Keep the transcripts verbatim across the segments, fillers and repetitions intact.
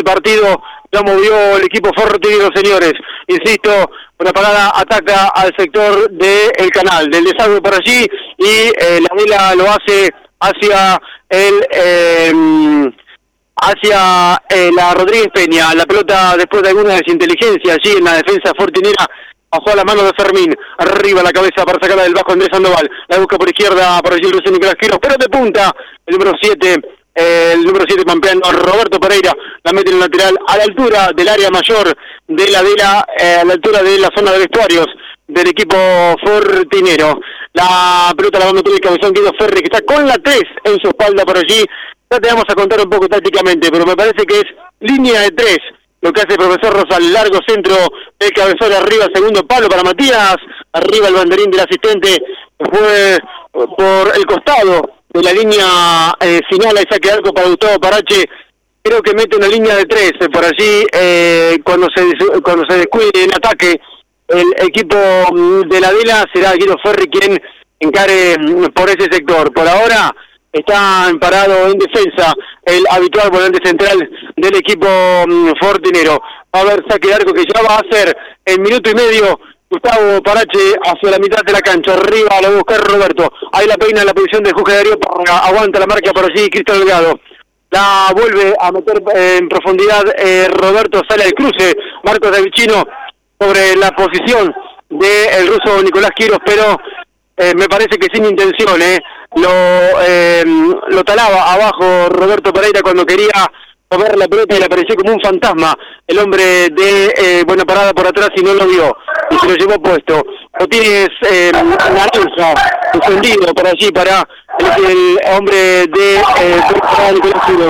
partido ya movió el equipo fortinero, señores. Insisto, una parada ataca al sector del canal, del desagüe por allí, y eh, la vela lo hace hacia el... Eh, hacia eh, la Rodríguez Peña. La pelota, después de alguna desinteligencia allí en la defensa fortinera, pasó a la mano de Fermín, arriba la cabeza para sacarla del bajo Andrés Sandoval, la busca por izquierda, por allí el ruso Nicolás Quiros, pero de punta, el número siete, eh, el número siete pampeano, Roberto Pereira, la mete en el lateral, a la altura del área mayor de la de la, eh, a la altura de la zona de vestuarios del equipo fortinero. La pelota la va a meter el cabezón Guido Ferri, que está con la tres en su espalda por allí. Ya te vamos a contar un poco tácticamente, pero me parece que es línea de tres lo que hace el profesor Rosal. Largo centro, el cabezón arriba, segundo palo para Matías, arriba el banderín del asistente, fue por el costado de la línea eh, final, ahí saque arco para Gustavo Parache. Creo que mete una línea de tres por allí, eh, cuando se cuando se descuide en ataque el equipo de la Vela, será Guido Ferri quien encare por ese sector. Por ahora está parado en defensa el habitual volante central del equipo fortinero. Va a haber saque de arco que ya va a hacer en minuto y medio Gustavo Parache hacia la mitad de la cancha. Arriba lo busca Roberto. Ahí la peina en la posición de Jorge Darío. Aguanta la marca por allí Cristian Delgado. La vuelve a meter eh, en profundidad eh, Roberto, sale al cruce. Marcos de Vicino sobre la posición del ruso Nicolás Quiros, pero eh, me parece que sin intención, eh, lo, eh, lo talaba abajo Roberto Pereira cuando quería mover la pelota y le apareció como un fantasma el hombre de eh, buena parada por atrás y no lo vio y se lo llevó puesto. Lo tienes eh, naranja encendido por allí para el, el hombre de eh, Nicolás Quiros.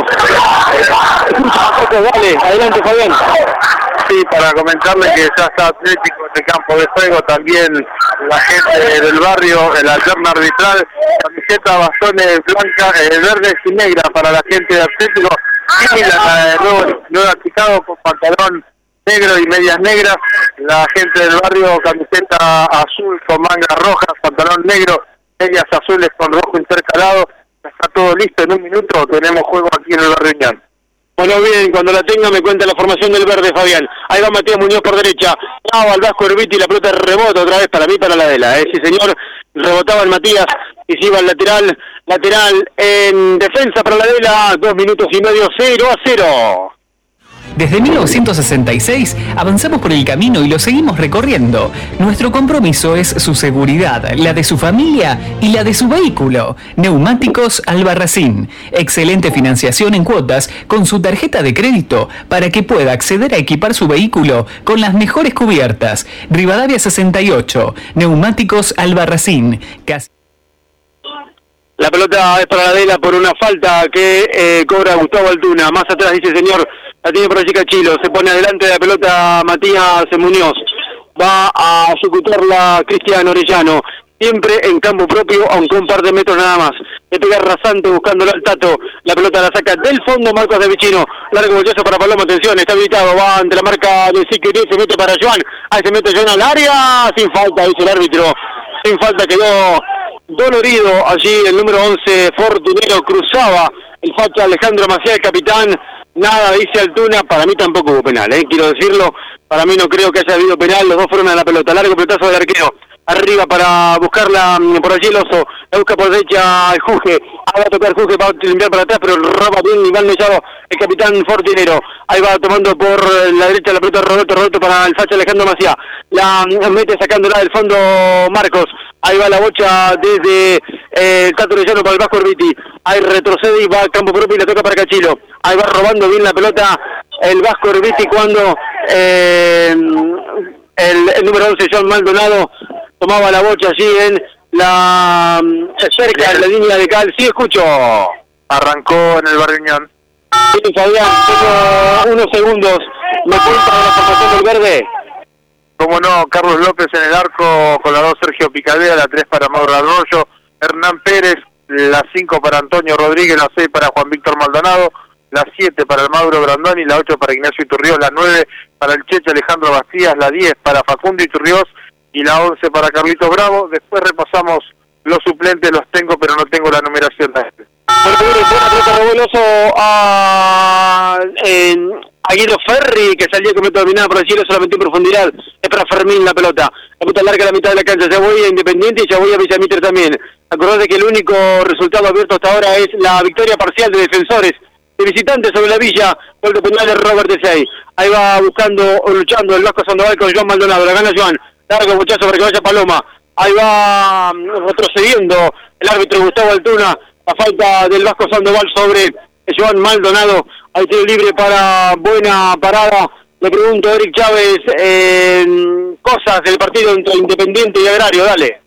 Escucha un poco, dale, adelante Fabián. Sí, para comentarle que ya está Atlético en el campo de juego, también la gente del barrio, el alterna arbitral, camiseta, bastones blancas, eh, verdes y negras para la gente de Atlético, y la de nuevo, Nueva Chicago con pantalón negro y medias negras, la gente del barrio, camiseta azul con mangas rojas, pantalón negro, medias azules con rojo intercalado. Está todo listo, en un minuto tenemos juego aquí en el barrio Unión. Bueno, bien, cuando la tenga me cuenta la formación del verde, Fabián. Ahí va Matías Muñoz por derecha. Bravo al Vasco Herbiti, la pelota rebota otra vez para mí, para la Vela. Eh. Sí, señor, rebotaba el Matías y se iba al lateral. Lateral en defensa para la Vela. Dos minutos y medio, cero a cero. Desde mil novecientos sesenta y seis avanzamos por el camino y lo seguimos recorriendo. Nuestro compromiso es su seguridad, la de su familia y la de su vehículo. Neumáticos Albarracín. Excelente financiación en cuotas con su tarjeta de crédito para que pueda acceder a equipar su vehículo con las mejores cubiertas. Rivadavia sesenta y ocho. Neumáticos Albarracín. Casi... La pelota es para la Vela por una falta que eh, cobra Gustavo Altuna. Más atrás dice señor, la tiene por allí Cachilo. Se pone adelante de la pelota Matías Muñoz. Va a ejecutarla Cristian Orellano. Siempre en campo propio, aunque un par de metros nada más. Le pega rasante buscándolo al Tato. La pelota la saca del fondo Marcos de Vicino. Largo bollazo para Paloma, atención, está habilitado. Va ante la marca de Siquerí, se mete para Joan. Ahí se mete Joan al área. Sin falta, dice el árbitro. Sin falta, quedó dolorido allí el número once fortunero, cruzaba el facha Alejandro Maciá, el capitán. Nada, dice Altuna, para mí tampoco hubo penal, eh, quiero decirlo, para mí no creo que haya habido penal, los dos fueron a la pelota. Largo pelotazo del arquero, arriba para buscarla por allí el oso, la busca por derecha el Juge, ahí va a tocar Juge, va a limpiar para atrás, pero roba bien Iván Mellado, el capitán fortinero. Ahí va tomando por la derecha la pelota Roberto, Roberto para el facha Alejandro Maciá, la mete sacándola del fondo Marcos. Ahí va la bocha desde eh, el Tato Orellano para el Vasco Herbiti. Ahí retrocede y va al campo propio y la toca para Cachilo. Ahí va robando bien la pelota el Vasco Herbiti cuando eh, el, el número once, John Maldonado, tomaba la bocha allí en la cerca de la línea de cal. Sí, escucho. Arrancó en el barrio Unión. Sí, Fabián, tengo unos segundos. ¿Me cuenta de la formación del verde? Como no, Carlos López en el arco, con la dos Sergio Picadea, la tres para Mauro Arroyo, Hernán Pérez, la cinco para Antonio Rodríguez, la seis para Juan Víctor Maldonado, la siete para el Mauro Grandoni, la ocho para Ignacio Iturriós, la nueve para el Cheche Alejandro Bastías, la diez para Facundo Iturriós y la once para Carlitos Bravo. Después repasamos los suplentes, los tengo, pero no tengo la numeración de este. Bueno, bueno, pelota revueloso a, eh, a Guido Ferri, que salía completo dominada por el cielo, solamente en profundidad. Es para Fermín la pelota. La pelota larga a la mitad de la cancha. Ya voy a Independiente y ya voy a Villamitre también. Acordate que el único resultado abierto hasta ahora es la victoria parcial de Defensores de visitantes sobre la Villa, gol de penal de Robert Tesey. Ahí va buscando o luchando el Vasco Sandoval con Joan Maldonado. La gana Joan. Largo muchacho para que vaya Paloma. Ahí va retrocediendo el árbitro Gustavo Altuna. La falta del Vasco Sandoval sobre Joan Maldonado. Hay tiro libre para buena parada. Le pregunto a Eric Chávez eh, cosas del partido entre Independiente y Agrario. Dale.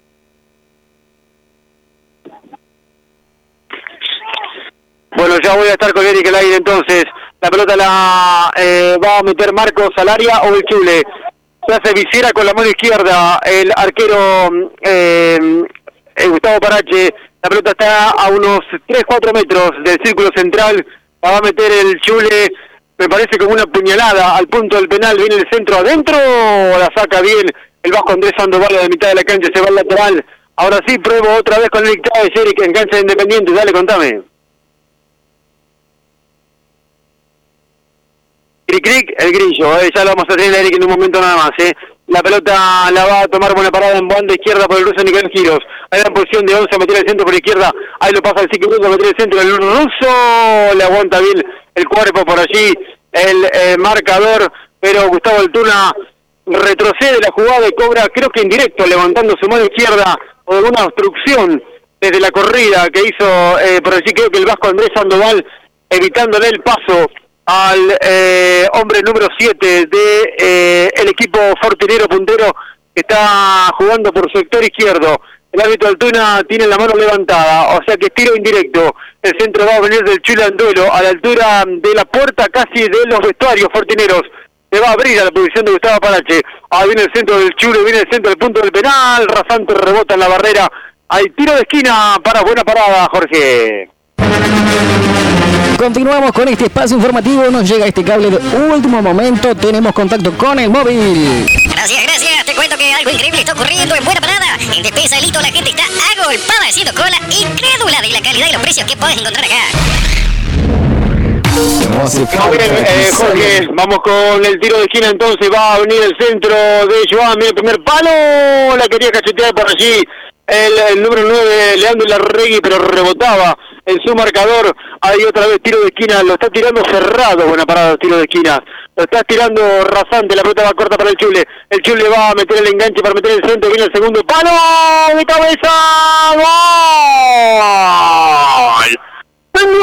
Bueno, ya voy a estar con Eric el aire entonces. La pelota la eh, va a meter Marcos Salaria o el Chule. Se hace visera con la mano izquierda el arquero eh, eh, Gustavo Parache. La pelota está a unos tres cuatro metros del círculo central. La va a meter el Chule, me parece como una puñalada al punto del penal. Viene el centro adentro, la saca bien el Vasco Andrés Sandoval de mitad de la cancha, se va al lateral. Ahora sí, pruebo otra vez con Eric Chávez, Eric, en cancha de Independiente. Dale, contame. Cric, cric, el grillo, eh, ya lo vamos a tener, Eric, en un momento nada más. Eh. La pelota la va a tomar buena parada en banda izquierda por el ruso Nicolás Giros. Ahí en posición de once, a meter el centro por izquierda. Ahí lo pasa el Sique Ruso, a meter el centro. El ruso le aguanta bien el cuerpo por allí, el eh, marcador. Pero Gustavo Altuna retrocede la jugada y cobra, creo que indirecto, levantando su mano izquierda o de una obstrucción desde la corrida que hizo eh, por allí, creo que el Vasco Andrés Sandoval, evitándole el paso al eh, hombre número siete de eh, el equipo fortinero puntero, que está jugando por su sector izquierdo. El árbitro Altuna tiene la mano levantada, o sea que tiro indirecto. El centro va a venir del Chule Anduelo, a la altura de la puerta casi de los vestuarios fortineros. Se va a abrir a la posición de Gustavo Parache. Ahí viene el centro del Chule, viene el centro del punto del penal. Rasante rebota en la barrera. Hay tiro de esquina para buena parada, Jorge. Continuamos con este espacio informativo. Nos llega este cable de último momento. Tenemos contacto con el móvil. Gracias, gracias. Te cuento que algo increíble está ocurriendo en Buena Parada. En Despesa Elito la gente está agolpada haciendo cola, incrédula de la calidad y los precios que puedes encontrar acá. Muy bien, eh, Jorge, vamos con el tiro de esquina entonces. Va a venir el centro de Joan. Mira el primer palo. La quería cachetear por allí el, el número nueve, Leandro Larregui, pero rebotaba en su marcador. Ahí otra vez tiro de esquina, lo está tirando cerrado. Buena parada, tiro de esquina. Lo está tirando rasante, la pelota va corta para el Chule. El Chule va a meter el enganche para meter el centro. Viene el segundo palo de cabeza. ¡Gol! ¡Gol!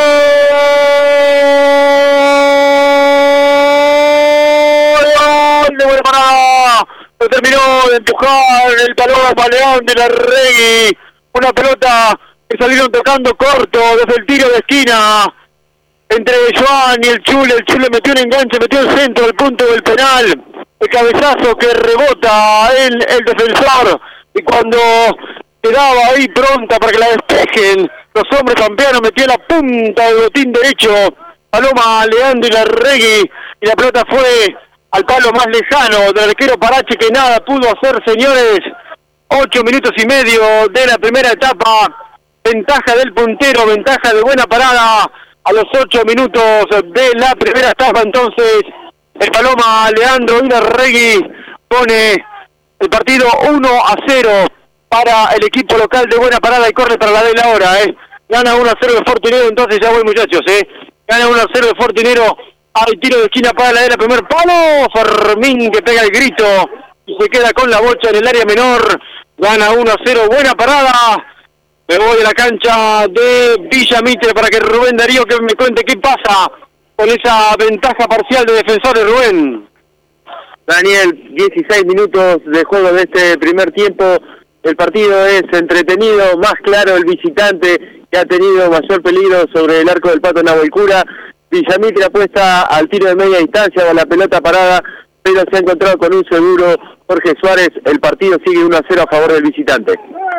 ¡De buena parada! Lo terminó de empujar el talón baleón de Larregui. Una pelota que salieron tocando corto desde el tiro de esquina entre Joan y el Chule. El Chule metió un enganche, metió el centro al punto del penal. El cabezazo que rebota en el defensor. Y cuando quedaba ahí pronta para que la despejen, los hombres campeanos, metió la punta del botín derecho Paloma Leandro y Larregui. Y la pelota fue al palo más lejano del arquero Parache, que nada pudo hacer, señores. Ocho minutos y medio de la primera etapa. Ventaja del puntero, ventaja de buena parada a los ocho minutos de la primera etapa. Entonces, el Paloma Leandro y Larregui pone el partido uno a cero para el equipo local de buena parada y corre para la de la hora, ¿eh? Gana uno a cero de Fortinero, entonces ya voy, muchachos, ¿eh? Gana uno a cero de Fortinero. Hay tiro de esquina para la de la primer palo. Fermín que pega el grito y se queda con la bocha en el área menor. Gana uno a cero, buena parada. Me voy a la cancha de Villamitre para que Rubén Darío que me cuente qué pasa con esa ventaja parcial de Defensores. Rubén. Daniel, dieciséis minutos de juego de este primer tiempo. El partido es entretenido, más claro el visitante, que ha tenido mayor peligro sobre el arco del Pato Nahuelcura. Villamitre apuesta al tiro de media distancia, a la pelota parada, pero se ha encontrado con un seguro Jorge Suárez. El partido sigue uno a cero a favor del visitante.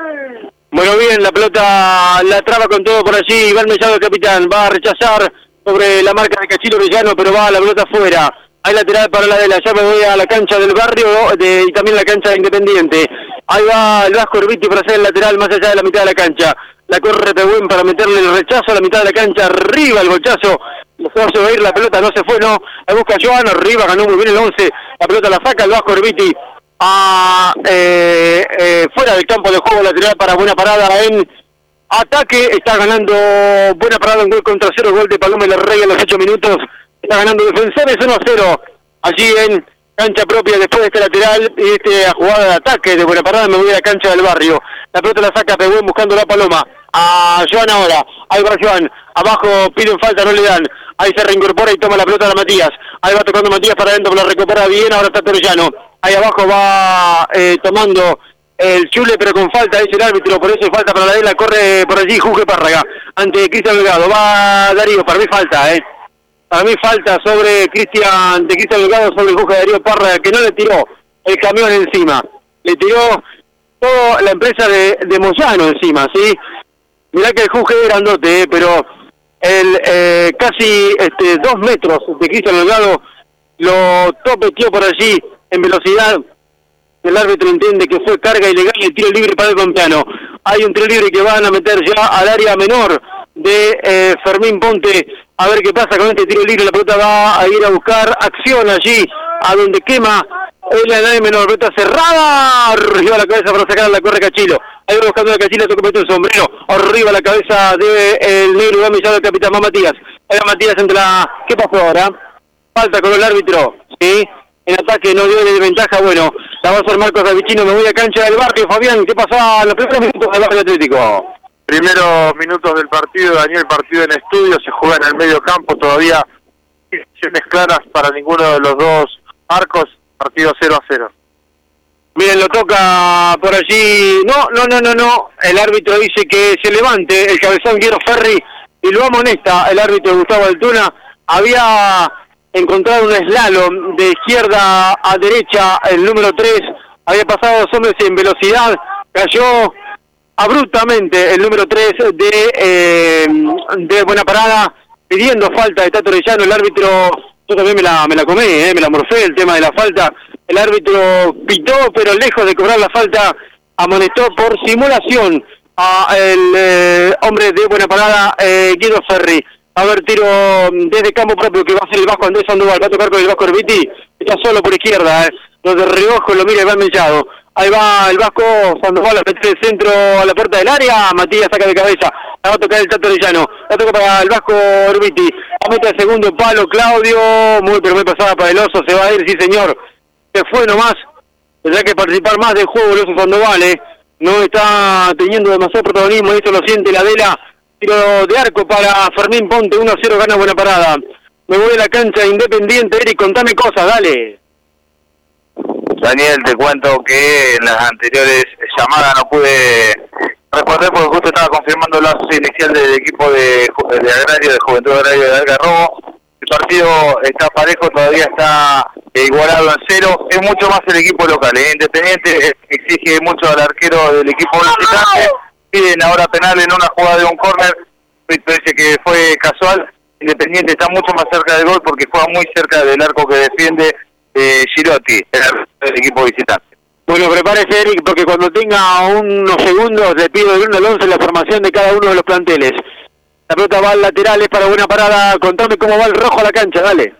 Bueno, bien, la pelota la traba con todo por allí. Iván Mellado, el capitán, va a rechazar sobre la marca de Cachilo Orellano, pero va la pelota afuera. Hay lateral para la de la, ya me voy a la cancha del barrio de, y también la cancha de Independiente. Ahí va el Vasco Orbiti para hacer el lateral más allá de la mitad de la cancha. La corre Pehuen para meterle el rechazo a la mitad de la cancha. Arriba el bolchazo se va a ir la pelota, no se fue, no, la busca Joan, arriba, ganó muy bien el once, la pelota la saca el Vasco Herbiti a, eh, eh, fuera del campo de juego lateral para buena parada en ataque, está ganando buena parada, un gol contra cero, gol de Paloma y la Rey a los ocho minutos, está ganando Defensores uno a cero, allí en cancha propia después de este lateral y esta jugada de ataque de buena parada. Me voy a la cancha del barrio, la pelota la saca Pegüen buscando la Paloma, a Joan ahora, ahí va Joan, abajo piden falta, no le dan, ahí se reincorpora y toma la pelota de Matías, ahí va tocando Matías para adentro, la recupera bien, ahora está Torellano, ahí abajo va eh, tomando el Chule, pero con falta, dice el árbitro, por eso hay falta para la Dela, corre por allí Juge Párraga, ante Cristian Delgado, va Darío, para mí falta, eh, para mí falta sobre Cristian, de Cristian Delgado, sobre el Juge de Darío Párraga, que no le tiró el camión encima, le tiró toda la empresa de, de Moyano encima, ¿sí? Mirá que el Juge es grandote, eh, pero el eh, casi este, dos metros de Cristian Delgado lo topeteó por allí en velocidad. El árbitro entiende que fue carga ilegal y el tiro libre para el Pampeano. Hay un tiro libre que van a meter ya al área menor de eh, Fermín Ponte. A ver qué pasa con este tiro libre. La pelota va a ir a buscar acción allí, a donde quema el área menor. Pelota cerrada. Arriba la cabeza para sacar a la corre Cachilo. Ahí va buscando la Cachilo, toca meter un sombrero. Arriba la cabeza del negro. Va millado el capitán va Matías. Ahí va Matías entre la... ¿Qué pasó ahora? Falta con el árbitro. Sí. En ataque no dio de ventaja, bueno, la va a hacer Marcos Avicino, me voy a cancha del barrio. Fabián, ¿qué pasó en los primeros minutos del barrio Atlético? Primeros minutos del partido, Daniel, partido en estudio, se juega en el medio campo, todavía decisiones claras para ninguno de los dos arcos, partido cero a cero. Miren, lo toca por allí, no, no, no, no, no, el árbitro dice que se levante el cabezón Guido Ferri y lo amonesta el árbitro Gustavo Altuna. Había encontrado un slalom de izquierda a derecha, el número tres, había pasado dos hombres en velocidad, cayó abruptamente el número tres de eh, de Buena Parada, pidiendo falta de Tato Orellano. El árbitro, yo también me la, me la comí, eh, me la morfé el tema de la falta, el árbitro pitó, pero lejos de cobrar la falta, amonestó por simulación a el eh, hombre de Buena Parada, eh, Guido Ferri. A ver, tiro desde campo propio que va a ser el Vasco Andrés Sandoval, va a tocar con el Vasco Herbiti, está solo por izquierda, eh. Los de reojo lo mira y va Mellado. Ahí va el Vasco Sandoval a meter el centro a la puerta del área, Matías saca de cabeza, la va a tocar el Tato Orellano, la toca para el Vasco Herbiti, la mete al segundo palo Claudio, muy pero muy pasada para el Oso, se va a ir, sí señor, se fue nomás, tendrá que participar más del juego el Oso Sandoval, eh. No está teniendo demasiado protagonismo, eso lo siente la Dela. Tiro de arco para Fermín Ponte, uno a cero, gana Buena Parada. Me voy a la cancha Independiente, Eric, contame cosas, dale. Daniel, te cuento que en las anteriores llamadas no pude responder porque justo estaba confirmando la inicial del equipo de, de Agrario, de Juventud Agrario de Algarrobo. El partido está parejo, todavía está igualado en cero. Es mucho más el equipo local, ¿eh? Independiente exige mucho al arquero del equipo visitante. Piden ahora penal en una jugada de un córner, parece que fue casual. Independiente está mucho más cerca del gol porque juega muy cerca del arco que defiende eh, Girotti, el, el equipo visitante. Bueno, prepárese, Eric, porque cuando tenga unos segundos le pido del uno al once la formación de cada uno de los planteles. La pelota va al lateral, es para Buena Parada. Contame cómo va el rojo a la cancha, dale.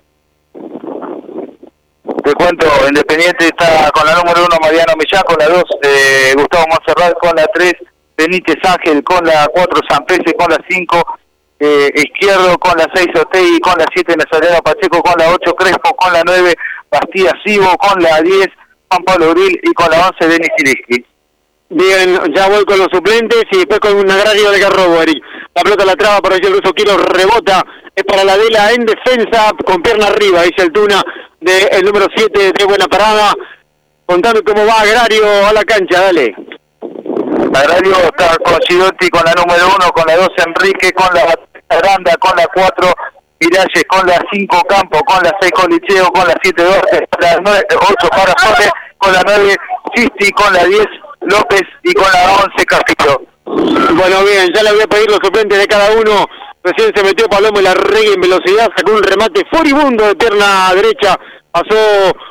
Te cuento, Independiente está con la número uno Mariano Millán, con la dos eh, Gustavo Monserrat, con la tres Benítez Ángel, con la cuatro Sampese, con la cinco eh, Izquierdo, con la seis Otegi, con la siete Nazareno Pacheco, con la ocho Crespo, con la nueve Bastía Sibo, con la diez Juan Pablo Uril y con la once Denis Iliski. Bien, ya voy con los suplentes y después con un Agrario de Garrobo, Eric. La pelota la traba por allí el ruso Quiero, rebota, es para la Dela en defensa, con pierna arriba, dice el Tuna, del de número siete de Buena Parada. Contame cómo va Agrario a la cancha, dale. Agrario está con Girotti, con la número uno, con la dos Enrique, con la Aranda, con la cuatro Miralles, con la cinco Campo, con la seis Colicheo, con la siete Dortes, con la ocho Parazones, con la nueve Sisti, con la diez López y con la once Castillo. Bueno, bien, ya le voy a pedir los suplentes de cada uno. Recién se metió Palomo y la Larregui en velocidad, sacó un remate furibundo de pierna derecha, pasó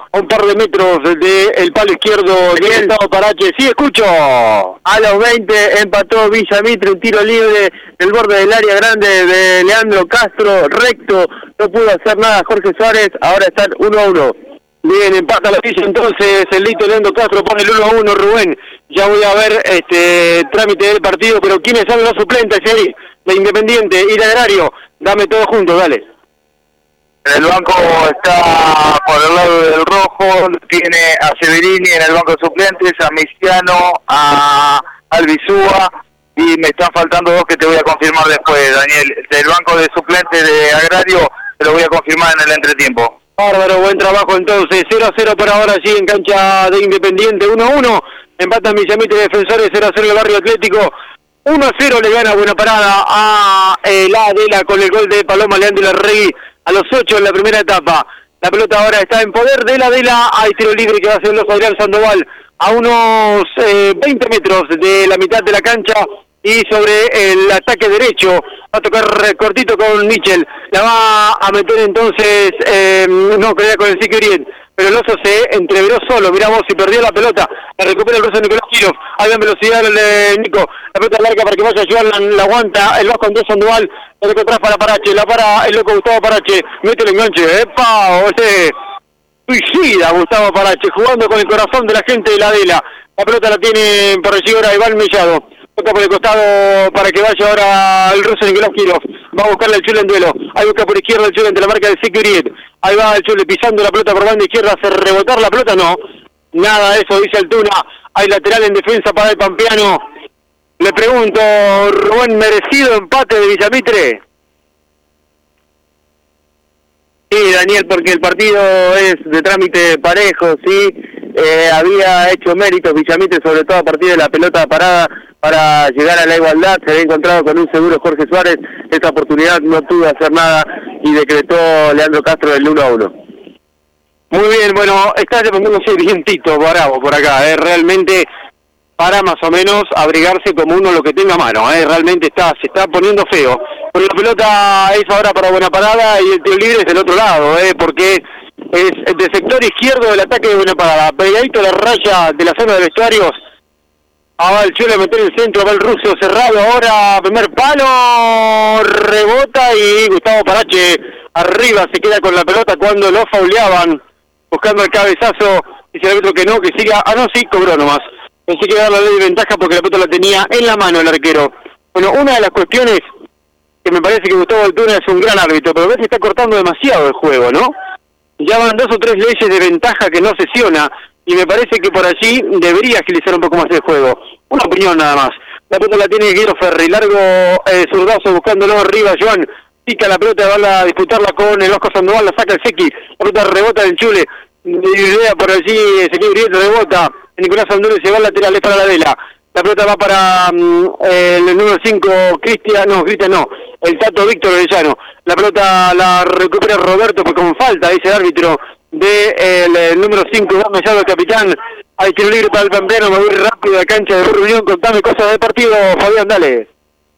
a un par de metros del palo izquierdo de Gustavo Parache. Sí, escucho. A los veinte empató Villa Mitre, un tiro libre del borde del área grande de Leandro Castro, recto, no pudo hacer nada Jorge Suárez, ahora están uno a uno. Bien, empata la Villa entonces, el Lito Leandro Castro pone el uno a uno, Rubén. Ya voy a ver este trámite del partido, pero ¿quiénes son los suplentes ahí? De Independiente y de Agrario. Dame todo junto, dale. En el banco está por el lado del rojo, tiene a Severini en el banco de suplentes, a Misiano, a Albizúa, y me están faltando dos que te voy a confirmar después, Daniel. Del banco de suplentes de Agrario te lo voy a confirmar en el entretiempo. Bárbaro, buen trabajo entonces, cero a cero por ahora, sí, en cancha de Independiente, uno a uno, empatan Villamitre Defensores, cero a cero el Barrio Atlético, uno a cero le gana buena parada a eh, la Adela con el gol de Paloma Leandro Larregui a los ocho en la primera etapa. La pelota ahora está en poder de la Adela, hay tiro libre que va a hacer los Adrián Sandoval a unos eh, veinte metros de la mitad de la cancha. Y sobre el ataque derecho, va a tocar cortito con Michel, la va a meter entonces, eh, no, quería con el Siquirien, pero el oso se entreveró solo, mirá vos, y perdió la pelota, la recupera el ruso Nicolás Kirov, hay en velocidad el de Nico, la pelota larga para que vaya a ayudar, la, la aguanta, el Vasco Andrés Sandoval, el que atrás para Parache, la para el loco Gustavo Parache, mete el enganche, epa, ese suicida Gustavo Parache, jugando con el corazón de la gente de la Adela, la pelota la tiene por allí ahora Iván Mellado. Toca por el costado para que vaya ahora el ruso Nicolás Kirov. Va a buscarle el Chule en duelo. Ahí busca por izquierda el Chule ante la marca de Siquiriet. Ahí va el Chule pisando la pelota por banda izquierda. ¿Hace rebotar la pelota? No. Nada de eso, dice Altuna. Hay lateral en defensa para el pampeano. Le pregunto, Rubén, ¿merecido empate de Villamitre? Sí, Daniel, porque el partido es de trámite parejo, sí. Eh, había hecho méritos Villamitre, sobre todo a partir de la pelota parada, para llegar a la igualdad. Se había encontrado con un seguro Jorge Suárez, esta oportunidad no pudo hacer nada y decretó Leandro Castro el uno a uno. Muy bien, bueno, está poniéndose bien Tito Bravo por acá, eh, realmente para más o menos abrigarse como uno lo que tenga a mano, eh, realmente está se está poniendo feo. Pero la pelota es ahora para buena parada y el tiro libre es del otro lado, eh, porque es del sector izquierdo del ataque de buena parada, pegadito a la raya de la zona de vestuarios. Ah, va el Chule a meter el centro, va el ruso cerrado, ahora primer palo, rebota y Gustavo Parache arriba se queda con la pelota cuando lo fauleaban, buscando el cabezazo, dice el árbitro que no, que siga, ah no, sí, cobró nomás, pensé que iba a dar la ley de ventaja porque la pelota la tenía en la mano el arquero. Bueno, una de las cuestiones que me parece que Gustavo Altuna es un gran árbitro, pero a veces está cortando demasiado el juego, ¿no? Ya van dos o tres leyes de ventaja que no sesiona, y me parece que por allí debería agilizar un poco más el juego. Una opinión nada más. La pelota la tiene Guido Ferri, largo eh, zurdazo buscándolo arriba, Joan, pica la pelota, va a disputarla con el Vasco Sandoval, la saca el Sequi, la pelota rebota del Chule, idea por allí, Ezequiel Urieta rebota, Nicolás Andúrez se va al lateral, es para la Adela. La pelota va para um, el número cinco, Cristian, no, Cristian no, el Tato Víctor Orellano. La pelota la recupera Roberto, pues con falta, dice el árbitro, de el, el número cinco, Mellado, el capitán. Hay tiro libre para el pampeano, me voy rápido a cancha de reunión, contame cosas del partido, Fabián, dale.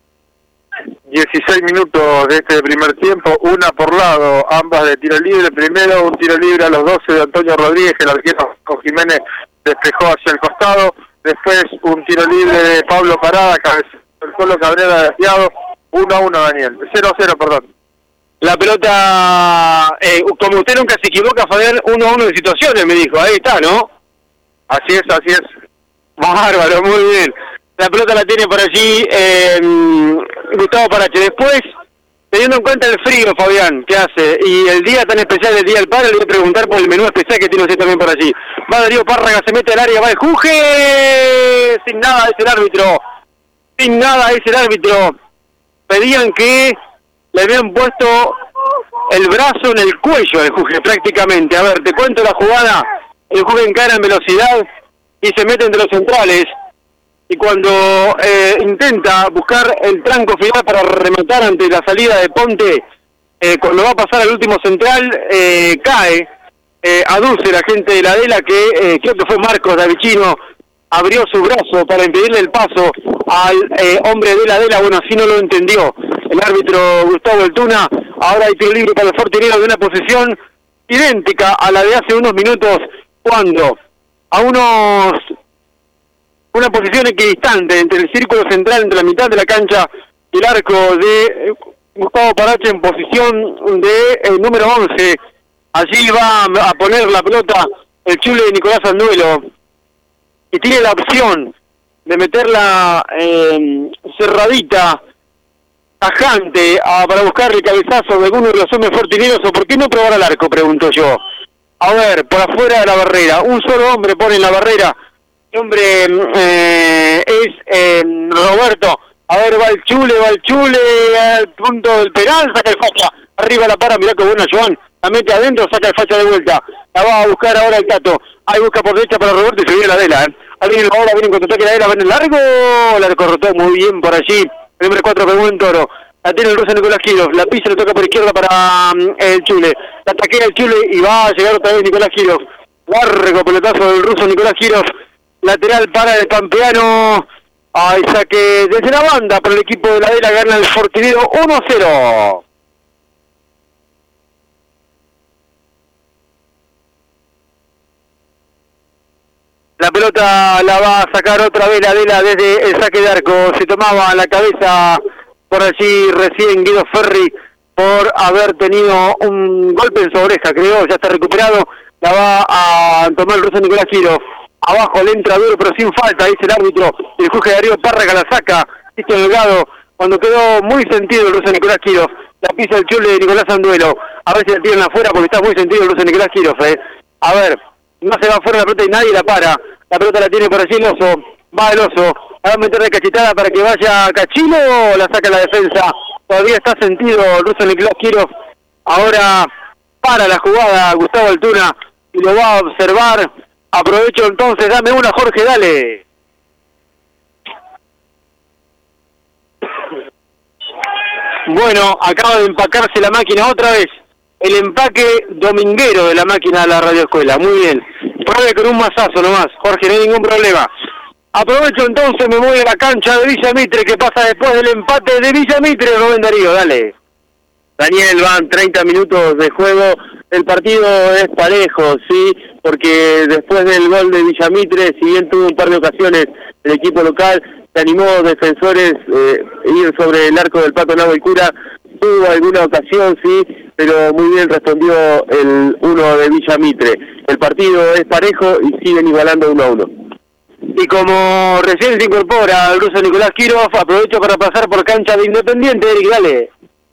dieciséis minutos de este primer tiempo, una por lado, ambas de tiro libre. Primero un tiro libre a los doce de Antonio Rodríguez, el arquero Jiménez despejó hacia el costado. Después un tiro libre de Pablo Parada, el Colo Cabrera desviado, uno a uno, Daniel, cero a cero, perdón. La pelota, eh, como usted nunca se equivoca, Fabián, uno a uno de situaciones, me dijo, ahí está, ¿no? Así es, así es. Bárbaro, muy bien. La pelota la tiene por allí eh, Gustavo Parache. Después, teniendo en cuenta el frío, Fabián, que hace, y el día tan especial del Día del Padre, le voy a preguntar por el menú especial que tiene usted también por allí. Va Darío Párraga, se mete al área, va el Juje, sin nada es el árbitro, sin nada es el árbitro. Pedían que le habían puesto el brazo en el cuello al Juje prácticamente. A ver, te cuento la jugada, el Juje encara en velocidad y se mete entre los centrales. Y cuando eh, intenta buscar el tranco final para rematar ante la salida de Ponte, eh, cuando va a pasar al último central, eh, cae, eh, aduce la gente de la Adela que eh, creo que fue Marcos Davicino, abrió su brazo para impedirle el paso al eh, hombre de la Adela. Bueno, así no lo entendió el árbitro Gustavo Altuna. Ahora hay tiro libre para el Fortinero de una posición idéntica a la de hace unos minutos, cuando a unos una posición equidistante entre el círculo central, entre la mitad de la cancha y el arco de Gustavo Parache en posición de el número once. Allí va a poner la pelota el chule de Nicolás Anduelo y tiene la opción de meterla eh, cerradita, tajante, a, para buscar el cabezazo de alguno de los hombres fortineros, o por qué no probar al arco, pregunto yo. A ver, por afuera de la barrera, un solo hombre pone en la barrera, el hombre eh, es eh, Roberto. A ver, va el chule, va el chule, al punto del penal, saca el facha, arriba la para, mirá que buena Joan, la mete adentro, saca el facha de vuelta, la va a buscar ahora el Tato, ahí busca por derecha para Roberto y se viene la Adela, ¿eh? Ahí viene ahora, viene en contraataque la Adela, va en el largo, la cortó muy bien por allí, el número cuatro pegó en Toro, la tiene el ruso Nicolás Girov, la pisa, le toca por izquierda para um, el chule, la ataquea el chule y va a llegar otra vez Nicolás Girov, largo pelotazo del ruso Nicolás Girov, lateral para el campeano. Ahí saque desde la banda por el equipo de la Adela, gana el Fortinero uno a cero. La pelota la va a sacar otra vez la Adela desde el saque de arco. Se tomaba la cabeza por allí recién Guido Ferri por haber tenido un golpe en su oreja, creo, ya está recuperado. La va a tomar el ruso Nicolás Girov. Abajo le entra duro pero sin falta, dice el árbitro. El juez de Darío Párraga la saca, Cristo Delgado, cuando quedó muy sentido el ruso Nicolás Girov. La pisa el chule de Nicolás Anduelo. A ver si la tiran afuera porque está muy sentido el ruso Nicolás Girov, eh. A ver, no se va afuera la pelota y nadie la para. La pelota la tiene por allí el oso. Va el oso. Va a meter de cachetada para que vaya Cachilo. La saca la defensa. Todavía está sentido el ruso Nicolás Girov. Ahora para la jugada Gustavo Altuna y lo va a observar. Aprovecho entonces, dame una, Jorge, dale. Bueno, acaba de empacarse la máquina otra vez. El empaque dominguero de la máquina de la radioescuela. Muy bien. Pruebe con un mazazo nomás, Jorge, no hay ningún problema. Aprovecho entonces, me voy a la cancha de Villa Mitre, que pasa después del empate de Villa Mitre. Rubén Darío, dale. Daniel, van treinta minutos de juego, el partido es parejo, sí, porque después del gol de Villamitre, si bien tuvo un par de ocasiones el equipo local, se animó defensores eh, ir sobre el arco del Pato Nava y Cura, tuvo alguna ocasión, sí, pero muy bien respondió el uno de Villamitre. El partido es parejo y siguen igualando uno a uno. Y como recién se incorpora el ruso Nicolás Girov, aprovecho para pasar por cancha de Independiente, Eric, dale.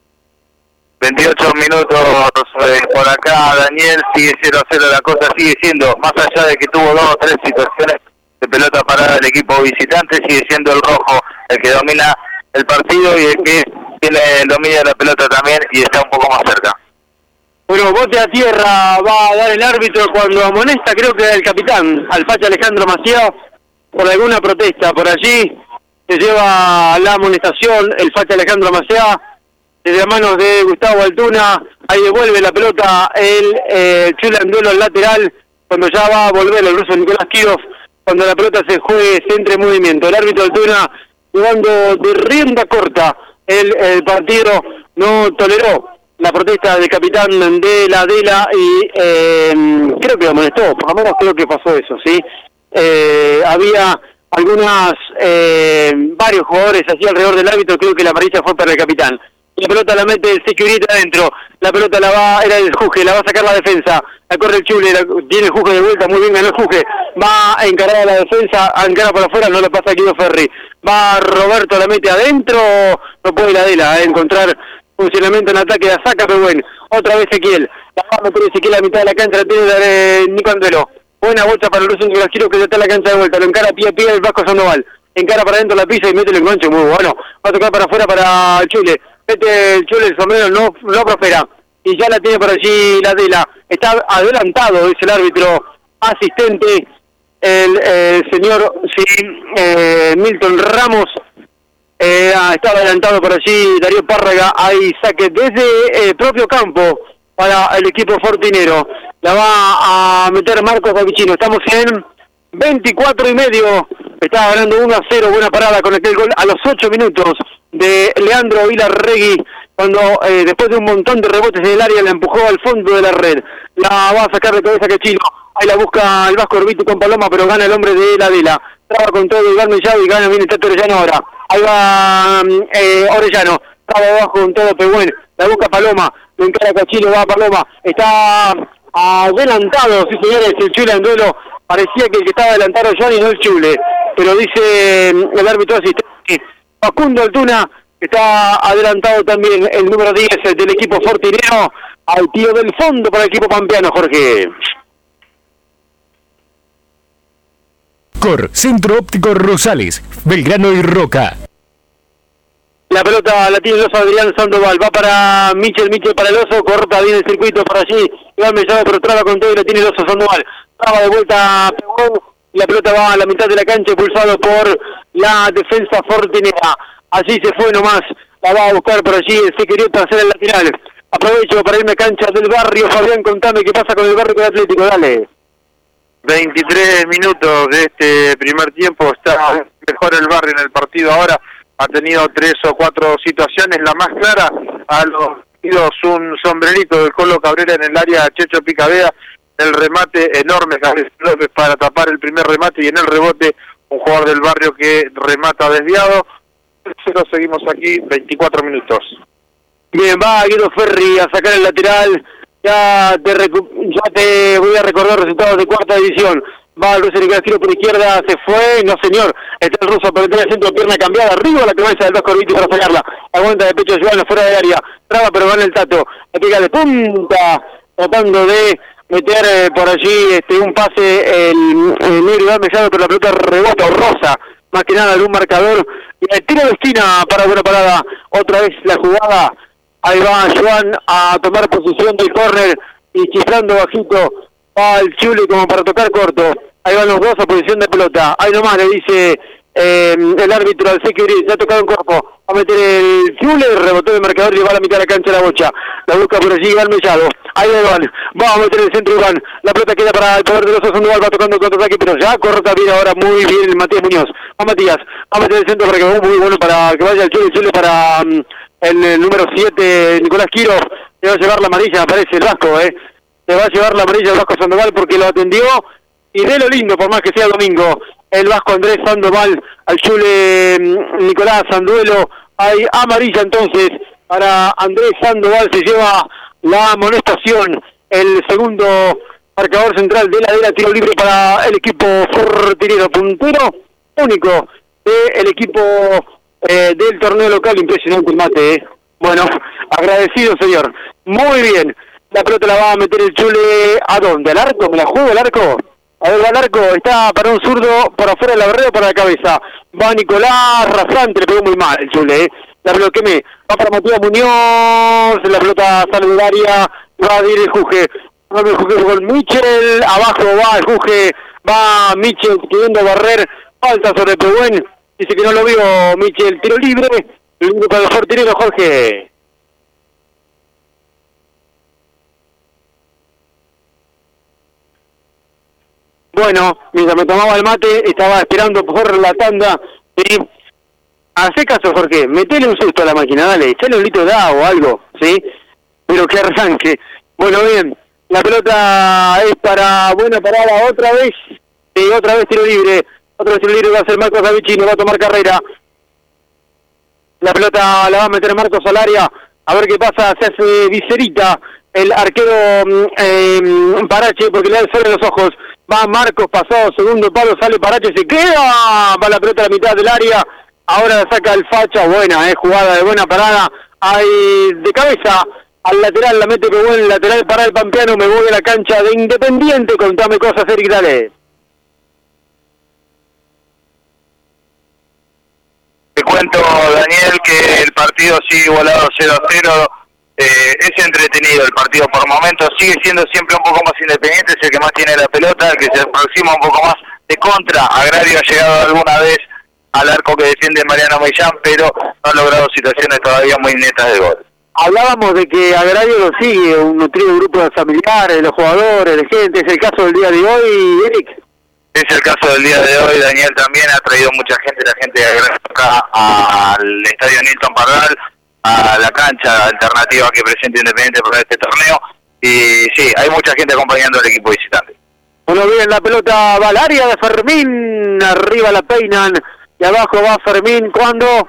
veintiocho minutos eh, por acá, Daniel, sigue cero a cero la cosa, sigue siendo, más allá de que tuvo dos o tres situaciones de pelota parada del equipo visitante, sigue siendo el rojo el que domina el partido y el que tiene el dominio de la pelota también y está un poco más cerca. Bueno, bote a tierra va a dar el árbitro cuando amonesta, creo que el capitán, al facha Alejandro Maciá, por alguna protesta. Por allí se lleva la amonestación el facha Alejandro Maciá, desde las manos de Gustavo Altuna. Ahí devuelve la pelota el eh, Chule Anduelo al lateral, cuando ya va a volver el ruso Nicolás Girov, cuando la pelota se juegue, se entre en movimiento. El árbitro Altuna, jugando de rienda corta el, el partido, no toleró la protesta del capitán de la Adela y eh, creo que lo amonestó, por lo menos creo que pasó eso, ¿sí? Eh, había algunas, eh, varios jugadores así alrededor del árbitro, creo que la amarilla fue para el capitán. La pelota la mete el Security adentro, la pelota la va, era el Juge, la va a sacar la defensa, la corre el Chule, la, tiene el Juge de vuelta, muy bien ganó el Juge, va a encarar a la defensa, a encarar por afuera, no lo pasa Guido Ferri, va Roberto, la mete adentro, no puede la Adela, eh, encontrar funcionamiento en ataque, la saca, pero bueno, otra vez Ezequiel, la va a meter Ezequiel a la mitad de la cancha, la tiene eh, Nico Anduelo, buena bolsa para el ruso Nicolás Girov que ya está en la cancha de vuelta, lo encara pie a pie el Vasco Sandoval, encara para adentro la pisa y mete el enganche, muy bueno, va a tocar para afuera para el Chule, mete el Chule, el sombrero no, no prospera, y ya la tiene por allí la Adela, está adelantado, dice el árbitro asistente, el, el señor sí, eh, Milton Ramos, eh, está adelantado por allí Darío Párraga, hay saque desde el eh, propio campo para el equipo fortinero, la va a meter Marcos Babichino, estamos en veinticuatro y medio, está ganando uno a cero, buena parada con aquel gol a los ocho minutos de Leandro Vilarregui, cuando eh, después de un montón de rebotes en el área la empujó al fondo de la red. La va a sacar de cabeza Quechino. Ahí la busca el Vasco Orbiti con Paloma, pero gana el hombre de la Vela. Traba con todo Iván Mellado y gana bien el Tato Orellano ahora. Ahí va eh, Orellano. Traba abajo con todo Pehuen. La busca Paloma. Lo encara Quechino, va Paloma. Está adelantado, sí señores, el Chule en duelo. Parecía que el que estaba adelantado Johnny, no el Chule. Pero dice el árbitro asistente Facundo Altuna, está adelantado también el número diez del equipo fortinero, al tío del fondo para el equipo pampeano, Jorge. Cor, Centro Óptico Rosales, Belgrano y Roca. La pelota la tiene el oso Adrián Sandoval, va para Michel, Michel para el oso, corta bien el circuito para allí, Iván Mellado, pero traba con todo y la tiene el oso Sandoval, traba de vuelta Pegón, y la pelota va a la mitad de la cancha, impulsado por la defensa fortinera. Allí se fue nomás, la va a buscar por allí, se quería para hacer el lateral. Aprovecho para irme a cancha del barrio. Fabián, contame qué pasa con el barrio del Atlético, dale. veintitrés minutos de este primer tiempo, está mejor el barrio en el partido ahora, ha tenido tres o cuatro situaciones, la más clara, a los tiros un sombrerito del Colo Cabrera en el área Checho Picabea, el remate enorme López para tapar el primer remate y en el rebote un jugador del barrio que remata desviado. Pero seguimos aquí, veinticuatro minutos. Bien, va Guido Ferri a sacar el lateral. Ya te, recu- ya te voy a recordar resultados de cuarta división. Va el ruso Nicolás Tiro por izquierda, se fue, no señor. Está el ruso por el centro, pierna cambiada, arriba la cabeza del Vasco Orbiti para sacarla. Aguanta de pecho Giovanni fuera de área. Traba pero gana el Tato. Le pega de punta, tratando de meter eh, por allí este un pase el, el negro Iván Mellado, pero la pelota rebota rosa. Más que nada algún marcador. Y el tiro de esquina para buena parada. Otra vez la jugada. Ahí va Joan a tomar posición del córner y chiflando bajito va el Chule como para tocar corto. Ahí van los dos a posición de pelota. Ahí nomás le dice eh, el árbitro al Sequibri, ya ha tocado un cuerpo. Va a meter el Chule, rebotó el marcador y va a la mitad de la cancha la bocha. La busca por allí Iván Mellado. Ahí va Iván, va a meter el centro Iván. La pelota queda para el poder de los osos Sandoval, va tocando contraataque, pero ya corta bien ahora muy bien Matías Muñoz. Va Matías, va a meter el centro para que vaya muy bueno para que vaya el Chule, el Chule para um, el, el número siete, Nicolás Quiro. Se va a llevar la amarilla, me parece, el Vasco, eh. Se va a llevar la amarilla el Vasco Sandoval porque lo atendió. Y de lo lindo, por más que sea domingo, el Vasco Andrés Sandoval, al Chule Nicolás Sanduelo. Hay amarilla entonces para Andrés Sandoval, se lleva la amonestación, el segundo marcador central de la de la tiro libre para el equipo fortinero, puntero único del equipo eh, del torneo local. Impresionante el mate, eh. Bueno, agradecido señor. Muy bien, la pelota la va a meter el Chule, ¿a dónde? ¿Al arco? ¿Me la juego el arco? A ver, va al arco, está para un zurdo, por afuera de la barrera o para la cabeza. Va Nicolás Rasante, le pegó muy mal el Chule, eh. La pelota que me va para Matías Muñoz, la pelota sale del área, va a ir el Juge. Va el Juge con Michel, abajo va el Juge, va Michel queriendo barrer, falta sobre Pehuen, dice que no lo vio Michel, tiro libre, libre para el fortinero Jorge. Bueno, mientras me tomaba el mate, estaba esperando por la tanda. ¿Sí? Hacé caso, Jorge, metele un susto a la máquina, dale, echale un litro de agua o algo, ¿sí? Pero que arranque. Bueno, bien, la pelota es para buena parada otra vez, y otra vez tiro libre, otra vez tiro libre va a ser Marcos Davicino, va a tomar carrera. La pelota la va a meter Marcos al área, a ver qué pasa, se hace viserita el arquero eh, Parache, porque le da el sol en los ojos. Va Marcos, pasado segundo palo, sale Parache, se queda, va la pelota a la mitad del área. Ahora la saca el Facha, buena, eh, jugada de buena parada, ahí de cabeza, al lateral, la mete que buen el lateral para el pampeano, me voy a la cancha de Independiente, contame cosas, Eric, dale. Te cuento, Daniel, que el partido sigue igualado cero a cero, eh, es entretenido el partido por momentos, sigue siendo siempre un poco más Independiente, es el que más tiene la pelota, el que se aproxima un poco más de contra. Agrario ha llegado alguna vez al arco que defiende Mariano Millán, pero no ha logrado situaciones todavía muy netas de gol. Hablábamos de que Agrario lo sigue, un nutrido grupo de familiares, de los jugadores, de gente, ¿es el caso del día de hoy, Eric? Es el caso del día de hoy, Daniel también ha traído mucha gente, la gente de Agrario acá al estadio Nilton Pardal, a la cancha alternativa que presenta Independiente para este torneo. Y sí, hay mucha gente acompañando al equipo visitante. Bueno, bien, la pelota va al área de Fermín, arriba la peinan, y abajo va Fermín cuando,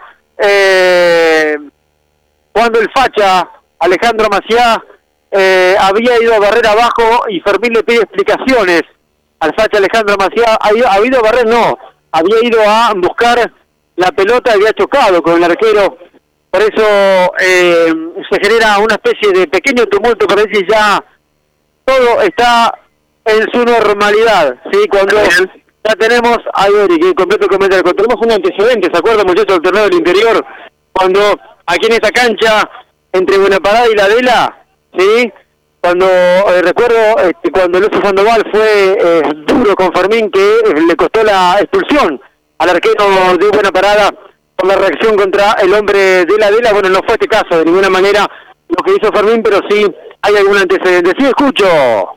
eh, cuando el facha, Alejandro Maciá, eh, había ido a barrer abajo y Fermín le pide explicaciones al facha Alejandro Maciá. ¿Había, ¿había ido a barrer? No, había ido a buscar la pelota y había chocado con el arquero. Por eso eh, se genera una especie de pequeño tumulto, para decir ya todo está en su normalidad, ¿sí? Cuando ya tenemos, a ver, y que completo comentario, cuando tenemos un antecedente, ¿se acuerdan muchachos del torneo del interior? Cuando aquí en esta cancha, entre Buenaparada y La Adela, ¿sí? Cuando, eh, recuerdo, este, cuando Lucio Sandoval fue eh, duro con Fermín, que eh, le costó la expulsión al arquero de Buenaparada por la reacción contra el hombre de La Adela. Bueno, no fue este caso, de ninguna manera, lo que hizo Fermín, pero sí hay algún antecedente. Sí, escucho.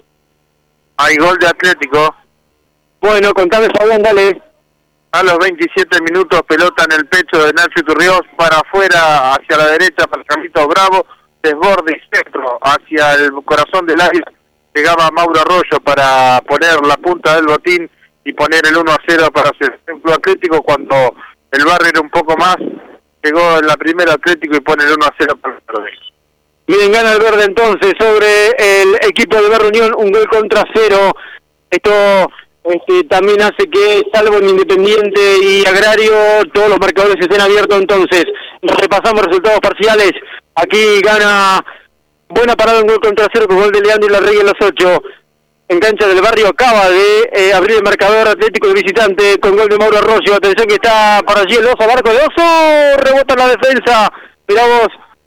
Hay gol de Atlético. Bueno, contame, Fabián, dale. A los veintisiete minutos, pelota en el pecho de Nacho Turriós, para afuera, hacia la derecha, para Carlitos Bravo, desborde y centro, hacia el corazón del área. Llegaba Mauro Arroyo para poner la punta del botín y poner el uno a cero para hacer el Club Atlético. Cuando el Barrio era un poco más, llegó en la primera Atlético y pone el uno a cero para el Verde. Bien, gana el Verde entonces sobre el equipo de Barrio Unión, un gol contra cero. Esto este, también hace que, salvo en Independiente y Agrario, todos los marcadores estén abiertos. Entonces, repasamos resultados parciales. Aquí gana Buenaparada, un gol contra cero con gol de Leandro y Larregui en los ocho. En cancha del Barrio acaba de eh, abrir el marcador Atlético de visitante con gol de Mauro Arroyo. Atención que está por allí el Oso, Barco de Oso, rebota en la defensa. Mirá vos,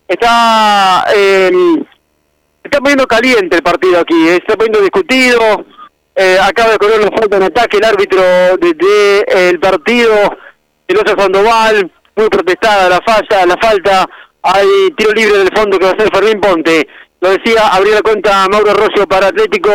está eh, está poniendo caliente el partido aquí, eh, está poniendo discutido. Eh, acaba de correr una falta en ataque el árbitro de, de eh, el partido, el Oso Sandoval, muy protestada la falla, la falta. Hay tiro libre del fondo que va a ser Fermín Ponte. Lo decía, abrió la cuenta Mauro Arroyo para Atlético.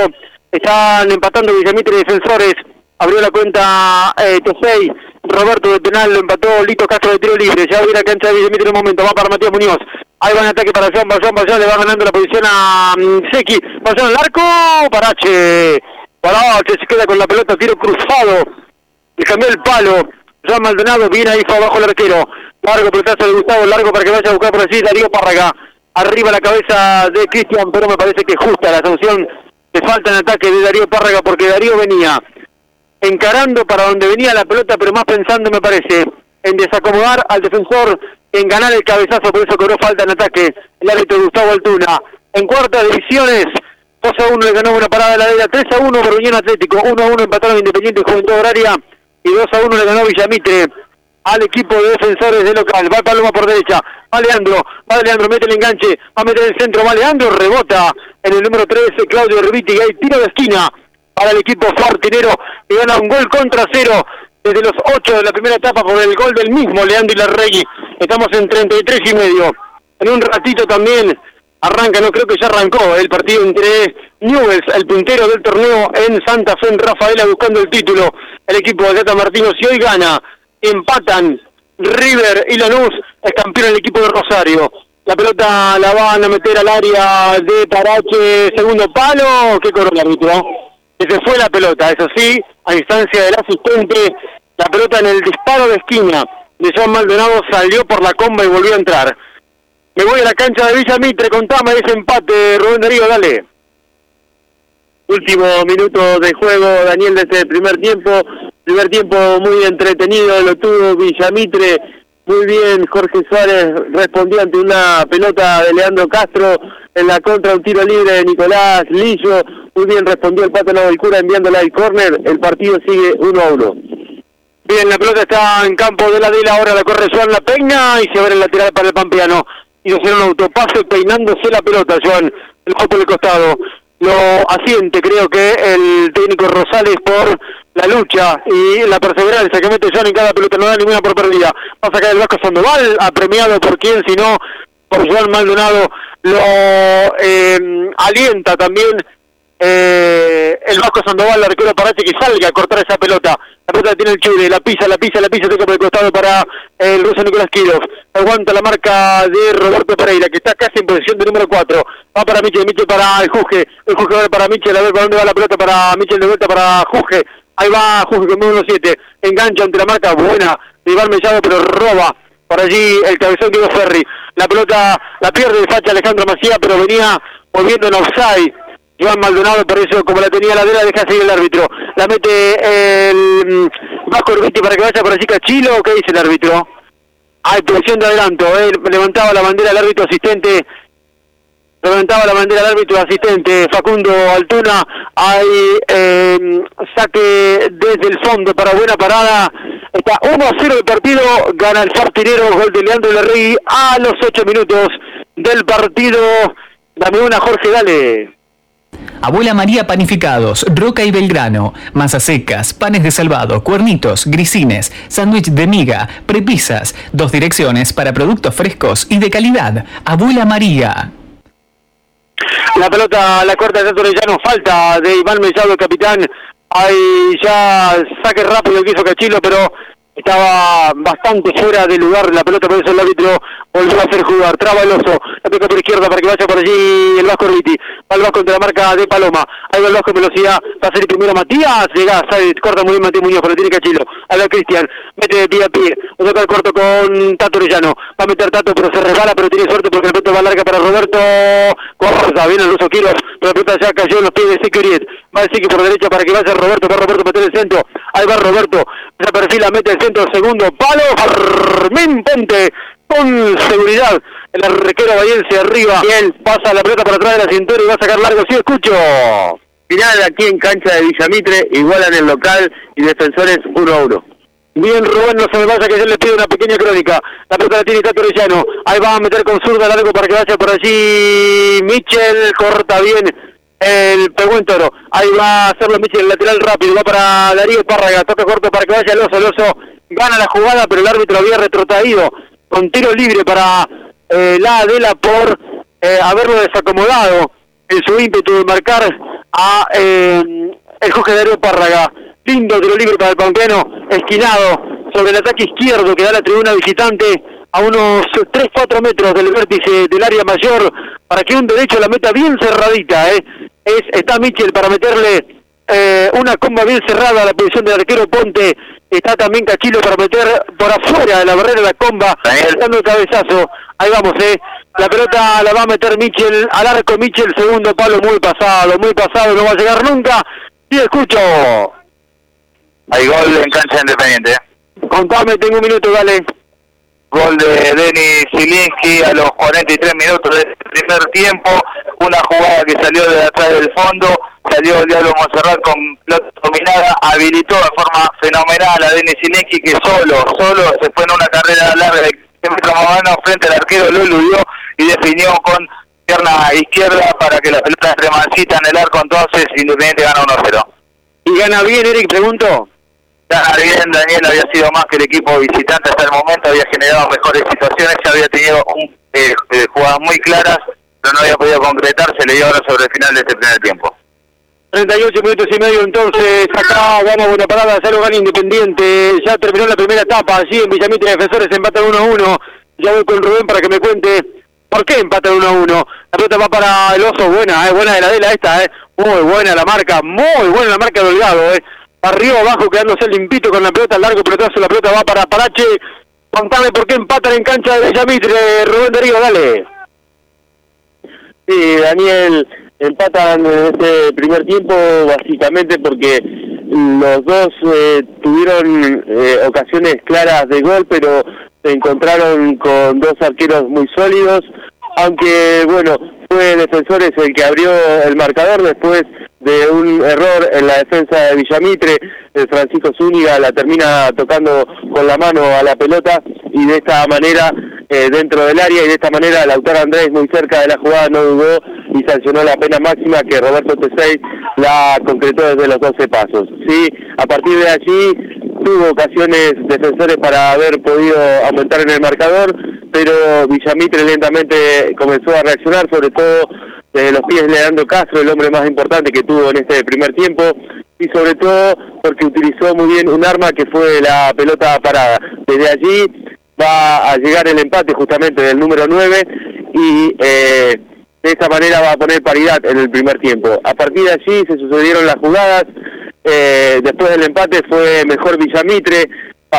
Están empatando Villamitre y Defensores. Abrió la cuenta eh, Tosei. Roberto de penal lo empató Lito Castro de tiro libre. Ya abrió la cancha de Villamitre en un momento. Va para Matías Muñoz. Ahí va en ataque para Jean Bayón. Bayón le va ganando la posición a um, Seki. Bayón al arco. Parache. Parache se queda con la pelota. Tiro cruzado. Le cambió el palo. Jean Maldonado viene ahí, fue abajo el arquero. Largo pelotazo de Gustavo, largo para que vaya a buscar por allí Darío Párraga. Arriba la cabeza de Cristian, pero me parece que es justa la sanción de falta en ataque de Darío Párraga, porque Darío venía encarando para donde venía la pelota, pero más pensando, me parece, en desacomodar al defensor, en ganar el cabezazo, por eso cobró falta en ataque el árbitro Gustavo Altuna. En cuartas divisiones, dos a uno le ganó una parada de la Adela, tres a uno por Unión Atlético, uno a uno empataron Independiente y Juventud Agraria, y dos a uno le ganó Villamitre al equipo de Defensores de local. Va Paloma por derecha, va Leandro, va Leandro, mete el enganche, va a meter el centro, va Leandro, rebota en el número trece, Claudio Rubiti, y hay tiro de esquina para el equipo fortinero, que gana un gol contra cero desde los ocho de la primera etapa por el gol del mismo Leandro Ilarregui. Estamos en treinta y tres y medio. En un ratito también arranca, no creo que ya arrancó el partido entre Newell's, el puntero del torneo en Santa Fe, en Rafaela, buscando el título. El equipo de Tata Martino, si hoy gana, empatan River y Lanús, es campeón el equipo de Rosario. La pelota la van a meter al área de Parache, segundo palo, que corrió el árbitro. Que se fue la pelota, eso sí, a instancia del asistente, la pelota en el disparo de esquina de Jean Maldonado salió por la comba y volvió a entrar. Me voy a la cancha de Villamitre, contame ese empate, Rubén Darío, dale. Último minuto de juego, Daniel, de este primer tiempo. Primer tiempo muy entretenido, lo tuvo Villamitre. Muy bien, Jorge Suárez respondió ante una pelota de Leandro Castro. En la contra, un tiro libre de Nicolás Lillo. Muy bien respondió el Pato del Cura enviándola al córner. El partido sigue uno a uno. Bien, la pelota está en campo de la Adela. Ahora la corre Joan La Peña y se abre el lateral para el Pampeano. Y hacer un autopase peinándose la pelota, Joan. El juego por el costado. Lo asiente, creo que el técnico Rosales, por la lucha y la perseverancia que mete Joan en cada pelota, no da ninguna por perdida. Va a sacar el Vasco Sandoval, apremiado por quién, sino por Joan Maldonado. Lo eh, alienta también eh, el Vasco Sandoval, la recuerda para que salga a cortar esa pelota. La pelota tiene el Chure, la pisa, la pisa, la pisa, toca por el costado para el ruso Nicolás Kirov. Aguanta la marca de Roberto Pereira, que está casi en posición de número cuatro. Va para Michel, Michel para el Juge. El Juge va para Michel, a ver para dónde va la pelota para Michel, de vuelta para Juge. Ahí va Juge con uno siete. Engancha ante la marca buena de Iván Mellado, pero roba por allí el cabezón Diego Ferri. La pelota la pierde de facha Alejandro Macía, pero venía volviendo en offside Iván Maldonado, por eso como la tenía la ladera deja seguir el árbitro. La mete el Vasco Urbiti para que vaya por allí Cachilo. ¿Qué dice el árbitro? Hay posición de adelanto, eh. levantaba la bandera el árbitro asistente. Levantaba la bandera el árbitro asistente Facundo Altuna. Hay eh, saque desde el fondo para buena parada. Está uno a cero el partido. Gana el Fortinero, gol de Leandro Larregui a los ocho minutos del partido. Dame una, Jorge, dale. Abuela María Panificados, Roca y Belgrano, masas secas, panes de salvado, cuernitos, grisines, sándwich de miga, prepisas, dos direcciones para productos frescos y de calidad. Abuela María. La pelota la corta de Torrellano, falta de Iván Mellado, el capitán. Hay ya saque rápido que hizo Cachilo, pero estaba bastante fuera de lugar la pelota, por eso el árbitro volvió a hacer jugar. Traba el oso, la pelota por izquierda para que vaya por allí el Vasco Urbiti. Va el Vasco entre la marca de Paloma. Ahí va el Vasco en velocidad. Va a ser el primero Matías. Llega, sale, corta muy bien Matías Muñoz, pero tiene Cachilo. Ahí va Cristian. Mete de pie a pie. Va a tocar corto con Tato Orellano. Va a meter Tato, pero se resbala, pero tiene suerte porque la pelota va larga para Roberto. Corta, viene el ruso Quiroz. Pero la pelota ya cayó en los pies de Siquiriet. Va el Sique por derecha para que vaya Roberto. Va Roberto para meter el centro. Ahí va Roberto. Se perfila, mete el centro, segundo palo. Fermín Ponte con seguridad. El arquero bahiense arriba. Y él pasa la pelota por atrás de la cintura y va a sacar largo. Sí, escucho. Final aquí en cancha de Villamitre, igualan el local y Defensores uno a uno. Bien, Rubén, no se me vaya que yo le pido una pequeña crónica. La pelota la tiene Tato Orellano. Ahí va a meter con zurda largo para que vaya por allí Michel. Corta bien el pegó en toro. Ahí va a hacerlo Michel, el lateral rápido. Va para Darío Párraga. Toca corto para que vaya el oso. El oso gana la jugada, pero el árbitro había retrotraído con tiro libre para eh, la Adela por eh, haberlo desacomodado en su ímpetu de marcar a eh, el Jorge Darío Párraga. Lindo tiro libre para el pampeano, esquinado sobre el ataque izquierdo que da la tribuna visitante a unos tres cuatro metros del vértice del área mayor, para que un derecho la meta bien cerradita. ¿eh? Es, está Michel para meterle eh, una comba bien cerrada a la posición del arquero Ponte. Está también Cachilo para meter por afuera de la barrera de la comba, dando el cabezazo. Ahí vamos, eh. La pelota la va a meter Michel al arco. Michel, segundo palo, muy pasado, muy pasado, no va a llegar nunca. Sí, escucho. Hay gol en cancha Independiente. Contame, tengo un minuto, dale. Gol de Denis Zielinski a los cuarenta y tres minutos del primer tiempo. Una jugada que salió de atrás del fondo. Salió el Diablo Monserrat con pelota dominada. Habilitó de forma fenomenal a Denis Zielinski, que solo, solo se fue en una carrera larga de quince metros más o menos frente al arquero, lo eludió y definió con pierna izquierda para que la pelota remancita en el arco. Entonces Independiente gana uno a cero. ¿Y gana bien, Eric? Pregunto. Gana bien, Daniel había sido más que el equipo visitante hasta el momento, había generado mejores situaciones, ya había tenido un, eh, eh, jugadas muy claras, pero no había podido concretar, se le dio ahora sobre el final de este primer tiempo. treinta y ocho minutos y medio, entonces acá gana buena parada, ya lo gana Independiente, ya terminó la primera etapa, allí en Villamitre Defensores empatan uno a uno, ya voy con Rubén para que me cuente por qué empatan uno a uno. La pelota va para el oso, buena, eh, buena de la Adela esta, eh, muy buena la marca, muy buena la marca de Holgado, eh. Arriba abajo quedándose limpito con la pelota al largo pelotazo, la pelota va para Parache. Contame por qué empatan en cancha de Villamitre, Rubén Darío, dale. Sí, Daniel, empatan en este primer tiempo básicamente porque los dos eh, tuvieron eh, ocasiones claras de gol, pero se encontraron con dos arqueros muy sólidos, aunque bueno, fue Defensores el que abrió el marcador después de un error en la defensa de Villamitre. Francisco Zúñiga la termina tocando con la mano a la pelota y de esta manera eh, dentro del área, y de esta manera Lautaro Andrés muy cerca de la jugada no dudó y sancionó la pena máxima que Roberto Tesey la concretó desde los doce pasos. Sí, a partir de allí tuvo ocasiones Defensores para haber podido aumentar en el marcador, pero Villamitre lentamente comenzó a reaccionar, sobre todo de los pies de Leandro Castro, el hombre más importante que tuvo en este primer tiempo, y sobre todo porque utilizó muy bien un arma que fue la pelota parada. Desde allí va a llegar el empate justamente del número nueve y eh, de esta manera va a poner paridad en el primer tiempo. A partir de allí se sucedieron las jugadas, eh, después del empate fue mejor Villamitre,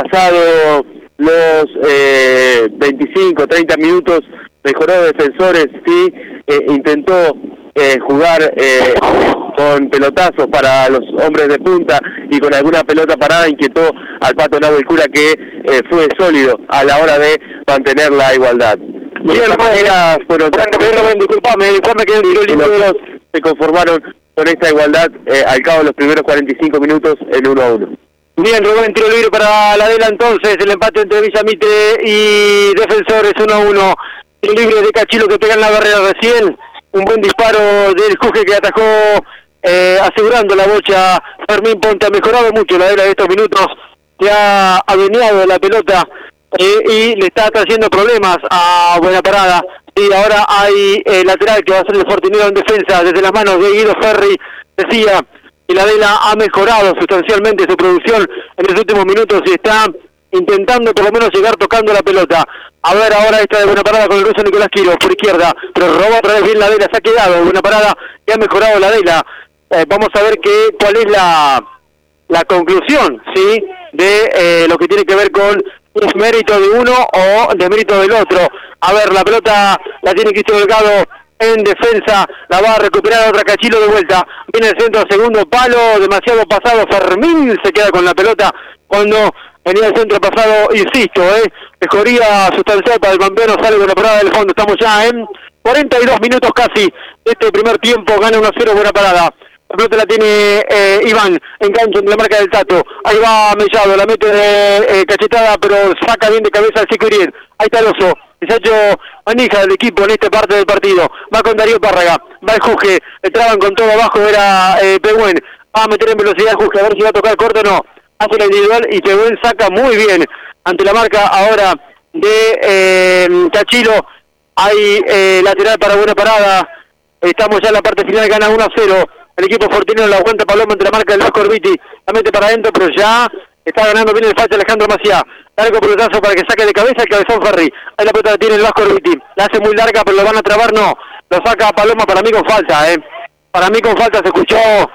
pasado los eh, veinticinco, treinta minutos, mejoró Defensores, sí, eh, intentó eh, jugar eh, con pelotazos para los hombres de punta y con alguna pelota parada inquietó al Pato Nahuel Cura, que eh, fue sólido a la hora de mantener la igualdad. De esta manera fueron disculpame, disculpame que los se conformaron con esta igualdad eh, al cabo de los primeros cuarenta y cinco minutos en uno a uno. Bien, Rubén, tiro libre para la Dela entonces, el empate entre Villamitre y Defensores uno a uno. Tiro libre de Cachilo que pega en la barrera recién, un buen disparo del Juge que atajó eh, asegurando la bocha. Fermín Ponte ha mejorado mucho la Dela de estos minutos, se ha adueñado la pelota eh, y le está trayendo problemas a Buena Parada. Y ahora hay eh, lateral que va a ser el Fortinero en defensa desde las manos de Guido Ferri. Decía y la Dela ha mejorado sustancialmente su producción en los últimos minutos y está intentando por lo menos llegar tocando la pelota. A ver ahora esta de Buena Parada con el ruso Nicolás Quiro por izquierda, pero roba otra vez bien la Dela, se ha quedado Buena Parada y ha mejorado la Dela. Eh, vamos a ver qué cuál es la la conclusión, sí, de eh, lo que tiene que ver con un mérito de uno o de mérito del otro. A ver, la pelota la tiene Cristian Delgado en defensa, la va a recuperar otra Cachilo de vuelta, viene el centro, segundo palo, demasiado pasado, Fermín se queda con la pelota cuando venía el centro pasado, insisto, eh, mejoría sustancial para el campeón, sale Buena Parada del fondo, estamos ya en cuarenta y dos minutos casi de este primer tiempo, gana uno a cero Buena Parada. La pelota la tiene eh, Iván, engancho en la marca del Tato, ahí va Mellado, la mete de eh, cachetada, pero saca bien de cabeza al Siquirien, ahí está el oso, se ha hecho manija del equipo en esta parte del partido, va con Darío Párraga, va el Juge, le traban con todo abajo, era eh, Pehuen, va a meter en velocidad el Juge, a ver si va a tocar corto o no, hace la individual y Pehuen saca muy bien, ante la marca ahora de eh, Cachilo, hay eh, lateral para Buena Parada, estamos ya en la parte final, gana uno a cero, el equipo Fortinero la aguanta Paloma entre la marca del Vasco Orbiti, la mete para adentro, pero ya está ganando bien el facho Alejandro Maciá, largo pelotazo para que saque de cabeza el cabezón Ferri, ahí la pelota la tiene el Vasco Orbiti, la hace muy larga pero lo van a trabar, no, lo saca Paloma para mí con falta, eh, para mí con falta, se escuchó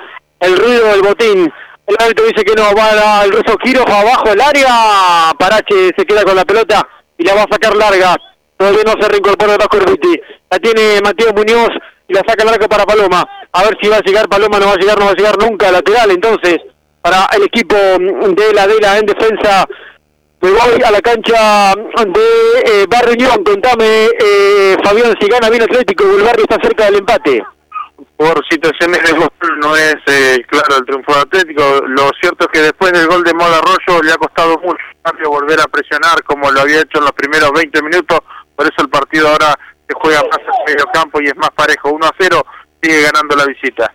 el ruido del botín, el árbitro dice que no, va al ruso Quiro abajo el área, Parache se queda con la pelota y la va a sacar larga, todavía no se reincorpora el Vasco Orbiti, la tiene Mateo Muñoz y la saca larga para Paloma, a ver si va a llegar Paloma, no va a llegar, no va a llegar nunca, lateral entonces para el equipo de la Dela en defensa. Me voy a la cancha de eh, Barriñón, contame eh, Fabián, si gana bien Atlético, el Barrio está cerca del empate. Por situaciones de gol no es eh, claro el triunfo de Atlético, lo cierto es que después del gol de Mola Arroyo le ha costado mucho cambio volver a presionar como lo había hecho en los primeros veinte minutos, por eso el partido ahora se juega más en medio campo y es más parejo, uno a cero, sigue ganando la visita.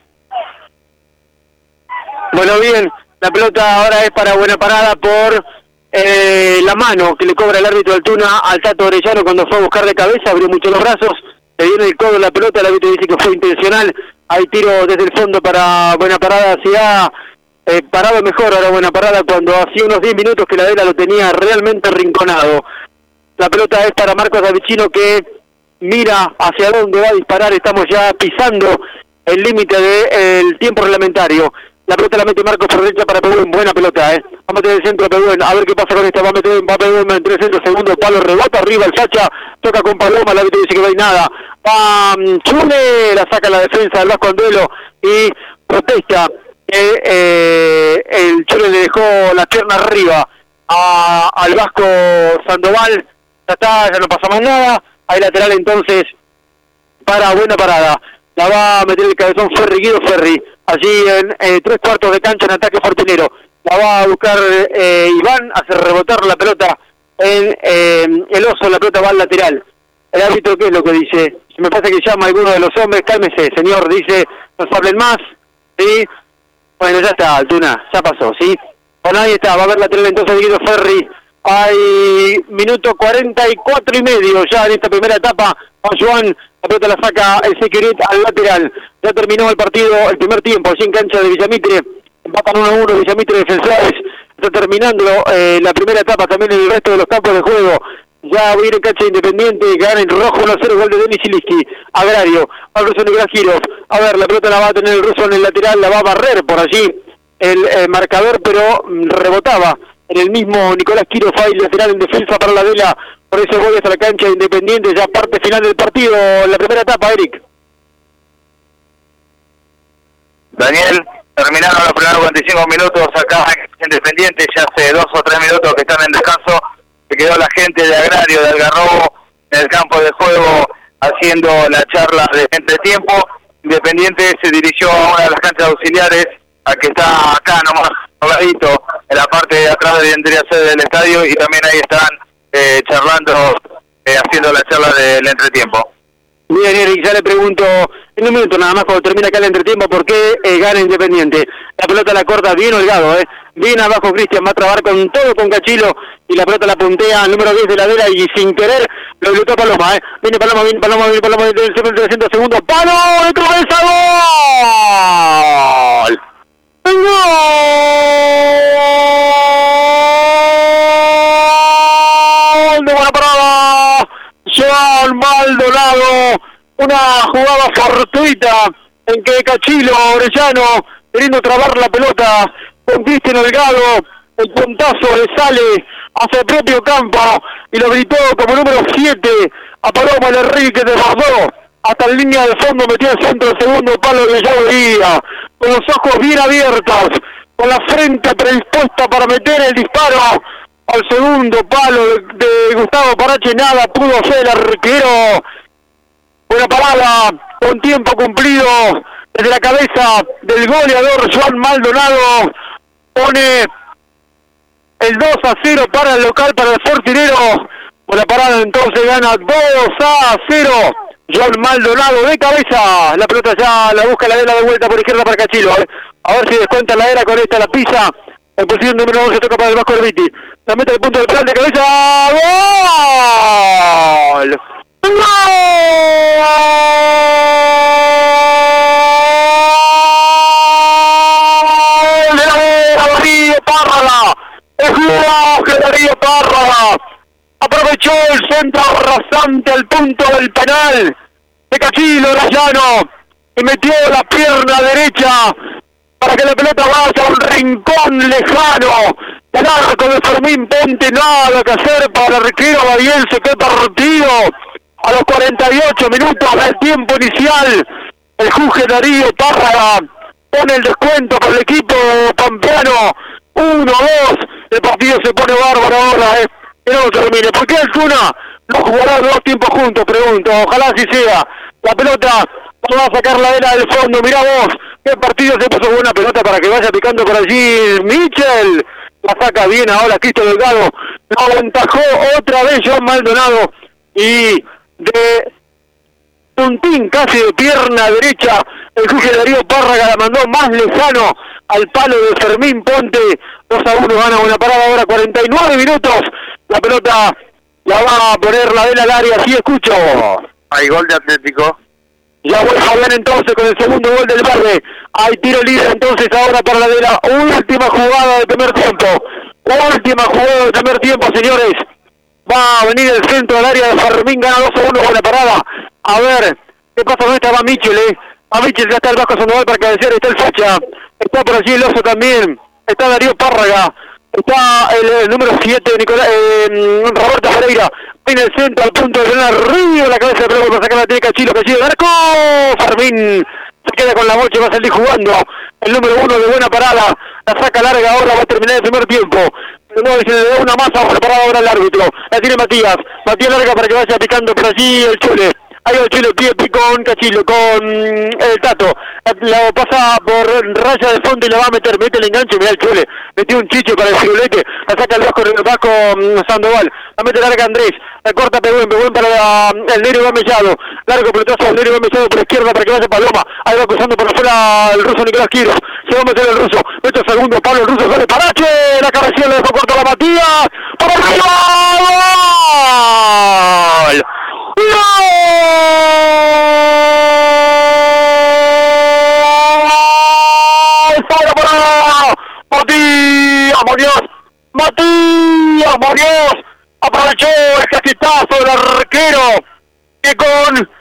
Bueno, bien, la pelota ahora es para Buena Parada por eh, la mano que le cobra el árbitro Altuna al Tato Orellano cuando fue a buscar de cabeza, abrió mucho los brazos, le viene el codo en la pelota, el árbitro dice que fue intencional, hay tiro desde el fondo para Buena Parada, se ha eh, parado mejor ahora Buena Parada cuando hacía unos diez minutos que la Dela lo tenía realmente rinconado. La pelota es para Marcos Davicino que mira hacia dónde va a disparar, estamos ya pisando el límite del tiempo reglamentario. La pelota la mete Marcos por derecha para Pehuen, buena pelota, eh. Va a meter el centro a Pehuen, a ver qué pasa con esta, va a meter, va a Pehuen entre el centro, segundo palo, rebota arriba el Sacha, toca con Paloma, la árbitro dice que no hay nada. Va um, Chule, la saca la defensa del Vasco Andelo y protesta que eh, el Chule le dejó la pierna arriba a, al Vasco Sandoval, ya está, ya no pasa más nada, hay lateral entonces para Buena Parada. La va a meter el cabezón Ferri, Guido Ferri, allí en eh, tres cuartos de cancha en ataque Fortinero. La va a buscar eh, Iván, hace rebotar la pelota en eh, el oso, la pelota va al lateral. El árbitro, ¿qué es lo que dice? Me parece que llama a alguno de los hombres, cálmese, señor, dice, no se hablen más, ¿sí? Bueno, ya está, Altuna, ya pasó, ¿sí? Bueno, ahí está, va a haber lateral entonces Guido Ferri, Hay minuto cuarenta y cuatro y medio ya en esta primera etapa. Juan Joan, la pelota la saca el Sequeret al lateral. Ya terminó el partido, el primer tiempo, allí en cancha de Villamitre. Empatan uno a uno Villamitre Defensores. Está terminando eh, la primera etapa también en el resto de los campos de juego. Ya voy a ir en cancha Independiente, gana en rojo uno a cero, gol de Denis Iliski. Agrario, al ruso Nicolás Girov. A ver, la pelota la va a tener el ruso en el lateral, la va a barrer por allí el eh, marcador, pero mm, rebotaba en el mismo Nicolás Girov, ahí lateral en defensa para la Vela. Por eso voy hasta la cancha Independiente, ya parte final del partido, la primera etapa, Eric. Daniel, terminaron los primeros cuarenta y cinco minutos acá en Independiente, ya hace dos o tres minutos que están en descanso. Se quedó la gente de Agrario, de Algarrobo, en el campo de juego haciendo la charla de entretiempo. Independiente se dirigió a una de las canchas auxiliares, a que está acá nomás, colgadito, en la parte de atrás de la sede del estadio, y también ahí están eh, charlando, eh, haciendo la charla del entretiempo. Bien, Eric, ya le pregunto en un minuto nada más cuando termina acá el entretiempo por qué eh, gana Independiente. La pelota la corta bien holgado, eh. Bien abajo Cristian, va a trabar con todo con Cachilo y la pelota la puntea al número diez de la Vela y sin querer lo glutó Paloma, eh. Viene Paloma, viene Paloma, viene Paloma desde el trescientos segundos. ¡Palo! ¡De cabeza! ¡Gol! ¡Gol! ¡De buena parada! Joan Maldonado, una jugada fortuita en que Cachilo Orellano, queriendo trabar la pelota con Cristian Holgado, el puntazo le sale hacia el propio campo y lo gritó como número siete a Paloma Enrique de Bordó, hasta la línea de fondo, metió el centro, el segundo palo de Yavería, con los ojos bien abiertos, con la frente predispuesta para meter el disparo al segundo palo de, de Gustavo Parache. Nada pudo hacer el arquero. Buena parada, con tiempo cumplido, desde la cabeza del goleador Joan Maldonado, pone el dos a cero para el local, para el Fortinero. Buena parada, entonces gana dos a cero Joan Maldonado de cabeza. La pelota ya la busca la Vela de vuelta por izquierda para Cachilo, eh. A ver si descuenta la era con esta, la pisa. En posición número once toca para el Vasco Herbiti. La mete al punto del plan de cabeza. ¡Gol! ¡Gol! ¡De la Darío Párraga! ¡El jugador de Darío Párraga! Aprovechó el centro rasante al punto del penal de Cachilo Orellano y metió la pierna derecha para que la pelota vaya a un rincón lejano. El arco de Fermín Ponte, nada que hacer para el arquero bahiense. ¡Qué partido! A los cuarenta y ocho minutos del tiempo inicial, el Juge Darío Párraga pone el descuento para el equipo pampeano. uno dos, el partido se pone bárbaro ahora, eh. Que no termine. ¿Por qué el Zuna no jugará dos tiempos juntos? Pregunto. Ojalá así sea. La pelota va a sacar la Vela del fondo. Mirá vos, qué partido se puso buena pelota para que vaya picando por allí Michel. La saca bien ahora Cristo Delgado. Lo aventajó otra vez Joan Maldonado. Y de puntín, casi de pierna derecha, el Juge Darío Párraga la mandó más lejano al palo de Fermín Ponte. dos a uno gana buena parada ahora, cuarenta y nueve minutos. La pelota la va a poner la Vela al área, así escucho. Hay gol de Atlético. Ya vuelve a ver entonces con el segundo gol del Verde. Hay tiro libre entonces ahora para la Vela. Última jugada del primer tiempo. Última jugada del primer tiempo, señores. Va a venir el centro del área de Fermín, gana dos a uno con la parada. A ver, ¿qué pasa con esta? Va Michel, eh. A Michel ya está el Vasco Sandoval para cabecear, está el Facha. Está por allí el Oso también. Está Darío Párraga. Está el, el número siete, Nicolás, eh, Roberto Ferreira. En el centro, al punto de frenar, arriba la cabeza de pelota para sacar la tiene Cachilo, Cachilo de arco. Fermín se queda con la bocha, va a salir jugando. El número uno de buena parada. La saca larga ahora, va a terminar el primer tiempo. No, se le da una masa preparada ahora el árbitro. La tiene Matías. Matías larga para que vaya picando por allí el Chule. Ahí el Chule pie con Cachilo, con el Tato. La pasa por raya de fondo y la va a meter. Mete el enganche, mira el Chule. Metió un chicho para el firulete. La saca el Vasco, el Vasco Sandoval. La mete larga Andrés. La corta Pegüen. Pegüen para la, el Negro Iván Mellado. Largo pelotazo al Negro Iván Mellado por la izquierda para que vaya Paloma. Ahí va cruzando por afuera el ruso Nicolás Quiros. Se va a meter el ruso. Mete segundo palo, el ruso sale Parache. La cabecilla le dejó corto a la Matías. ¡Por arriba! ¡Gol! ¡Gol! ¡Para, para! ¡Matías Muñoz! ¡Matías Muñoz! Aprovechó el cachetazo del arquero que con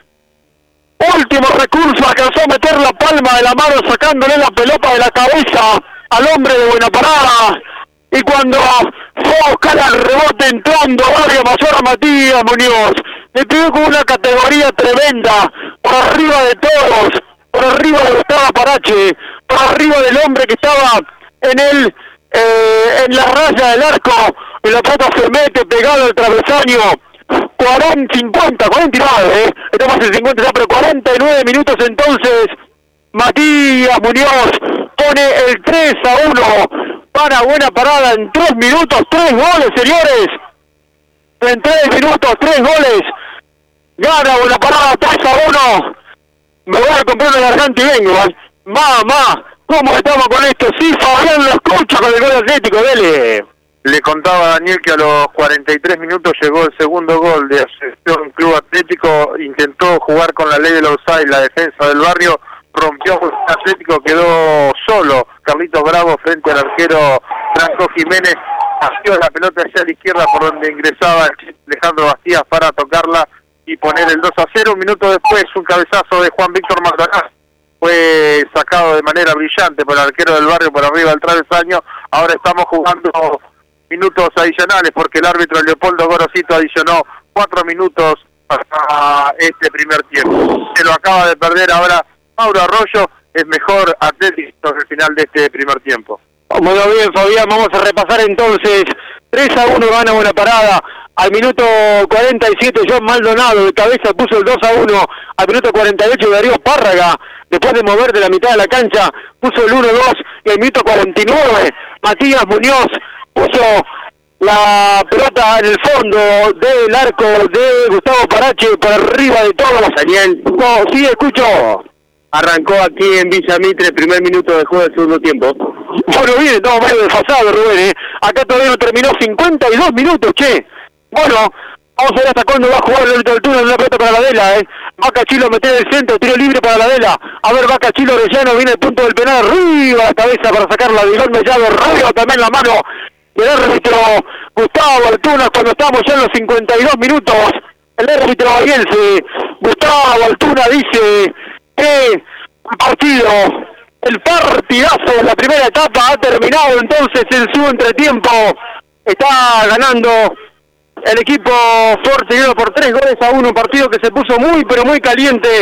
último recurso alcanzó a meter la palma de la mano sacándole la pelota de la cabeza al hombre de Buena Parada, y cuando fue a buscar el rebote entrando Barrio Mayor a Matías Muñoz, le pegó con una categoría tremenda, por arriba de todos, por arriba de Gustavo Parache, por arriba del hombre que estaba en el eh, en la raya del arco, y la pelota se mete pegado al travesaño. cuarenta, cincuenta, cuarenta y nueve, eh. Estamos en cincuenta ya, pero cuarenta y nueve minutos entonces. Matías Muñoz pone el tres a uno para Buena Parada en tres minutos, tres goles, señores. En tres minutos, tres goles. Gana Buena Parada tres a uno. Me voy a comprar una garganta y vengo, ¿eh? Mamá, ¿cómo estamos con esto? Sí, Fabián lo escucha con el gol atlético, dele. Le contaba a Daniel que a los cuarenta y tres minutos llegó el segundo gol de Asociación Club Atlético, intentó jugar con la ley del offside, la defensa del Barrio, rompió el Atlético, quedó solo Carlitos Bravo frente al arquero Franco Jiménez, hació la pelota hacia la izquierda por donde ingresaba Alejandro Bastías para tocarla y poner el dos a cero. Un minuto después un cabezazo de Juan Víctor Maldonado fue sacado de manera brillante por el arquero del Barrio por arriba del travesaño. Ahora estamos jugando minutos adicionales porque el árbitro Leopoldo Gorosito adicionó cuatro minutos para este primer tiempo. Se lo acaba de perder ahora Mauro Arroyo, es mejor Atlético al final de este primer tiempo. Muy bien, Fabián, vamos a repasar entonces. tres a uno gana Buena Parada. Al minuto cuarenta y siete John Maldonado de cabeza puso el dos a uno. Al minuto cuarenta y ocho Darío Párraga, después de mover de la mitad de la cancha, puso el uno dos. Y al minuto cuarenta y nueve Matías Muñoz puso la pelota en el fondo del arco de Gustavo Parache por arriba de todos. Daniel, no, sí, escucho. Arrancó aquí en Villa Mitre el primer minuto de juego del segundo tiempo. Bueno, bien, estamos medio desfasados, Rubén, ¿eh? Acá todavía no terminó, cincuenta y dos minutos, che. Bueno, vamos a ver hasta cuándo va a jugar el árbitro del túnel, una pelota para la Dela, ¿eh? Vaca Chilo mete en el centro, tiro libre para la Dela. A ver, Vaca Chilo Orellano viene al punto del penal, arriba la cabeza para sacarla de Dilón Mellado, arriba también la mano del árbitro Gustavo Altuna cuando estamos ya en los cincuenta y dos minutos. El árbitro bahiense Gustavo Altuna dice que el partido, el partidazo de la primera etapa ha terminado entonces en su entretiempo. Está ganando el equipo Fortiguero por tres goles a uno, un partido que se puso muy pero muy caliente.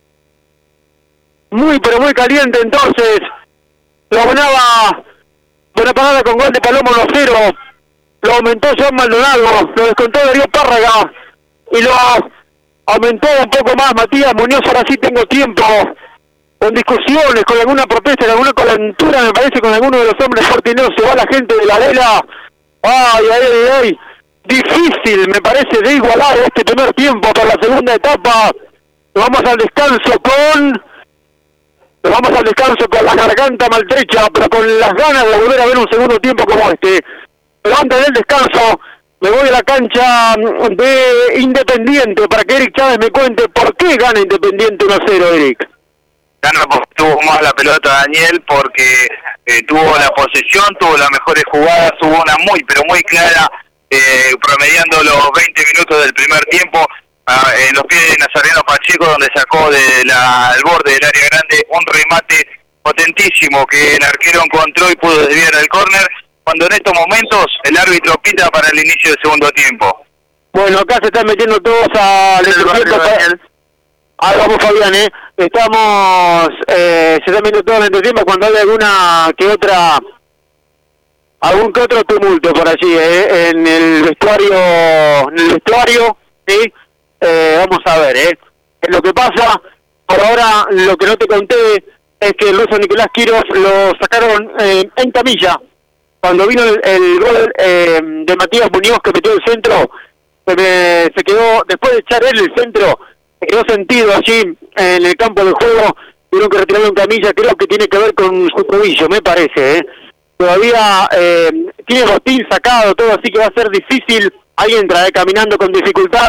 Muy pero muy caliente entonces. Lo ganaba Buena Parada con gol de Palomo uno cero. Lo aumentó John Maldonado, lo descontó Darío Párraga y lo aumentó un poco más Matías Muñoz. Ahora sí tengo tiempo, con discusiones, con alguna protesta, con alguna calentura, me parece, con alguno de los hombres fortineros. Se va la gente de la Lela. Ay, ay, ay, ay. Difícil, me parece, de igualar este primer tiempo para la segunda etapa. Nos vamos al descanso con... Nos vamos al descanso con la garganta maltrecha, pero con las ganas de volver a ver un segundo tiempo como este. Pero antes del descanso, me voy a la cancha de Independiente para que Eric Chávez me cuente por qué gana Independiente uno a cero, Eric. Gana porque tuvo más la pelota Daniel, porque eh, tuvo la posesión, tuvo las mejores jugadas, tuvo una muy, pero muy clara, eh, promediando los veinte minutos del primer tiempo, ah, en los pies de Nazareno Pacheco, donde sacó del de borde del área grande un remate potentísimo que el arquero encontró y pudo desviar al córner, cuando en estos momentos el árbitro pita para el inicio del segundo tiempo. Bueno, acá se están metiendo todos a... Ahí vamos, Fabián, ¿eh? Estamos... Eh, se están metiendo todos al entretiempo cuando hay alguna que otra... Algún que otro tumulto por allí, ¿eh? En el vestuario... En el vestuario, ¿sí? Eh, vamos a ver, ¿eh? Lo que pasa, por ahora, lo que no te conté es que el ruso Nicolás Quiros lo sacaron eh, en camilla. Cuando vino el, el gol eh, de Matías Muñoz que metió el centro, se, me, se quedó, después de echar él el centro, se quedó sentido allí en el campo de juego y tuvieron que retirarlo en camilla, creo que tiene que ver con su tobillo, me parece, ¿eh? Todavía eh, tiene botín sacado, todo, así que va a ser difícil. Ahí entra, eh, caminando con dificultad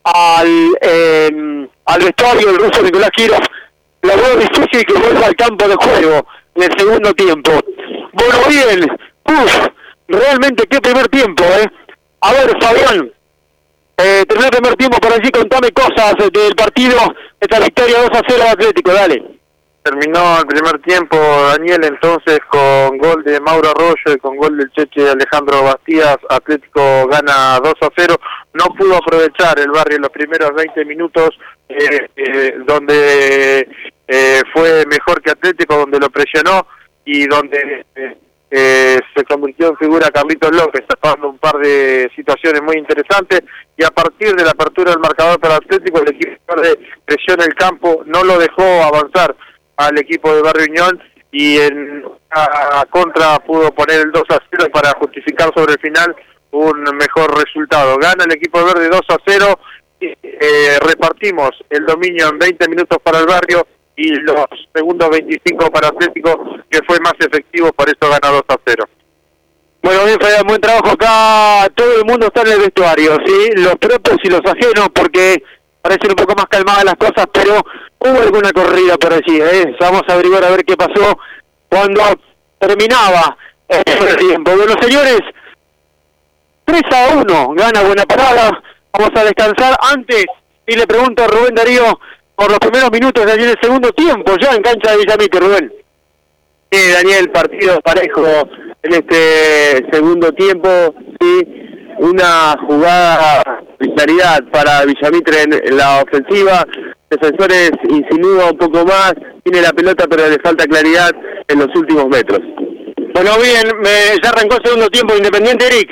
al eh, al vestuario el ruso Nicolás Kirov. La veo difícil que vuelva al campo de juego en el segundo tiempo. Bueno, bien, uff, realmente qué primer tiempo, ¿eh? A ver, Fabián, eh, terminó el primer tiempo, por allí contame cosas del partido, esta victoria dos a cero Atlético, dale. Terminó el primer tiempo, Daniel, entonces con gol de Mauro Arroyo y con gol del Cheche Alejandro Bastías. Atlético gana dos a cero. No pudo aprovechar el Barrio en los primeros veinte minutos, eh, eh, donde eh, fue mejor que Atlético, donde lo presionó y donde eh, eh, se convirtió en figura Carlitos López, tapando un par de situaciones muy interesantes. Y a partir de la apertura del marcador para Atlético, el equipo verde creció en el campo, no lo dejó avanzar al equipo de Barrio Unión, y en a, a contra pudo poner el dos a cero para justificar sobre el final un mejor resultado. Gana el equipo verde dos a cero, y, eh, repartimos el dominio en veinte minutos para el Barrio y los segundos veinticinco para Atlético, que fue más efectivo, por eso gana dos a cero. Bueno, bien, Fabián, buen trabajo acá. Todo el mundo está en el vestuario, ¿sí? Los propios y los ajenos, porque parecen un poco más calmadas las cosas, pero hubo alguna corrida por allí, ¿eh? Vamos a averiguar a ver qué pasó cuando terminaba el primer tiempo. Bueno, señores, tres a uno, gana Buena Parada. Vamos a descansar antes, y le pregunto a Rubén Darío por los primeros minutos de allí en el segundo tiempo, ya en cancha de Villamite, Rubén. Sí, Daniel, partido parejo en este segundo tiempo, sí. Una jugada de claridad para Villamitre en la ofensiva. Defensores insinúa un poco más, tiene la pelota, pero le falta claridad en los últimos metros. Bueno, bien, me, ya arrancó el segundo tiempo. Independiente, Eric.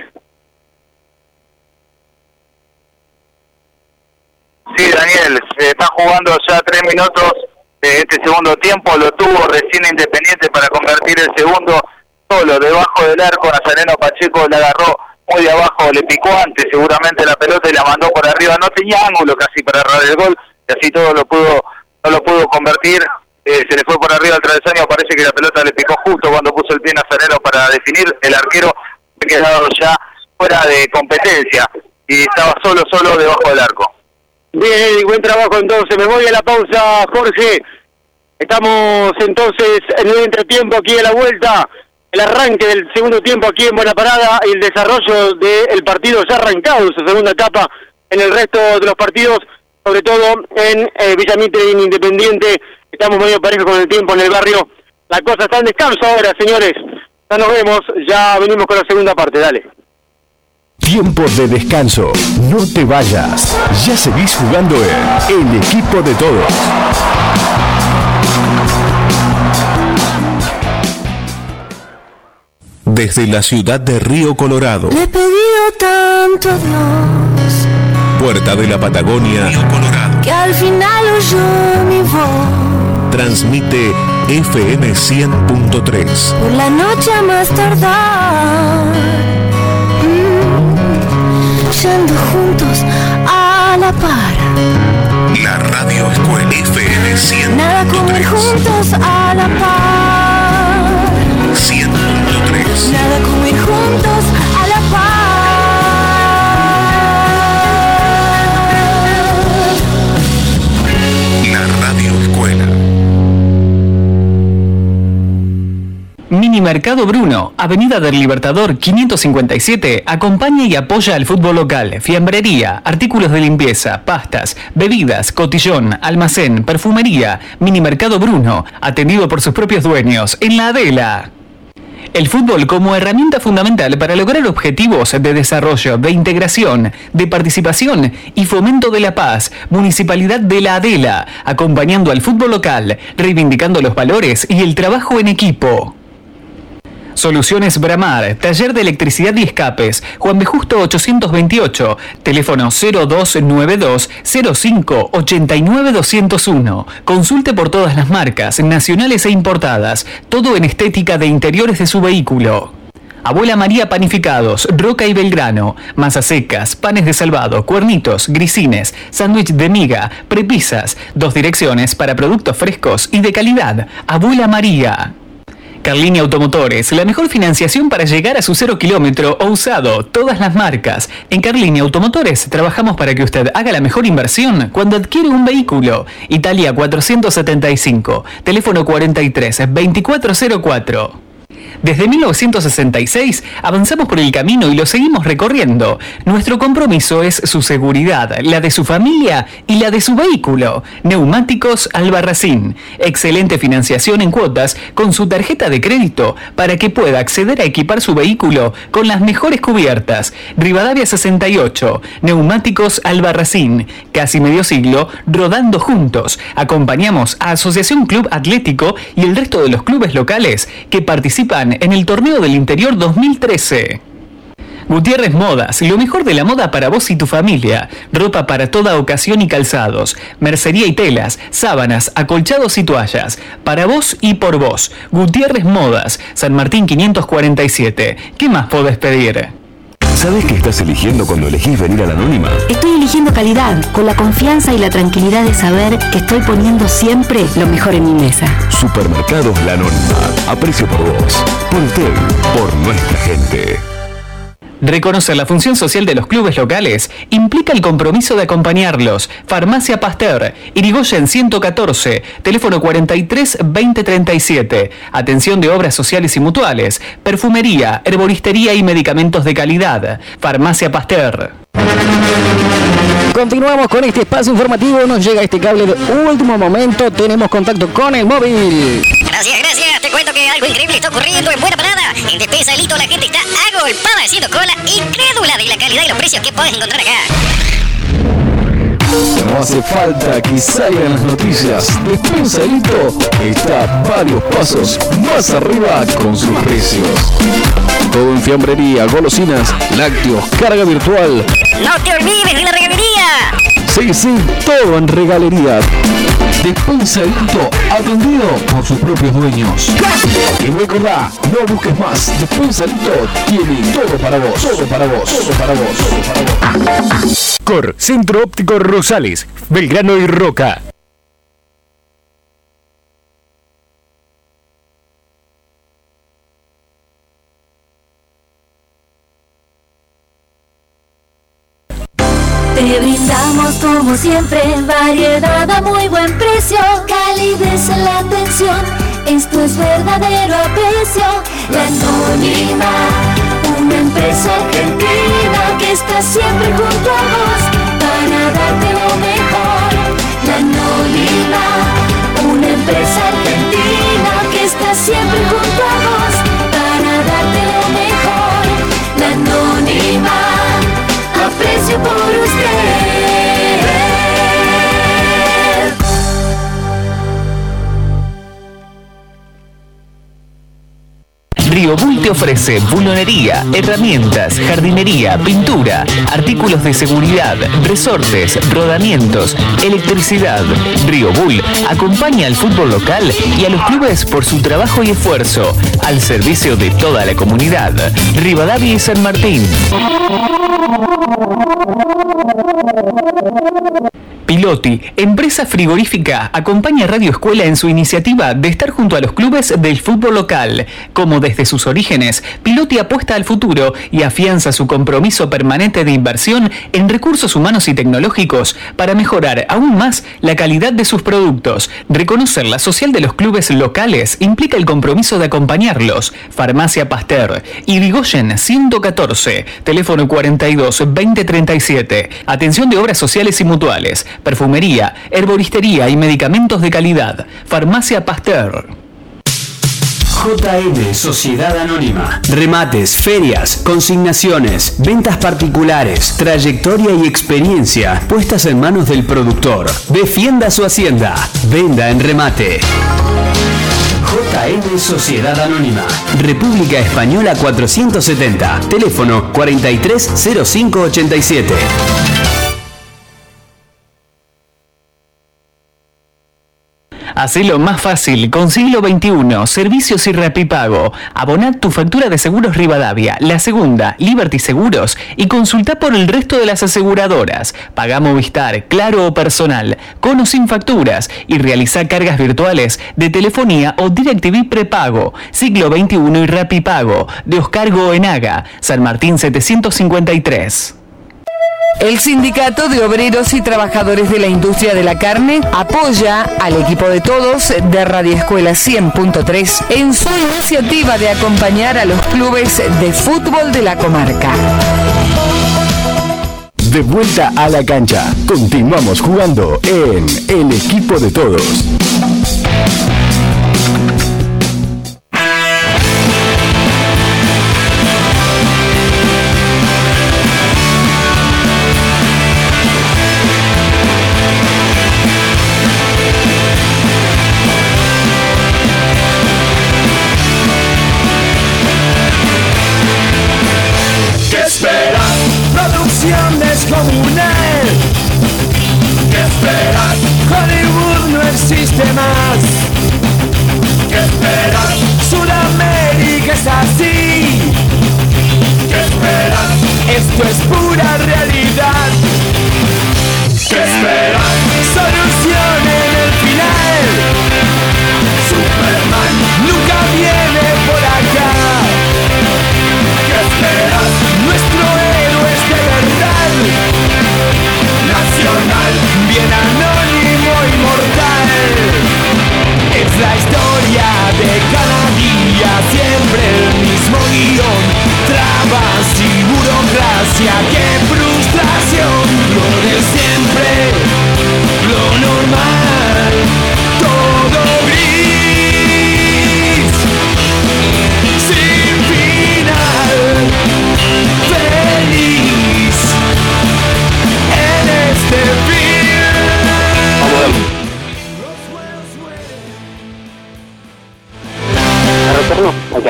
Sí, Daniel, se está jugando ya tres minutos de este segundo tiempo. Lo tuvo recién Independiente para convertir el segundo solo, debajo del arco. Nazareno Pacheco le agarró muy de abajo, le picó antes seguramente la pelota y la mandó por arriba. No tenía ángulo casi para errar el gol, y así todo lo pudo no lo pudo convertir. Eh, se le fue por arriba al travesaño. Parece que la pelota le picó justo cuando puso el pie Nazareno para definir. El arquero ha quedado ya fuera de competencia y estaba solo, solo debajo del arco. Bien, Eric, buen trabajo entonces. Me voy a la pausa, Jorge. Estamos entonces en el entretiempo aquí a la vuelta. El arranque del segundo tiempo aquí en Buena Parada y el desarrollo del partido ya arrancado en su segunda etapa en el resto de los partidos, sobre todo en eh, Villamite e Independiente. Estamos medio parejos con el tiempo en el Barrio. La cosa está en descanso ahora, señores. Ya nos vemos, ya venimos con la segunda parte, dale. Tiempo de descanso. No te vayas. Ya seguís jugando en el equipo de todos. Desde la ciudad de Río Colorado. Le he pedido tanto a Dios. Puerta de la Patagonia, Río Colorado. Que al final oyó mi voz. Transmite F M cien punto tres. Por la noche a más tardar. Mm, yendo juntos a la par. La radio escuela F M cien punto tres. Nada como ir juntos a la par. cien punto tres. Nada como ir juntos a la par. La radio escuela. Minimercado Bruno, Avenida del Libertador quinientos cincuenta y siete, acompaña y apoya al fútbol local, fiambrería, artículos de limpieza, pastas, bebidas, cotillón, almacén, perfumería. Minimercado Bruno, atendido por sus propios dueños, en la Adela. El fútbol como herramienta fundamental para lograr objetivos de desarrollo, de integración, de participación y fomento de la paz. Municipalidad de la Adela, acompañando al fútbol local, reivindicando los valores y el trabajo en equipo. Soluciones Bramar, taller de electricidad y escapes, Juan B. Justo ochocientos veintiocho, teléfono cero dos nueve dos cero cinco ocho nueve dos cero uno. Consulte por todas las marcas, nacionales e importadas, todo en estética de interiores de su vehículo. Abuela María Panificados, Roca y Belgrano, masas secas, panes de salvado, cuernitos, grisines, sándwich de miga, prepisas, dos direcciones para productos frescos y de calidad. Abuela María. Carlini Automotores, la mejor financiación para llegar a su cero kilómetro o usado, todas las marcas. En Carlini Automotores trabajamos para que usted haga la mejor inversión cuando adquiere un vehículo. Italia cuatrocientos setenta y cinco, teléfono cuarenta y tres, veinticuatro cero cuatro. Desde mil novecientos sesenta y seis avanzamos por el camino y lo seguimos recorriendo. Nuestro compromiso es su seguridad, la de su familia y la de su vehículo. Neumáticos Albarracín. Excelente financiación en cuotas con su tarjeta de crédito para que pueda acceder a equipar su vehículo con las mejores cubiertas. Rivadavia sesenta y ocho. Neumáticos Albarracín. Casi medio siglo rodando juntos. Acompañamos a Asociación Club Atlético y el resto de los clubes locales que participan en el Torneo del Interior dos mil trece. Gutiérrez Modas, lo mejor de la moda para vos y tu familia. Ropa para toda ocasión y calzados. Mercería y telas, sábanas, acolchados y toallas. Para vos y por vos. Gutiérrez Modas, San Martín quinientos cuarenta y siete. ¿Qué más podés pedir? ¿Sabes qué estás eligiendo cuando elegís venir a la Anónima? Estoy eligiendo calidad, con la confianza y la tranquilidad de saber que estoy poniendo siempre lo mejor en mi mesa. Supermercados La Anónima. Aprecio por vos, por usted, por nuestra gente. Reconocer la función social de los clubes locales implica el compromiso de acompañarlos. Farmacia Pasteur, Irigoyen ciento catorce, teléfono cuarenta y tres, veinte treinta y siete. Atención de obras sociales y mutuales, perfumería, herboristería y medicamentos de calidad. Farmacia Pasteur. Continuamos con este espacio informativo. Nos llega este cable de último momento. Tenemos contacto con el móvil. Gracias, gracias. Te cuento que algo increíble está ocurriendo en Buena Parada. En Despensa El Hito la gente está agolpada haciendo cola y crédula de la calidad y los precios que puedes encontrar acá. No hace falta que salgan las noticias. Despensa El Hito está varios pasos más arriba con sus precios. Todo en fiambrería, golosinas, lácteos, carga virtual. ¡No te olvides de la regalería! Sí, sí, todo en regalería. Despensa El Hito, atendido por sus propios dueños. Y recordá, no busques más. Despensa El Hito tiene todo para vos, todo para vos, todo para vos, todo para vos. Cor, Centro Óptico Rosales, Belgrano y Roca. Te brindamos como siempre variedad a muy buen precio, calidez en la atención, esto es verdadero aprecio. La Anónima, una empresa argentina que está siempre junto a vos para darte lo mejor. La Anónima, una empresa argentina que está siempre junto a vos para darte lo mejor. La Anónima, aprecio por usted. Riobull te ofrece bulonería, herramientas, jardinería, pintura, artículos de seguridad, resortes, rodamientos, electricidad. Riobull acompaña al fútbol local y a los clubes por su trabajo y esfuerzo, al servicio de toda la comunidad. Rivadavia y San Martín. Piloti, empresa frigorífica, acompaña a Radio Escuela en su iniciativa de estar junto a los clubes del fútbol local. Como desde sus orígenes, Piloti apuesta al futuro y afianza su compromiso permanente de inversión en recursos humanos y tecnológicos para mejorar aún más la calidad de sus productos. Reconocer la social de los clubes locales implica el compromiso de acompañarlos. Farmacia Pasteur, Irigoyen ciento catorce, teléfono cuarenta y dos, veinte treinta y siete. Atención de obras sociales y mutuales. Perfumería, herboristería y medicamentos de calidad. Farmacia Pasteur. J M Sociedad Anónima. Remates, ferias, consignaciones, ventas particulares, trayectoria y experiencia puestas en manos del productor. Defienda su hacienda. Venda en remate. J M Sociedad Anónima. República Española cuatrocientos setenta. Teléfono cuarenta y tres, cero cinco ochenta y siete. Hacelo más fácil con Siglo veintiuno, servicios y Rapipago. Aboná tu factura de Seguros Rivadavia, La Segunda, Liberty Seguros y consulta por el resto de las aseguradoras. Pagá Movistar, Claro o Personal, con o sin facturas y realiza cargas virtuales de telefonía o DirecTV prepago. Siglo veintiuno y Rapipago, de Oscar Goenaga, San Martín setecientos cincuenta y tres. El Sindicato de Obreros y Trabajadores de la Industria de la Carne apoya al equipo de todos de Radio Escuela cien punto tres en su iniciativa de acompañar a los clubes de fútbol de la comarca. De vuelta a la cancha, continuamos jugando en El Equipo de Todos. Descomunal. ¿Qué esperas? Hollywood no existe más. ¿Qué esperas? Sudamérica es así. ¿Qué esperas? Esto es pura realidad. ¿Qué esperas? Solución en el final. Superman nunca viene por acá. ¿Qué esperas? Nuestro héroe es de verdad. Nacional, bien anónimo y mortal. Es la historia de cada día, siempre el mismo guión. Trabas y burocracia, qué frustración. Lo de siempre, lo normal, todo gris, sin final, feliz en este film. Acá.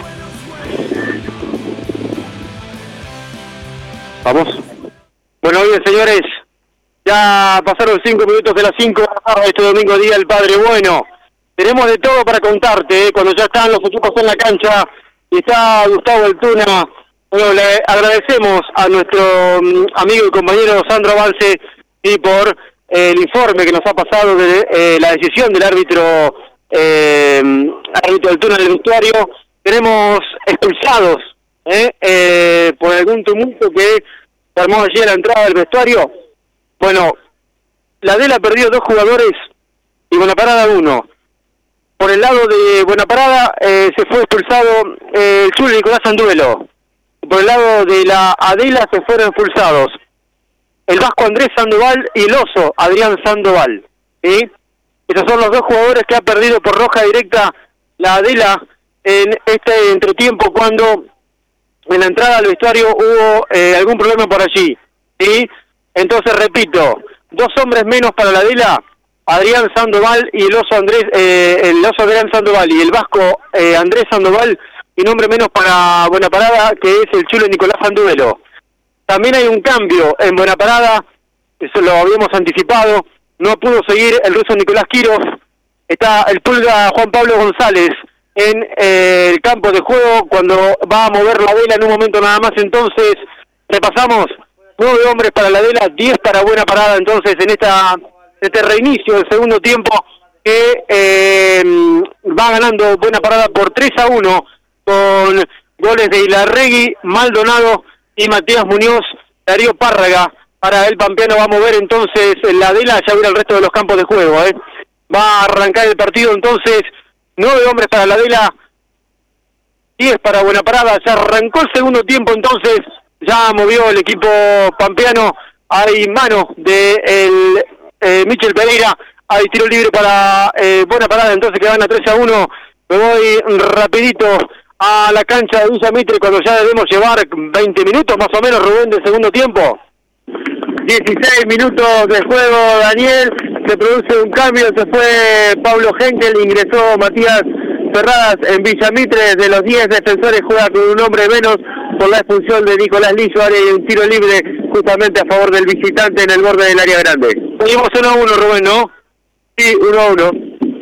Vamos. Bueno, bien, señores, ya pasaron cinco minutos de las cinco de la tarde este domingo, día del Padre Bueno. Tenemos de todo para contarte, ¿eh? Cuando ya están los equipos en la cancha y está Gustavo Altuna. Bueno, le agradecemos a nuestro um, amigo y compañero Sandro Valse y por eh, el informe que nos ha pasado de eh, la decisión del árbitro eh, árbitro Altuna en el vestuario. Tenemos expulsados ¿eh? Eh, por algún tumulto que se armó allí a la entrada del vestuario. Bueno, la Dela perdió dos jugadores y Buenaparada uno. Por el lado de Buenaparada eh, se fue expulsado eh, el Chuli Nicolás Sanduelo. Por el lado de la Adela se fueron expulsados el Vasco Andrés Sandoval y el Oso Adrián Sandoval. ¿Sí? Esos son los dos jugadores que ha perdido por roja directa la Adela en este entretiempo cuando en la entrada al vestuario hubo eh, algún problema por allí. ¿Sí? Entonces, repito, dos hombres menos para la Adela, Adrián Sandoval y el Oso Andrés, eh, el Oso Adrián Sandoval y el Vasco eh, Andrés Sandoval, y un hombre menos para Buenaparada, que es el Chulo Nicolás Sanduelo. También hay un cambio en Buenaparada, eso lo habíamos anticipado, no pudo seguir el ruso Nicolás Quirós, está el Pulga Juan Pablo González en eh, el campo de juego cuando va a mover la Adela en un momento nada más. Entonces, repasamos, nueve hombres para la Adela, diez para Buenaparada, entonces en esta este reinicio del segundo tiempo que eh, va ganando Buenaparada por tres a uno con goles de Ilarregui, Maldonado y Matías Muñoz. Darío Párraga para el pampeano va a mover entonces la Adela, ya verá el resto de los campos de juego. ¿eh? Va a arrancar el partido entonces, nueve hombres para la Adela, diez para Buenaparada. Ya arrancó el segundo tiempo entonces, ya movió el equipo pampeano. Hay mano de el eh, Michel Pereira, hay tiro libre para eh, Buenaparada, entonces que van a tres a uno. Me voy rapidito a la cancha de Villa Mitre cuando ya debemos llevar veinte minutos más o menos, Rubén, de segundo tiempo. dieciséis minutos de juego, Daniel, se produce un cambio, se fue Pablo Henkel, ingresó Matías Ferradas en Villa Mitre. De los diez defensores juega con un hombre menos por la expulsión de Nicolás Lillo, área y un tiro libre justamente a favor del visitante en el borde del área grande. Seguimos uno a uno, Rubén, ¿no? Sí, uno a uno.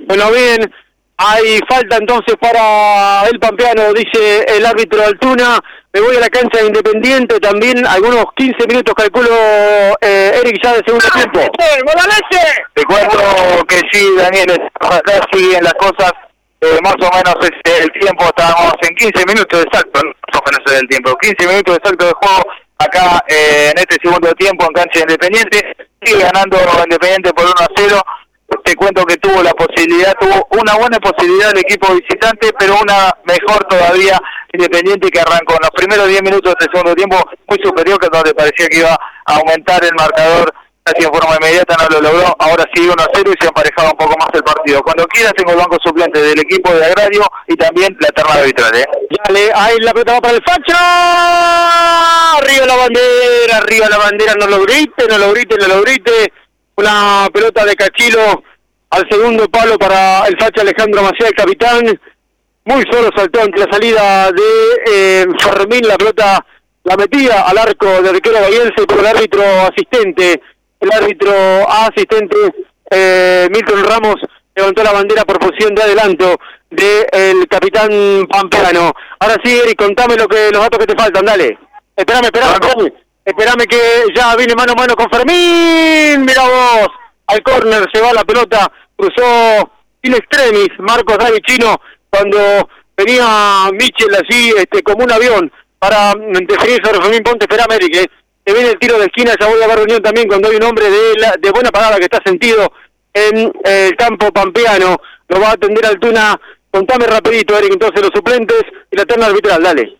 Bueno, bien, hay falta entonces para el pampeano, dice el árbitro Altuna. Me voy a la cancha de Independiente también, algunos quince minutos calculo, eh, Eric, ya de segundo tiempo. Te cuento que sí, Daniel, acá siguen las cosas, eh, más o menos es el tiempo, estábamos en quince minutos exactos, no más o menos es el tiempo, quince minutos exactos de juego, acá eh, en este segundo tiempo en cancha de Independiente, sigue ganando Independiente por uno a cero. Te cuento que tuvo la posibilidad, tuvo una buena posibilidad el equipo visitante, pero una mejor todavía Independiente, que arrancó en los primeros diez minutos del segundo tiempo muy superior, que donde parecía que iba a aumentar el marcador casi en forma inmediata, no lo logró. Ahora sí uno a cero y se emparejaba un poco más el partido. Cuando quiera tengo el banco suplente del equipo de Agrario y también la terna arbitral, ¿eh? Dale, ahí la pelota va para el Facha. Arriba la bandera, arriba la bandera, no lo grite, no lo grite, no lo grite. Una pelota de Cachilo al segundo palo para el Facha Alejandro Maciá, el capitán. Muy solo saltó ante la salida de eh, Fermín, la pelota la metía al arco de arquero bahiense, pero el árbitro asistente, el árbitro asistente eh, Milton Ramos levantó la bandera por posición de adelanto del capitán pampeano. Ahora sí, Eric, contame lo que los datos que te faltan, dale. Esperame, esperame, esperame. Esperame que ya viene mano a mano con Fermín. Mira vos, al córner se va la pelota, cruzó in extremis Marcos Davicino cuando venía Michel así este, como un avión para definir sobre Fermín Ponte. Esperame, Eric, eh. Se viene el tiro de esquina, ya voy a dar reunión también cuando hay un hombre de, la, de buena parada que está sentido en eh, el campo pampeano. Lo va a atender Altuna. Contame rapidito, Eric, entonces los suplentes y la terna arbitral, dale.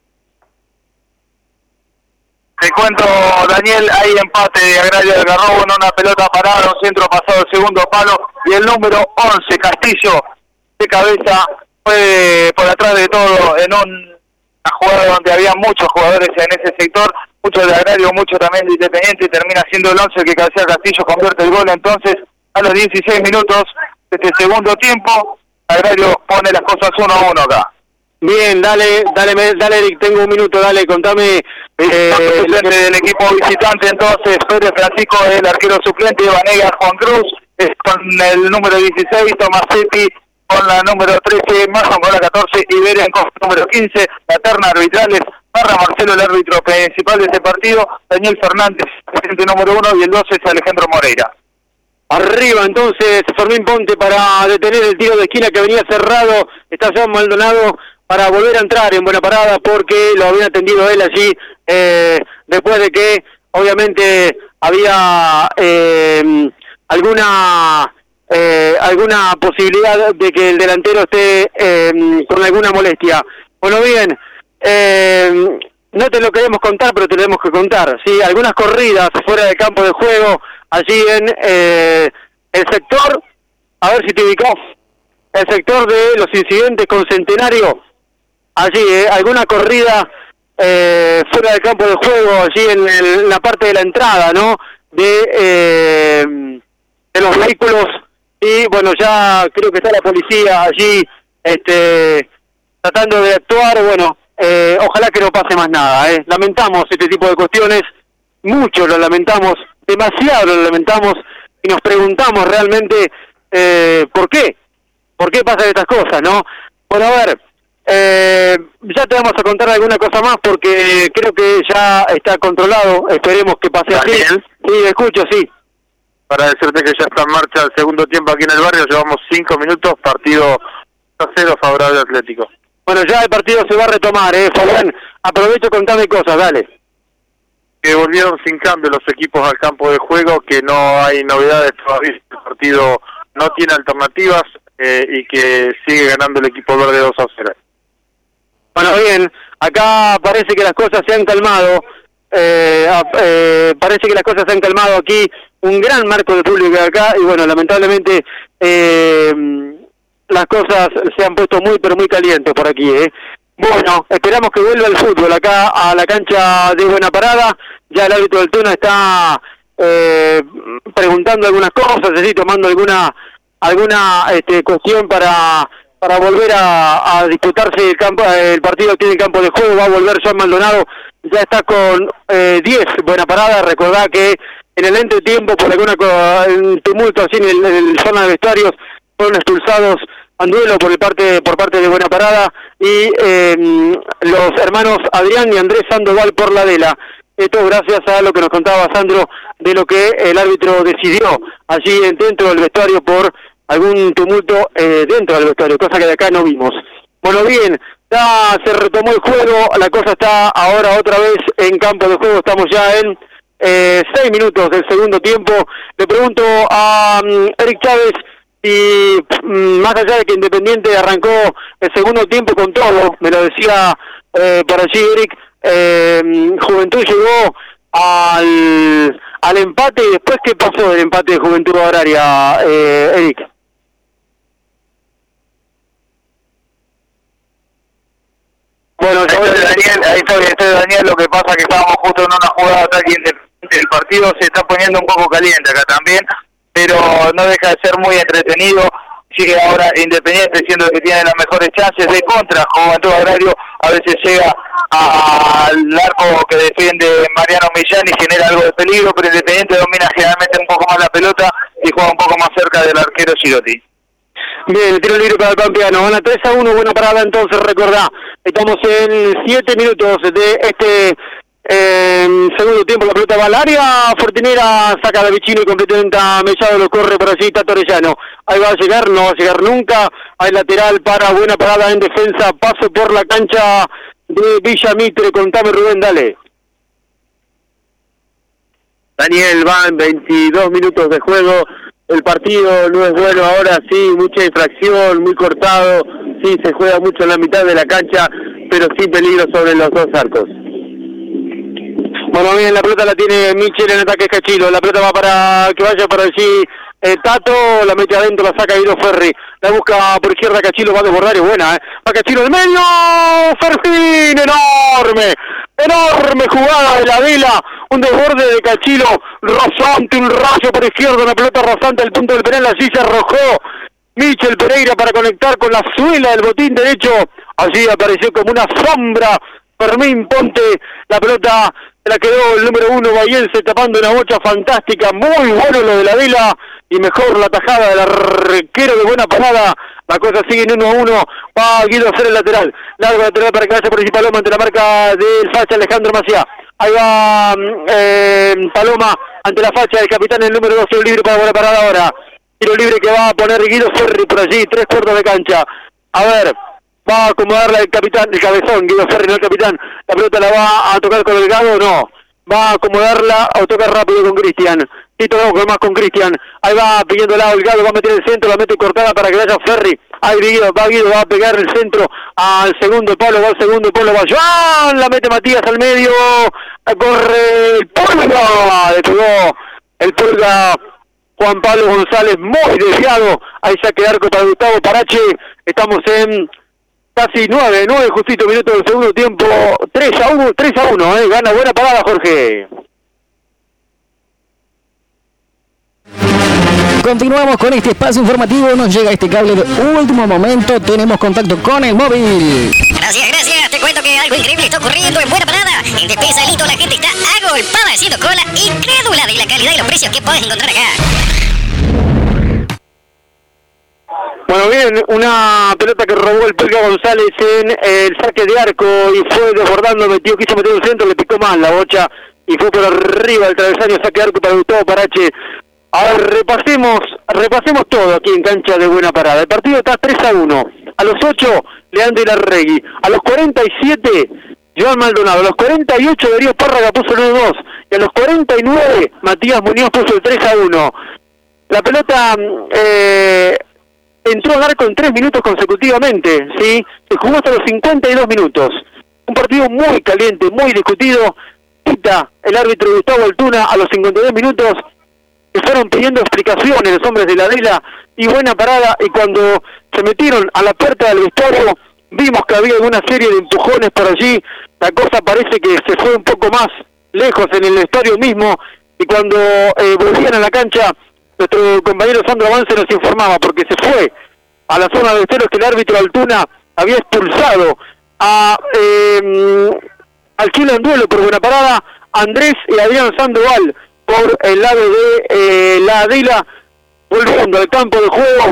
Te cuento, Daniel, hay empate de Agrario del Garrobo en una pelota parada, un centro pasado el segundo palo, y el número once, Castillo, de cabeza, fue por atrás de todo en un, una jugada donde había muchos jugadores en ese sector, muchos de Agrario, muchos también de Independiente, y termina siendo el once el que cabecea Castillo, convierte el gol. Entonces, a los dieciséis minutos de este segundo tiempo, Agrario pone las cosas uno a uno acá. Bien, dale, dale, dale, Eric, tengo un minuto, dale, contame. Eh, el suplente del equipo visitante, entonces, Pérez Francisco, el arquero suplente, Vanega Juan Cruz, es con el número dieciséis, Tomasetti con la número trece, Mason con la catorce, y Beren con la número quince, la terna arbitrales, Barra Marcelo, el árbitro principal de este partido, Daniel Fernández, presidente número uno, y el doce es Alejandro Moreira. Arriba entonces Fermín Ponte para detener el tiro de esquina que venía cerrado, está Jean Maldonado para volver a entrar en buena parada porque lo había atendido él allí eh, después de que obviamente había eh, alguna eh, alguna posibilidad de que el delantero esté eh, con alguna molestia. Bueno, bien, eh, no te lo queremos contar, pero te lo tenemos que contar, ¿sí? Algunas corridas fuera del campo de juego allí en eh, el sector, a ver si te ubicás, el sector de los incidentes con Centenario. Allí, eh, alguna corrida eh, fuera del campo de juego, allí en, el, en la parte de la entrada, ¿no? De, eh, de los vehículos, y bueno, ya creo que está la policía allí, este, tratando de actuar. Bueno, eh, ojalá que no pase más nada, ¿eh? Lamentamos este tipo de cuestiones, mucho lo lamentamos, demasiado lo lamentamos, y nos preguntamos realmente eh, ¿por qué? ¿Por qué pasan estas cosas, no? Bueno, a ver, Eh, ya te vamos a contar alguna cosa más porque creo que ya está controlado, esperemos que pase así. Sí, escucho, sí. Para decirte que ya está en marcha el segundo tiempo aquí en el barrio, llevamos cinco minutos, partido a cero favorable al Atlético. Bueno, ya el partido se va a retomar, eh, Fabián, aprovecho, contame cosas, dale. Que volvieron sin cambio los equipos al campo de juego, que no hay novedades todavía, el partido no tiene alternativas eh, y que sigue ganando el equipo verde dos a cero. Bueno, bien, acá parece que las cosas se han calmado, eh, eh, parece que las cosas se han calmado aquí, un gran marco de público acá, y bueno, lamentablemente eh, las cosas se han puesto muy, pero muy calientes por aquí, ¿eh? Bueno, esperamos que vuelva el fútbol acá a la cancha de Buena Parada, ya el árbitro del Tuna está eh, preguntando algunas cosas, así, tomando alguna, alguna este, cuestión para... para volver a, a disputarse el campo, el partido aquí en el campo de juego. Va a volver Jean Maldonado, ya está con eh, diez, Buena Parada. Recordá que en el entretiempo, por alguna un tumulto así en el, en el zona de vestuarios, fueron expulsados Anduelo por el parte por parte de Buena Parada y eh, los hermanos Adrián y Andrés Sandoval por la Dela. Esto gracias a lo que nos contaba Sandro de lo que el árbitro decidió allí dentro del vestuario por algún tumulto eh, dentro del vestuario, cosa que de acá no vimos. Bueno, bien, ya se retomó el juego, la cosa está ahora otra vez en campo de juego, estamos ya en eh, seis minutos del segundo tiempo. Le pregunto a um, Eric Chávez y mm, más allá de que Independiente arrancó el segundo tiempo con todo, me lo decía eh, por allí Eric, eh, Juventud llegó al, al empate y después ¿qué pasó del empate de Juventud Agraria, eh, Eric? Bueno, ahí estoy, Daniel, ahí estoy, estoy Daniel, lo que pasa es que estábamos justo en una jugada de ataque Independiente, el partido se está poniendo un poco caliente acá también, pero no deja de ser muy entretenido. Sigue ahora Independiente siendo que tiene las mejores chances de contra. Juventud Agrario a veces llega al arco que defiende Mariano Millán y genera algo de peligro, pero Independiente domina generalmente un poco más la pelota y juega un poco más cerca del arquero Girotti. Bien, el tiro libre para el Pampeano, van a tres a uno, buena parada entonces, recordá, estamos en siete minutos de este eh, segundo tiempo, la pelota va al área, Fortinera saca a Vicino y completamente a Mellado, lo corre por allí, Tato Orellano, ahí va a llegar, no va a llegar nunca, hay lateral para buena parada en defensa, paso por la cancha de Villa Mitre, contame Rubén, dale. Daniel, van veintidós minutos de juego. El partido no es bueno ahora, sí, mucha infracción, muy cortado, sí, se juega mucho en la mitad de la cancha, pero sin peligro sobre los dos arcos. Bueno, bien, la pelota la tiene Michel en ataque Cachilo, la pelota va para que vaya para allí eh, Tato, la mete adentro, la saca Guido Ferri, la busca por izquierda Cachilo, va a desbordar, es buena, eh, va Cachilo del medio, Ferfín, enorme, enorme jugada de la Vela, un desborde de Cachilo, rasante, un rayo por izquierda, una pelota rasante al punto del penal, allí se arrojó Michel Pereira para conectar con la suela del botín derecho, allí apareció como una sombra Fermín Ponte, la pelota se la quedó el número uno bahiense tapando una bocha fantástica, muy bueno lo de la Vela y mejor la tajada del arquero de buena parada. La cosa sigue en uno a uno, va Guido a hacer el lateral, largo lateral para que vaya por allí Paloma ante la marca del facha Alejandro Maciá. Ahí va eh, Paloma ante la facha del capitán, el número dos, tiro libre para buena parada ahora. Tiro libre que va a poner Guido Ferri por allí, tres cuartos de cancha. A ver, va a acomodarla el capitán, el cabezón, Guido Ferri, no el capitán. La pelota la va a tocar con Delgado, no. Va a acomodarla o tocar rápido con Cristian. Sí, tocamos más con Cristian. Ahí va pidiendo la Delgado, va a meter el centro, la mete cortada para que vaya Ferri. Ahí Guido, va Guido, va a pegar el centro al segundo palo, va al segundo palo, va Joan, la mete Matías al medio, corre el Pulga, le pegó el Pulga Juan Pablo González, muy desviado. Ahí saque de arco para Gustavo Parache. Estamos en casi nueve, nueve justito minutos del segundo tiempo, tres a uno, tres a uno, eh, gana buena parada Jorge. Continuamos con este espacio informativo, nos llega este cable de último momento, tenemos contacto con el móvil. Gracias, gracias, te cuento que algo increíble está ocurriendo en buena parada. En Defensa Elito la gente está agolpada haciendo cola, incrédula de la calidad y los precios que puedes encontrar acá. Bueno, bien, una pelota que robó el Pulga González en el saque de arco y fue desbordando, metió, quiso meter un centro, le picó mal la bocha y fue por arriba del travesaño, saque de arco para Gustavo Parache. A ver, repasemos, repasemos todo aquí en cancha de buena parada. El partido está tres a uno. A los ocho, Leandro Ilarregui. A los cuarenta y siete, Joan Maldonado. A los cuarenta y ocho, Darío Párraga puso el uno dos. Y a los cuarenta y nueve, Matías Muñoz puso el tres a uno. La pelota eh, entró a arco en tres minutos consecutivamente, ¿sí? Se jugó hasta los cincuenta y dos minutos. Un partido muy caliente, muy discutido. Quita el árbitro Gustavo Altuna a los cincuenta y dos minutos. Que fueron pidiendo explicaciones los hombres de la Vela y buena parada, y cuando se metieron a la puerta del vestuario vimos que había una serie de empujones por allí, la cosa parece que se fue un poco más lejos en el vestuario mismo, y cuando eh, volvían a la cancha, nuestro compañero Sandro Avance nos informaba, porque se fue a la zona de vestuarios, que el árbitro Altuna había expulsado a eh, al Chile en duelo por buena parada, Andrés y Adrián Sandoval, por el lado de eh, la Adela, volviendo al campo de juego.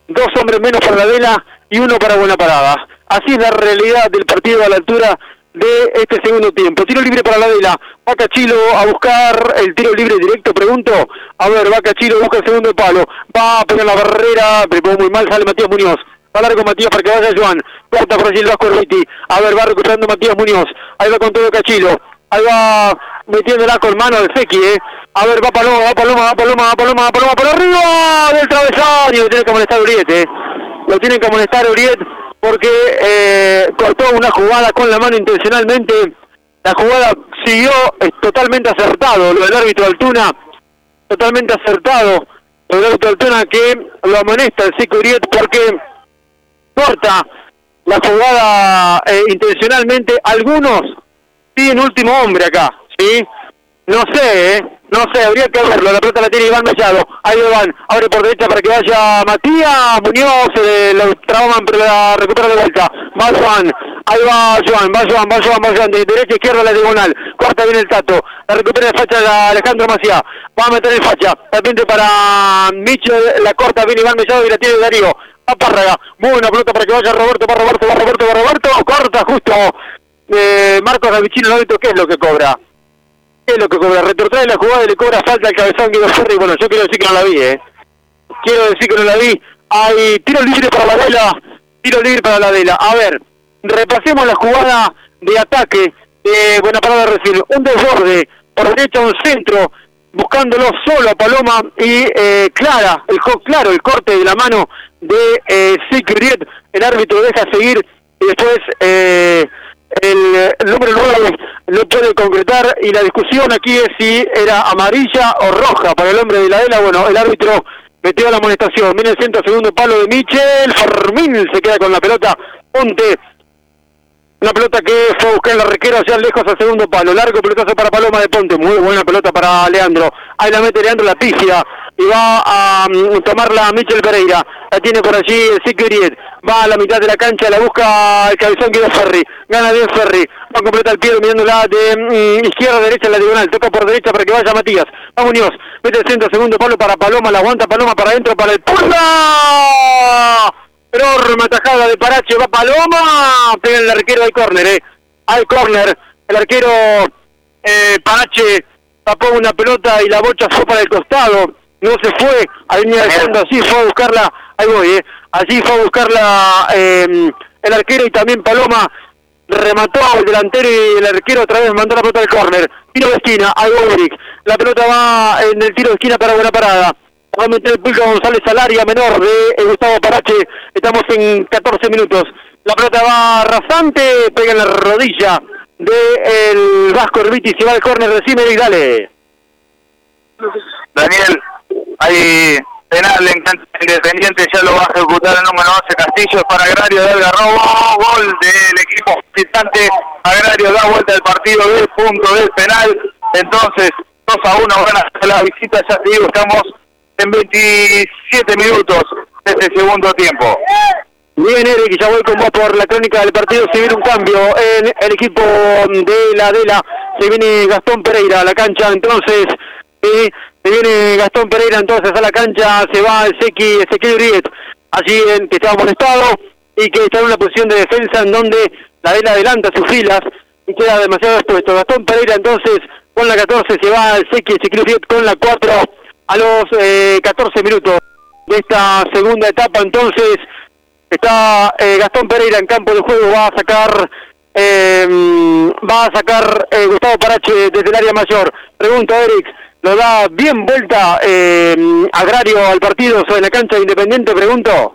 dos hombres menos para la Vela y uno para Buena Parada. Así es la realidad del partido a la altura de este segundo tiempo. Tiro libre para la Vela. Va Cachilo a buscar el tiro libre directo, pregunto. A ver, va Cachilo, busca el segundo palo. Va a poner la barrera, pero muy mal, sale Matías Muñoz. Va largo Matías para que vaya Joan. Corta por allí el Vasco Erviti. A ver, va recuperando Matías Muñoz. Ahí va con todo Cachilo. Ahí va metiéndola con mano de Seki, eh. A ver, va Paloma, va Paloma, va Paloma, va Paloma, va Paloma, por arriba del travesaño. Lo tiene que molestar Uriet, eh. Lo tiene que molestar Uriet porque eh, cortó una jugada con la mano intencionalmente. La jugada siguió, es totalmente acertado lo del árbitro Altuna, totalmente acertado lo del árbitro Altuna, que lo amonesta el Seki Uriet porque corta la jugada eh, intencionalmente. Algunos piden último hombre acá, ¿sí? No sé, ¿eh? No sé, habría que verlo. La pelota la tiene Iván Mellado. Ahí Iván, abre por derecha para que vaya Matías Muñoz, eh, lo trabaman pero la recupera de vuelta. Va Joan, ahí va Joan, va Joan, va Joan, va Joan, de derecha a izquierda la diagonal. Corta bien el Tato, la recupera de facha de Alejandro Maciá. Va a meter el facha, también para Michel, la corta bien Iván Mellado y la tiene Darío. Va Párraga, muy buena pelota para que vaya Roberto, va Roberto, va Roberto, va Roberto, corta justo. Eh, Marcos Avicino, el árbitro, ¿qué es lo que cobra? ¿Qué es lo que cobra? Retrotrae la jugada y le cobra falta al cabezón Guido Ferri. Bueno, yo quiero decir que no la vi, ¿eh? Quiero decir que no la vi. Hay tiro libre para la Vela, tiro libre para la Vela. A ver, repasemos la jugada de ataque de Buena Parada recién. Un desborde, por derecha un centro, buscándolo solo a Paloma y eh, Clara, el claro, el corte de la mano de eh, Seki Uriet. El árbitro deja seguir y después eh, el, el número nueve lo puede concretar y la discusión aquí es si era amarilla o roja para el hombre de la Vela. Bueno, el árbitro metió la amonestación. Viene el centro, segundo palo de Michel. Fermín se queda con la pelota. Ponte. Una pelota que fue a buscar en la requera allá lejos al segundo palo. Largo pelotazo para Paloma de Ponte. Muy buena pelota para Leandro. Ahí la mete Leandro, la pifia. Y va a um, tomarla Michel Pereira. La tiene por allí el Seki Uriet. Va a la mitad de la cancha, la busca el cabezón Guido Ferri. Gana bien Ferri. Va a completar el pie mirándola de um, izquierda a derecha en la diagonal. Toca por derecha para que vaya Matías. Va Muñoz. Mete el centro, segundo palo para Paloma. La aguanta Paloma para adentro para el ¡Purra! Enorme atajada de Parache, va Paloma, pega en el arquero al córner, eh. Al córner, el arquero eh, Parache tapó una pelota y la bocha fue para el costado, no se fue a línea de fondo, así fue a buscarla, ahí voy, eh. Así fue a buscarla eh, el arquero y también Paloma remató al delantero y el arquero otra vez mandó la pelota al córner. Tiro de esquina, ahí Ulrich, la pelota va en el tiro de esquina para Buena Parada. Va a meter el Pulga González al área menor de Gustavo Parache. Estamos en catorce minutos. La pelota va rasante, pega en la rodilla del Vasco Erviti. Se va al córner de Cimer y dale. Daniel, hay penal en cancha Independiente, ya lo va a ejecutar el número once Castillo para Agrario de Algarrobo. Gol del equipo visitante. Agrario da vuelta el partido del punto del penal. Entonces, dos a uno gana la visita. Ya te digo, estamos en veintisiete minutos de este segundo tiempo. Bien, Eric, ya voy con vos por la crónica del partido. Se viene un cambio en el equipo de la Dela. Se viene Gastón Pereira a la cancha, entonces eh, se viene Gastón Pereira entonces a la cancha. Se va el Seki, Seki Uriet, allí en que estaba molestado y que está en una posición de defensa en donde la Dela adelanta sus filas y queda demasiado expuesto. Gastón Pereira entonces con la catorce, se va el Seki, Seki Uriet con la cuatro. A los eh, catorce minutos de esta segunda etapa, entonces, está eh, Gastón Pereira en campo de juego, va a sacar, eh, va a sacar eh, Gustavo Parache desde el área mayor. Pregunta Eric, lo da bien vuelta eh, Agrario al partido sobre la cancha de Independiente, pregunto.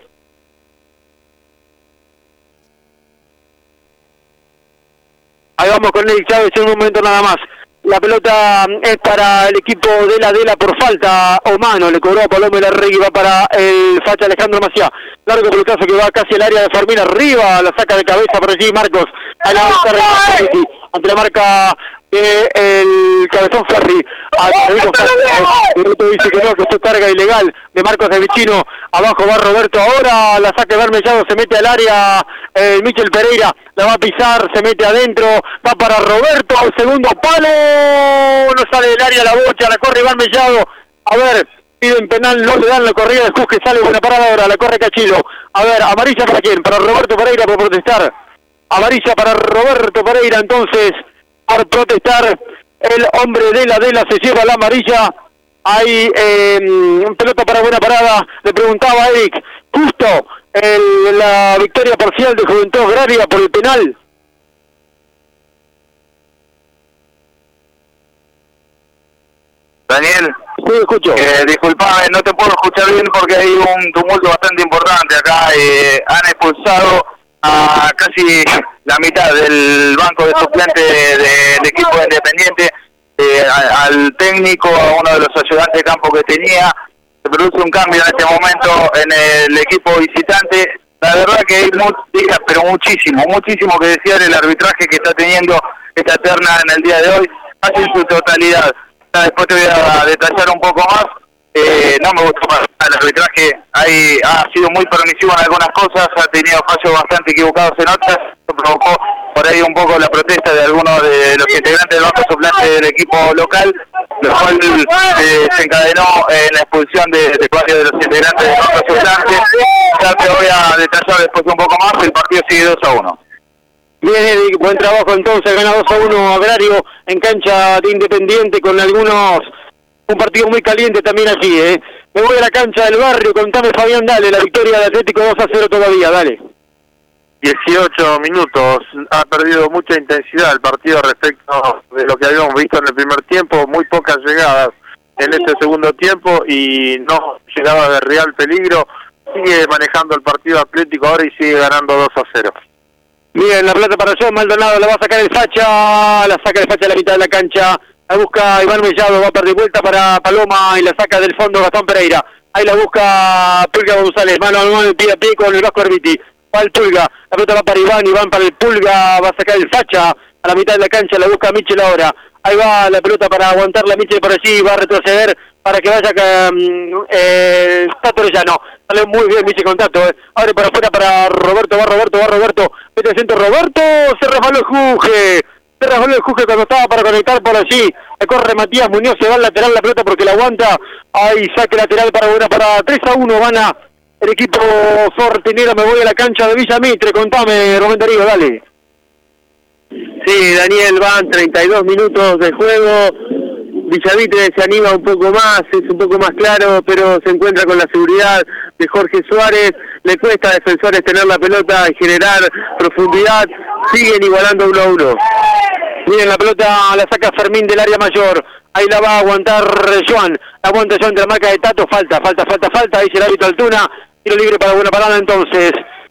Ahí vamos con Eric Chávez en un momento nada más. La pelota es para el equipo de la Dela por falta o mano. Le cobró a Paloma Larregui, va para el facha Alejandro Maciá. Largo pelotazo que va casi al área de Fermín, arriba, la saca de cabeza por allí Marcos. A la ante la marca de el cabezón Ferri. El otro dice que no, que fue carga ilegal de Marcos de Vicino. Abajo va Roberto ahora, la saca de Mellado, se mete al área el eh, Michel Pereira, la va a pisar, se mete adentro, va para Roberto, al segundo palo, no sale del área la bocha, la corre Iván Mellado. A ver, piden penal, no le dan la corrida de Juz, que sale buena parada ahora, la corre Cachilo. A ver, amarilla para quién, para Roberto Pereira por protestar. Amarilla para Roberto Pereira, entonces, por protestar, el hombre de la Dela se lleva la amarilla. Hay eh, pelota para buena parada, le preguntaba a Eric, justo el, la victoria parcial de Juventud Agraria por el penal. Daniel, sí, escucho. Eh, disculpame, no te puedo escuchar bien porque hay un tumulto bastante importante acá. Eh, han expulsado a casi la mitad del banco de suplentes de, de, del equipo de Independiente, eh, a, al técnico, a uno de los ayudantes de campo que tenía. Se produce un cambio en este momento en el equipo visitante. La verdad que hay mucho, pero muchísimo, muchísimo que decir el arbitraje que está teniendo esta terna en el día de hoy, casi en su totalidad. Después te voy a detallar un poco más. Eh, no me gustó más el arbitraje, hay, ha sido muy permisivo en algunas cosas, ha tenido fallos bastante equivocados en otras, eso provocó por ahí un poco la protesta de algunos de los integrantes del banco suplente del equipo local, lo cual eh, se encadenó en la expulsión de, de varios de los integrantes del banco suplente. Ya te voy a detallar después un poco más, el partido sigue dos a uno. Bien, Eric, buen trabajo entonces, gana dos a uno Agrario en cancha de Independiente con algunos, un partido muy caliente también aquí, ¿eh? Me voy a la cancha del Barrio, contame Fabián, dale, la victoria del Atlético dos a cero todavía, dale. dieciocho minutos, ha perdido mucha intensidad el partido respecto de lo que habíamos visto en el primer tiempo, muy pocas llegadas en este segundo tiempo y no llegaba de real peligro, sigue manejando el partido Atlético ahora y sigue ganando dos a cero. Bien, la pelota para John Maldonado, la va a sacar el Facha, la saca el Facha a la mitad de la cancha, la busca Iván Mellado, va a perder vuelta para Paloma y la saca del fondo Gastón Pereira. Ahí la busca Pulga González, mano a mano, pie a pie con el Vasco Arbiti. Va el Pulga, la pelota va para Iván, Iván para el Pulga, va a sacar el Facha a la mitad de la cancha, la busca Michel ahora. Ahí va la pelota para aguantar la Michel por allí, va a retroceder para que vaya um, eh, Tato Orellano. Sale muy bien Michel con Tato, eh. Abre para afuera para Roberto, va Roberto, va Roberto. Mete el centro Roberto, se resbaló el Juje. Se resbaló el Juje cuando estaba para conectar por allí. Le corre Matías Muñoz, se va al lateral la pelota porque la aguanta. Ahí saque lateral para una para tres a uno gana el equipo Fortinero. Me voy a la cancha de Villa Mitre, contame Rubén Darío, dale. Sí, Daniel, van treinta y dos minutos de juego. Villavitre se anima un poco más, es un poco más claro, pero se encuentra con la seguridad de Jorge Suárez. Le cuesta a Defensores tener la pelota y generar profundidad. Siguen igualando uno a uno. Miren, la pelota la saca Fermín del área mayor. Ahí la va a aguantar Joan. Aguanta Joan de la marca de Tato. Falta, falta, falta, falta. Dice el árbitro Altuna. Tiro libre para buena parada entonces.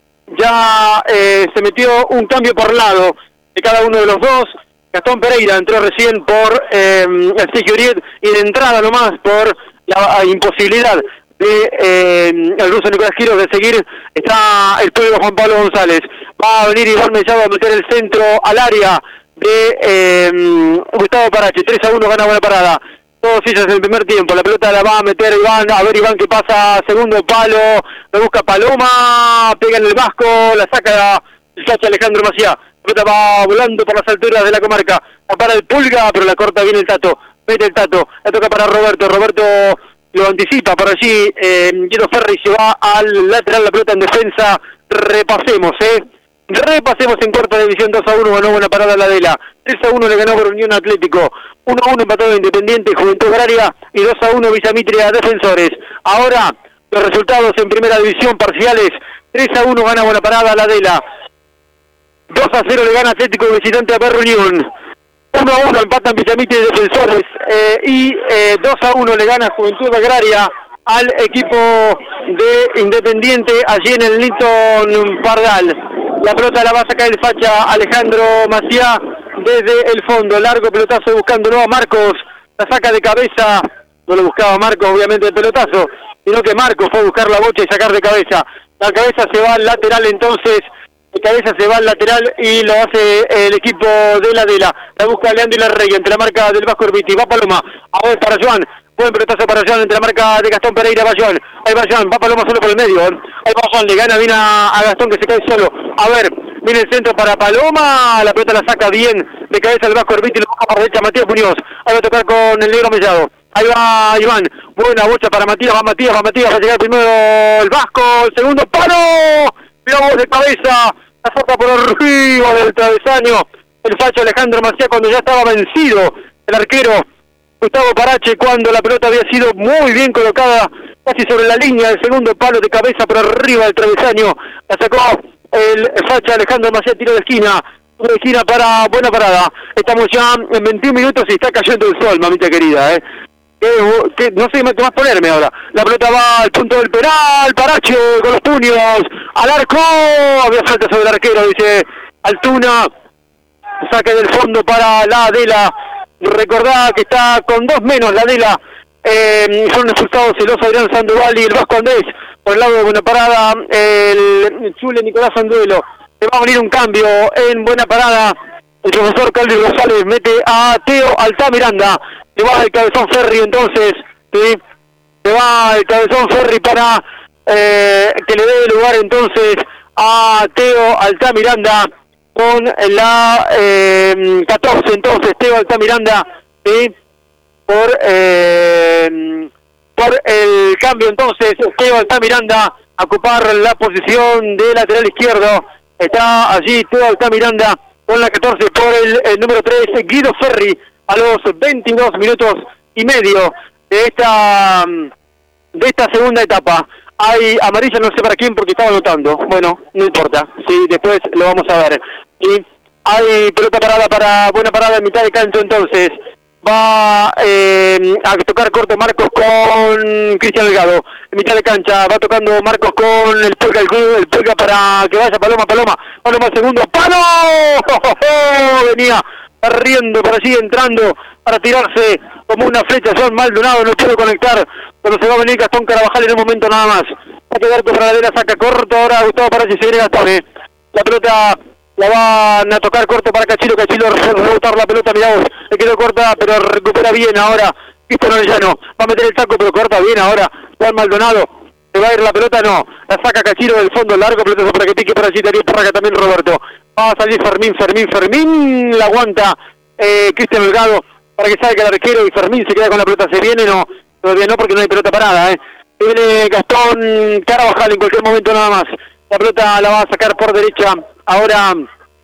Ya eh, se metió un cambio por lado de cada uno de los dos. Gastón Pereira entró recién por eh, el Sergio Uriet y de entrada nomás por la imposibilidad de eh, el ruso Nicolás Quiroz de seguir. Está el pueblo Juan Pablo González. Va a venir Iván Mellado a meter el centro al área de eh, Gustavo Parache. tres a uno gana buena parada. Todos ellos en el primer tiempo. La pelota la va a meter Iván. A ver Iván que pasa segundo palo. Lo busca Paloma. Pega en el Vasco. La saca el Sacha Alejandro Maciá. La pelota va volando por las alturas de la comarca. La para el Pulga, pero la corta bien el Tato. Mete el Tato. La toca para Roberto. Roberto lo anticipa por allí. Eh, Guido Ferri se va al lateral. La pelota en defensa. Repasemos, eh. Repasemos en cuarta división. dos a uno ganó buena parada la Dela. tres a uno le ganó por Unión Atlético. uno a uno empatado Independiente, Juventud Agraria. Y dos a uno Villa Mitre a Defensores. Ahora los resultados en primera división parciales. tres a uno gana buena parada la Dela. dos a cero le gana Atlético visitante a Perro Unión. uno a uno empatan Villa Mitre y Defensores. Eh, y eh, dos a uno le gana Juventud Agraria al equipo de Independiente allí en el Nilton Pardal. La pelota la va a sacar el Facha Alejandro Maciá desde el fondo. Largo pelotazo buscándolo a Marcos. La saca de cabeza. No lo buscaba Marcos, obviamente, el pelotazo. Sino que Marcos fue a buscar la bocha y sacar de cabeza. La cabeza se va al lateral entonces. De cabeza se va al lateral y lo hace el equipo de la Dela. La busca Leandro y la Rey entre la marca del Vasco Orbiti. Va Paloma. A ver para Joan. Buen pelotazo para Joan entre la marca de Gastón Pereira. Va Joan. Ahí va Joan. Va Paloma solo por el medio. Ahí va Joan. Le gana bien a, a Gastón que se cae solo. A ver. Viene el centro para Paloma. La pelota la saca bien de cabeza el Vasco Orbiti. Lo busca por derecha Matías Muñoz. Ahí va a tocar con el negro Mellado. Ahí va Iván, buena bocha para Matías, va Matías, va Matías, va a llegar primero el Vasco, el segundo palo, mirá vos de cabeza, la saca por arriba del travesaño, el facho Alejandro Maciá cuando ya estaba vencido, el arquero Gustavo Parache cuando la pelota había sido muy bien colocada, casi sobre la línea del segundo palo de cabeza por arriba del travesaño, la sacó el facho Alejandro Maciá, tiro de esquina, tiro de esquina para buena parada, estamos ya en veintiún minutos y está cayendo el sol, mamita querida, eh. Que, que no sé qué más ponerme ahora. La pelota va al punto del penal, Parache con los puños, al arco, había falta sobre el arquero, dice Altuna, saque del fondo para la Adela, recordá que está con dos menos la Adela, eh, son expulsados el oso Adrián Sandoval y el Vasco Andrés, por el lado de Buena Parada, el Chule Nicolás Sanduelo, le va a venir un cambio en Buena Parada, el profesor Calvi Rosales mete a Teo Altamiranda, le va el cabezón Ferri entonces, ¿sí? Le va el cabezón Ferri para eh, que le dé lugar entonces a Teo Altamiranda con la eh, catorce entonces, Teo Altamiranda, ¿sí? Por, eh, por el cambio entonces, Teo Altamiranda a ocupar la posición de lateral izquierdo, está allí Teo Altamiranda con la catorce por el, el número tres, Guido Ferri, a los veintidós minutos y medio de esta de esta segunda etapa. Hay amarilla, no sé para quién porque estaba anotando. Bueno, no importa, sí, después lo vamos a ver. Y hay pelota parada para buena parada en mitad de cancha entonces. Va eh, a tocar corto Marcos con Cristian Delgado. En mitad de cancha va tocando Marcos con el Pulga, el, el Pulga para que vaya Paloma, Paloma. Paloma segundo, ¡palo! ¡Oh, oh, oh! Venía riendo para allí, entrando para tirarse como una flecha. John Maldonado no puede conectar cuando se va a venir Gastón Carabajal en un momento nada más. Va a quedar con Radera, saca corto ahora Gustavo Parache, se viene Gastón, eh. La pelota la van a tocar corto para Cachilo, Cachilo rebotar la pelota, mirá vos, le quedó corta pero recupera bien ahora Cristian Orellano, va a meter el taco pero corta bien ahora Juan Maldonado, se va a ir la pelota, no, la saca Cachilo del fondo largo, pelota para que pique para allí, Darío Parraca también Roberto, va a salir Fermín, Fermín, Fermín, la aguanta eh, Cristian Delgado para que salga el arquero y Fermín se queda con la pelota, se viene, no, todavía no porque no hay pelota parada, eh. Se viene Gastón Carabajal en cualquier momento nada más, la pelota la va a sacar por derecha, ahora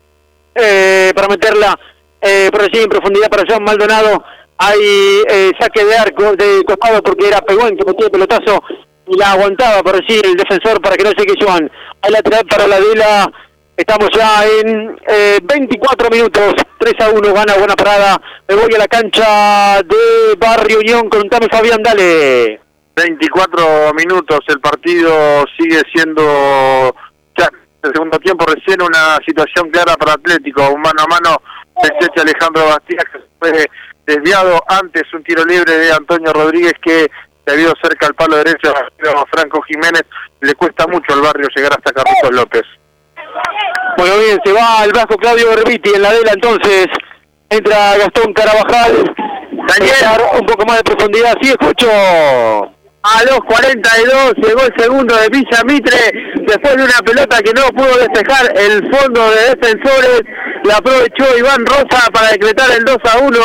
eh, para meterla eh, por allí en profundidad para John Maldonado, hay eh, saque de arco de costado porque era Pegüen que metía el pelotazo y la aguantaba por allí el defensor para que no llegue Joan, hay lateral para la Vila. Estamos ya en eh, veinticuatro minutos, tres a uno, gana buena parada. Me voy a la cancha de Barrio Unión, contame Fabián, dale. veinticuatro minutos, el partido sigue siendo, ya el segundo tiempo recién una situación clara para Atlético, un mano a mano de Alejandro Bastías que fue desviado antes, un tiro libre de Antonio Rodríguez que se ha ido cerca al palo derecho a Franco Jiménez, le cuesta mucho al Barrio llegar hasta Carlitos López. Bueno, bien, se va el Vasco Claudio Berbiti en la Adela entonces, entra Gastón Carabajal, Daniel, un poco más de profundidad, sí escucho. A los cuarenta y dos llegó el segundo de Villa Mitre, después de una pelota que no pudo despejar el fondo de defensores, la aprovechó Iván Rosa para decretar el dos a uno.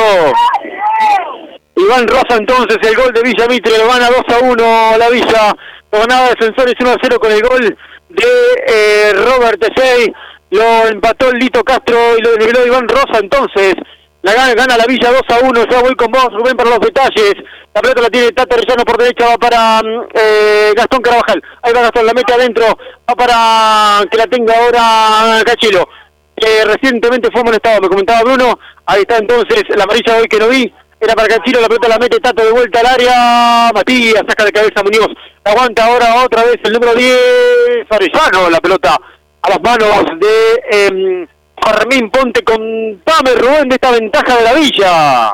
Iván Rosa entonces, el gol de Villa Mitre, lo gana dos a uno la Villa, lo ganaba Defensores uno a cero con el gol de eh, Robert Tessey, lo empató Lito Castro y lo desveló Iván Rosa entonces, la gana, gana la Villa dos a uno, ya voy con vos Rubén para los detalles, la pelota la tiene Tata Arellano por derecha, va para eh, Gastón Carabajal, ahí va Gastón, la mete adentro, va para que la tenga ahora Cachilo, que recientemente fue amonestado, me comentaba Bruno, ahí está entonces la amarilla hoy que no vi, era para Cachilo, la pelota la mete Tato de vuelta al área, Matías saca de cabeza Muñoz, aguanta ahora otra vez el número diez, Arellano, la pelota a las manos de eh, Fermín Ponte, contame Rubén de esta ventaja de la Villa.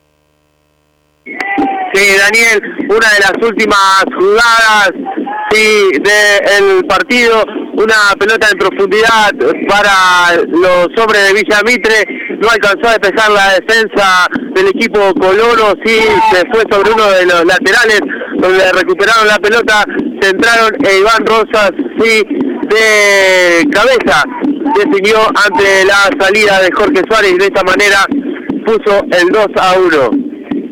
Sí, Daniel, una de las últimas jugadas sí, del partido, una pelota en profundidad para los hombres de Villa Mitre, no alcanzó a despejar la defensa del equipo Coloro, sí, se fue sobre uno de los laterales, donde recuperaron la pelota, centraron e Iván Rosas, sí, de cabeza, definió ante la salida de Jorge Suárez y de esta manera puso el dos a uno.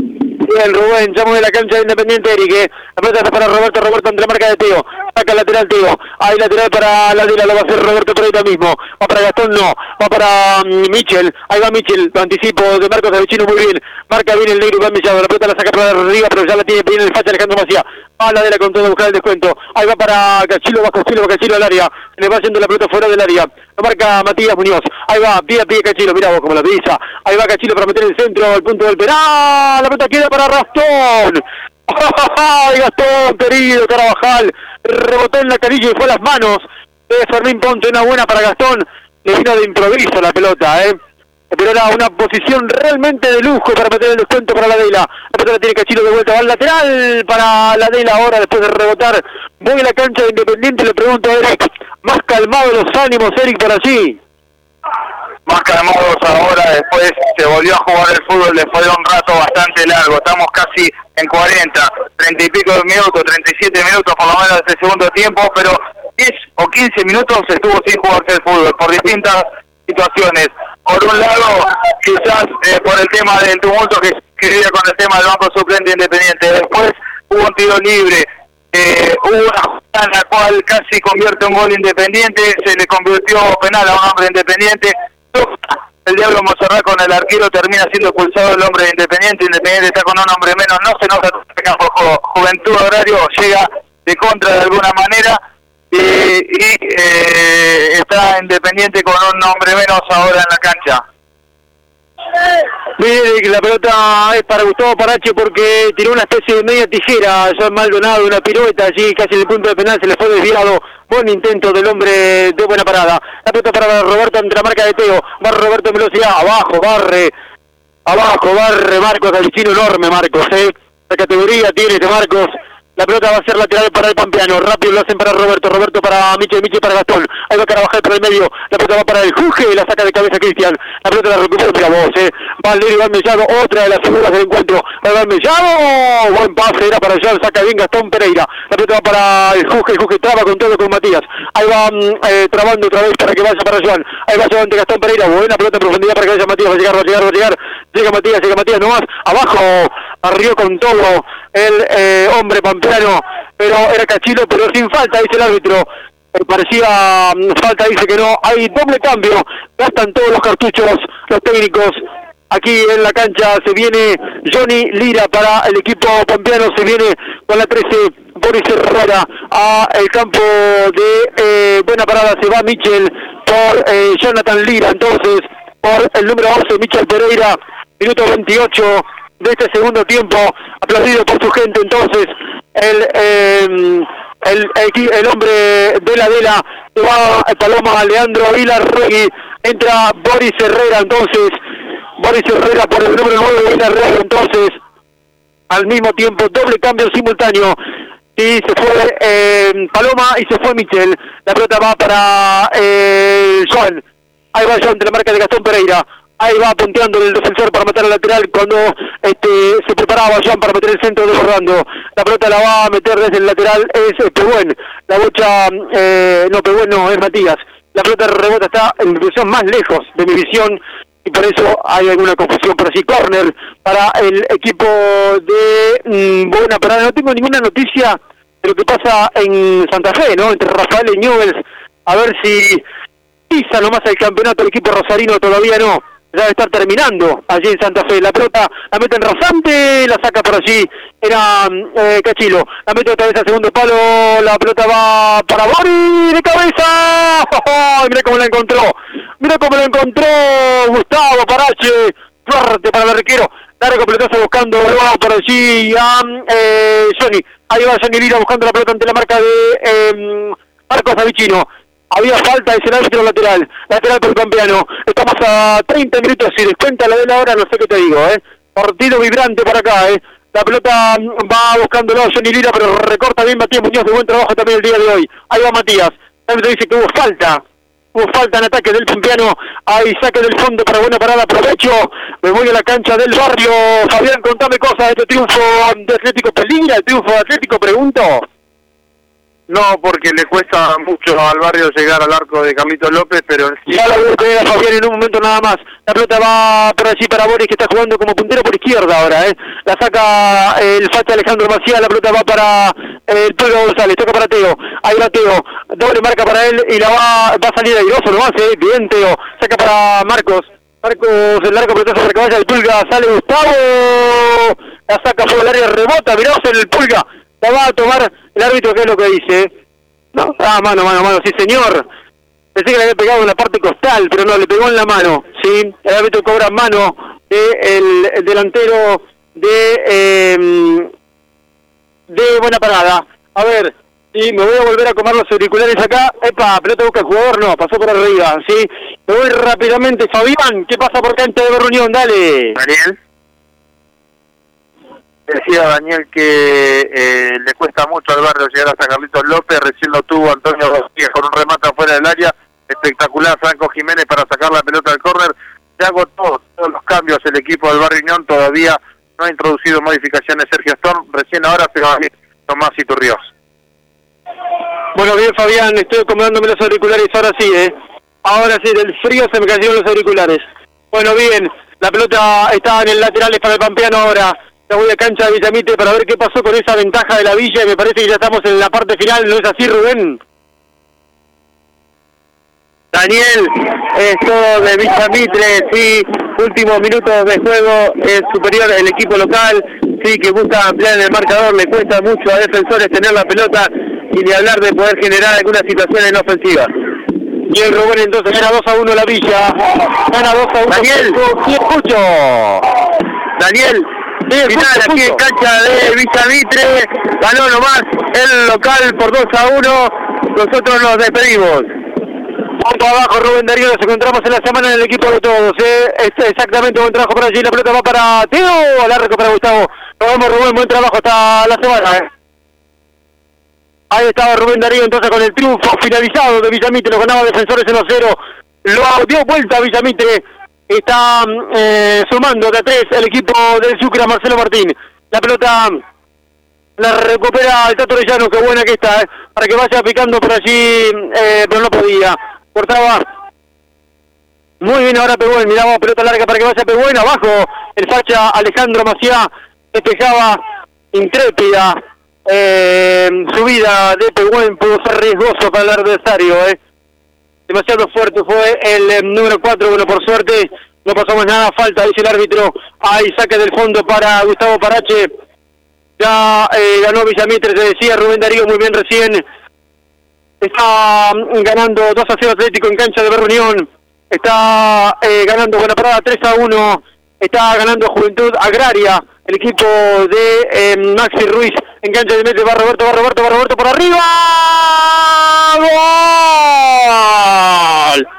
Bien, Rubén, llamo de la cancha de Independiente, Eric. Eh. La pelota está para Roberto, Roberto entre la marca de Teo. Saca el lateral Teo. Ahí lateral para la Dela, lo va a hacer Roberto por ahí mismo. Va para Gastón, no. Va para um, Michel. Ahí va Michel, lo anticipo de Marcos Avicino muy bien. Marca bien el negro Iván Mellado. La pelota la saca para arriba, pero ya la tiene bien el facha Alejandro Macía. Va la Dela con todo a buscar el descuento. Ahí va para Cachilo, va Cachilo, va Cachilo al área. Le va haciendo la pelota fuera del área. Lo marca Matías Muñoz. Ahí va, pie a pie Cachilo, mirá vos como la pisa. Ahí va Cachilo para meter el centro, el punto del penal. La pelota queda para Gastón. ¡Ay, Gastón, querido Carabajal! Rebotó en la carilla y fue a las manos de Fermín Ponte. Una buena para Gastón. Le vino de improviso la pelota, ¿eh? Pero era una posición realmente de lujo para meter el descuento para la Dela. La pelota la tiene Cachilo de vuelta. Va al lateral para la Dela ahora después de rebotar. Voy a la cancha de Independiente, le pregunto a Eric. Más calmado los ánimos, Eric, por allí. Más calmados ahora, después se volvió a jugar el fútbol después de un rato bastante largo. Estamos casi en cuarenta, treinta y pico de minutos, treinta y siete minutos por lo menos de este segundo tiempo, pero diez o quince minutos estuvo sin jugarse el fútbol por distintas situaciones. Por un lado, quizás eh, por el tema del tumulto que quería con el tema del banco suplente Independiente. Después hubo un tiro libre, eh, hubo una jugada en la cual casi convierte un gol Independiente, se le convirtió penal a un hombre Independiente. El Diablo Monserrat con el arquero termina siendo expulsado el hombre de Independiente. Independiente está con un hombre menos, no se nota el campo. Juventud Horario llega de contra de alguna manera eh, y eh, está Independiente con un hombre menos ahora en la cancha. Bien, la pelota es para Gustavo Parache porque tiró una especie de media tijera, ya Maldonado, una pirueta allí casi en el punto de penal, se le fue desviado. Buen intento del hombre de buena parada. La pelota para Roberto entre la marca de Teo. Va Roberto en velocidad, abajo, barre, abajo, barre Marcos, Avicino enorme Marcos, eh. La categoría tiene este Marcos. La pelota va a ser lateral para el Pampeano. Rápido lo hacen para Roberto. Roberto para Michel. Michel para Gastón. Ahí va Carabajal por el medio. La pelota va para el Juge. La saca de cabeza Cristian. La pelota la recupera para vos. Eh. Va el Iván Mellado. Otra de las figuras del encuentro. Va Iván Mellado. Buen pase. Era para allá. Saca bien Gastón Pereira. La pelota va para el Juge. El Juge traba con todo con Matías. Ahí va eh, trabando otra vez para que vaya para Joan. Ahí va Joan de Gastón Pereira. Buena pelota en profundidad para que vaya Matías. Va a llegar, va a llegar, va a llegar. Llega Matías. Llega Matías nomás. Abajo. Arrió con todo el eh, hombre pampeano. Pero era Cachilo, pero sin falta, dice el árbitro. Eh, parecía um, falta, dice que no. Hay doble cambio. Gastan todos los cartuchos, los técnicos. Aquí en la cancha se viene Johnny Lira para el equipo pampeano. Se viene con la trece, Boris Herrera a el campo de eh, buena parada. Se va Michel por eh, Jonathan Lira. Entonces, por el número once, Michel Pereira. Minuto veintiocho de este segundo tiempo. Aplaudido por su gente. Entonces, el eh, el, el, el hombre de la Dela se va a Paloma, Leandro Vilarregui, entra Boris Herrera. Entonces Boris Herrera por el número nueve de Vilarregui. Entonces al mismo tiempo doble cambio simultáneo y se fue eh, Paloma y se fue Michel. La pelota va para eh, Joan. Ahí va Joan de la marca de Gastón Pereira. Ahí va punteando el defensor para matar al lateral cuando este se preparaba Joan para meter el centro desbordando. La pelota la va a meter desde el lateral, es eh, Pehuen. La bocha, eh, no, Pehuen no, es Matías. La pelota de rebota está en mi visión más lejos de mi visión y por eso hay alguna confusión por así. Corner para el equipo de mmm, Buena Parada. No tengo ninguna noticia de lo que pasa en Santa Fe, ¿no? Entre Rafael y Newell's. A ver si pisa nomás el campeonato el equipo rosarino, todavía no. Ya debe estar terminando allí en Santa Fe. La pelota la mete en rasante, la saca por allí. Era eh, Cachilo. La mete otra vez al segundo palo. La pelota va para Bori de cabeza. ¡Oh! Mira cómo la encontró. Mira cómo la encontró Gustavo Parache. Fuerte para el arquero. Largo pelotazo buscando por allí a eh, Johnny. Ahí va Johnny Lira buscando la pelota ante la marca de eh, Marcos Avicino. Había falta, es el árbitro lateral, lateral por el Pampeano. Estamos a treinta minutos, si descuenta la de la hora, no sé qué te digo, ¿eh? Partido vibrante por acá, ¿eh? La pelota va buscándolo Johnny Lira, pero recorta bien Matías Muñoz, de buen trabajo también el día de hoy. Ahí va Matías, el árbitro dice que hubo falta, hubo falta en ataque del Pampeano. Ahí saque del fondo para buena parada, aprovecho, me voy a la cancha del barrio. Fabián, contame cosas de este triunfo de Atlético. ¿Peligra el triunfo de Atlético, pregunto? No, porque le cuesta mucho al Barrio llegar al arco de Carlitos López, pero... Ya la voy a tener a Fabián en un momento nada más. La pelota va por allí para Boris, que está jugando como puntero por izquierda ahora, ¿eh? La saca el facha Alejandro Macías, la pelota va para el Pedro González, toca para Teo. Ahí va Teo, doble marca para él y la va, va a salir airoso nomás, ¿eh? Bien Teo, saca para Marcos. Marcos, el largo pelotazo para que vaya el Pulga, sale Gustavo, la saca por el área, rebota, mirá el Pulga. La va a tomar el árbitro, ¿qué es lo que dice? No, ah, mano, mano, mano, sí señor. Pensé que le había pegado en la parte costal, pero no, le pegó en la mano, ¿sí? El árbitro cobra mano de el, el delantero de eh, de Buena Parada. A ver, sí, me voy a volver a comer los auriculares acá. Epa, pelota busca el jugador, no, pasó por arriba, ¿sí? Me voy rápidamente, Fabián, ¿qué pasa por cancha de Berruñón? Dale. Daniel. Decía Daniel que eh, le cuesta mucho al Barrio llegar hasta Carlitos López, recién lo tuvo Antonio Rodríguez con un remate afuera del área, espectacular Franco Jiménez para sacar la pelota del córner, se agotó todos los cambios el equipo del Barrio Unión, todavía no ha introducido modificaciones Sergio Storm, recién ahora se va a ir Tomás Iturriós. Bueno, bien Fabián, estoy acomodándome los auriculares, ahora sí, ¿eh? Ahora sí, del frío se me cayeron los auriculares. Bueno, bien, la pelota está en el lateral para el Pampeano ahora. Ya voy a cancha de Villamitre para ver qué pasó con esa ventaja de la Villa y me parece que ya estamos en la parte final, ¿no es así, Rubén? Daniel, esto de Villamitre, sí, últimos minutos de juego, es superior el equipo local, sí, que busca ampliar en el marcador, le cuesta mucho a Defensores tener la pelota y ni hablar de poder generar alguna situación en ofensiva. Bien, Rubén, entonces gana dos a uno la Villa, gana dos a uno. Daniel, sí, escucho. Daniel, final aquí en cancha de Villamitre, ganó nomás el local por dos a uno, nosotros nos despedimos. Punto abajo, Rubén Darío, nos encontramos en la semana en el equipo de todos, ¿eh? Es exactamente, buen trabajo por allí, la pelota va para Teo, al arco para Gustavo. Nos vemos, Rubén, buen trabajo hasta la semana, ¿eh? Ahí estaba Rubén Darío entonces con el triunfo finalizado de Villamitre, lo ganaba Defensores en uno cero, lo dio vuelta a Villamitre, está eh, sumando de a tres el equipo del Sucre, Marcelo Martín. La pelota la recupera el Tato Orellano, qué buena que está, ¿eh? Para que vaya picando por allí, eh, pero no podía. Cortaba muy bien, ahora Pehuen, miraba pelota larga para que vaya Pehuen, abajo el facha Alejandro Maciá despejaba intrépida eh, subida de Pehuen, pudo ser riesgoso para el adversario, eh. demasiado fuerte fue el eh, número cuatro, bueno, por suerte no pasamos nada, falta, dice el árbitro, ahí saque del fondo para Gustavo Parache, ya eh, ganó Villamitre, te decía Rubén Darío muy bien recién. Está ganando dos a cero Atlético en cancha de Berruñón. Está eh, ganando Buena Parada tres a uno. Está ganando Juventud Agraria. El equipo de eh, Maxi Ruiz en cancha de Mete. Va Roberto, va Roberto, va Roberto por arriba. ¡Gol!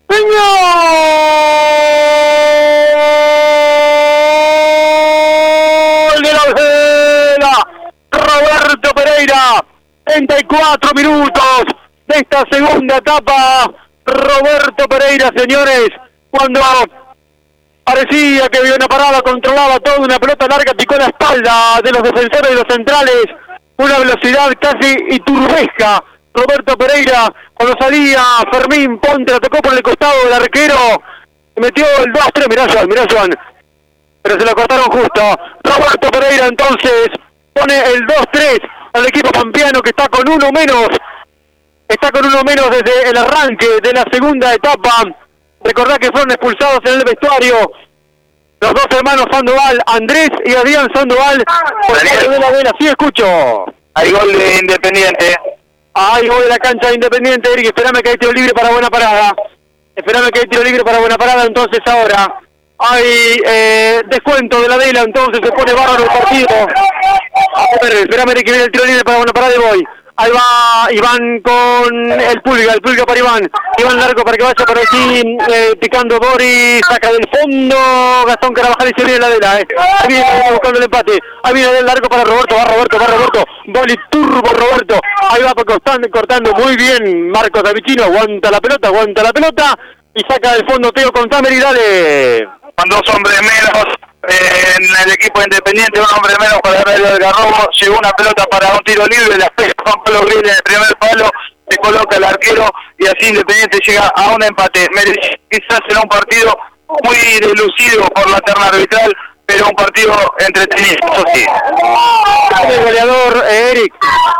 ¡Gol de la Vela! Roberto Pereira. treinta y cuatro minutos de esta segunda etapa. Roberto Pereira, señores, cuando parecía que Buena Parada controlaba toda una pelota larga, picó la espalda de los defensores y los centrales, una velocidad casi iturbesca. Roberto Pereira, cuando salía Fermín Ponte, la tocó por el costado del arquero, y metió el dos tres, mirá Joan, mirá Joan, pero se lo cortaron justo. Roberto Pereira entonces pone el dos tres al equipo pampeano, que está con uno menos, está con uno menos desde el arranque de la segunda etapa. Recordad que fueron expulsados en el vestuario los dos hermanos Sandoval, Andrés y Adrián Sandoval, por parte de la Vela. Sí, escucho. Hay gol de Independiente. Hay gol de la cancha de Independiente, Eric, espérame que hay tiro libre para Buena Parada. Espérame que hay tiro libre para Buena Parada, entonces ahora hay eh, descuento de la Vela, entonces se pone bárbaro el partido. A ver, espérame que viene el tiro libre para Buena Parada y voy. Ahí va Iván con el Pulga, el Pulga para Iván. Iván largo para que vaya por aquí, eh, picando Boris, saca del fondo Gastón Carabajal y se viene la Vela, eh. Ahí viene buscando el empate. Ahí viene el largo para Roberto, va Roberto, va Roberto. Boli turbo Roberto. Ahí va cortando, cortando muy bien Marcos Davicino, aguanta la pelota, aguanta la pelota y saca del fondo Teo con Tamer y dale. Con dos hombres menos, Eh, en el equipo Independiente, un hombre menos para el Algarrobo, llegó una pelota para un tiro libre, la pega Juan Pablo Grill en el primer palo, se coloca el arquero y así Independiente llega a un empate. Merece, quizás será un partido muy delucido por la terna arbitral, pero un partido entretenido, eso sí. El goleador, eh, Eric.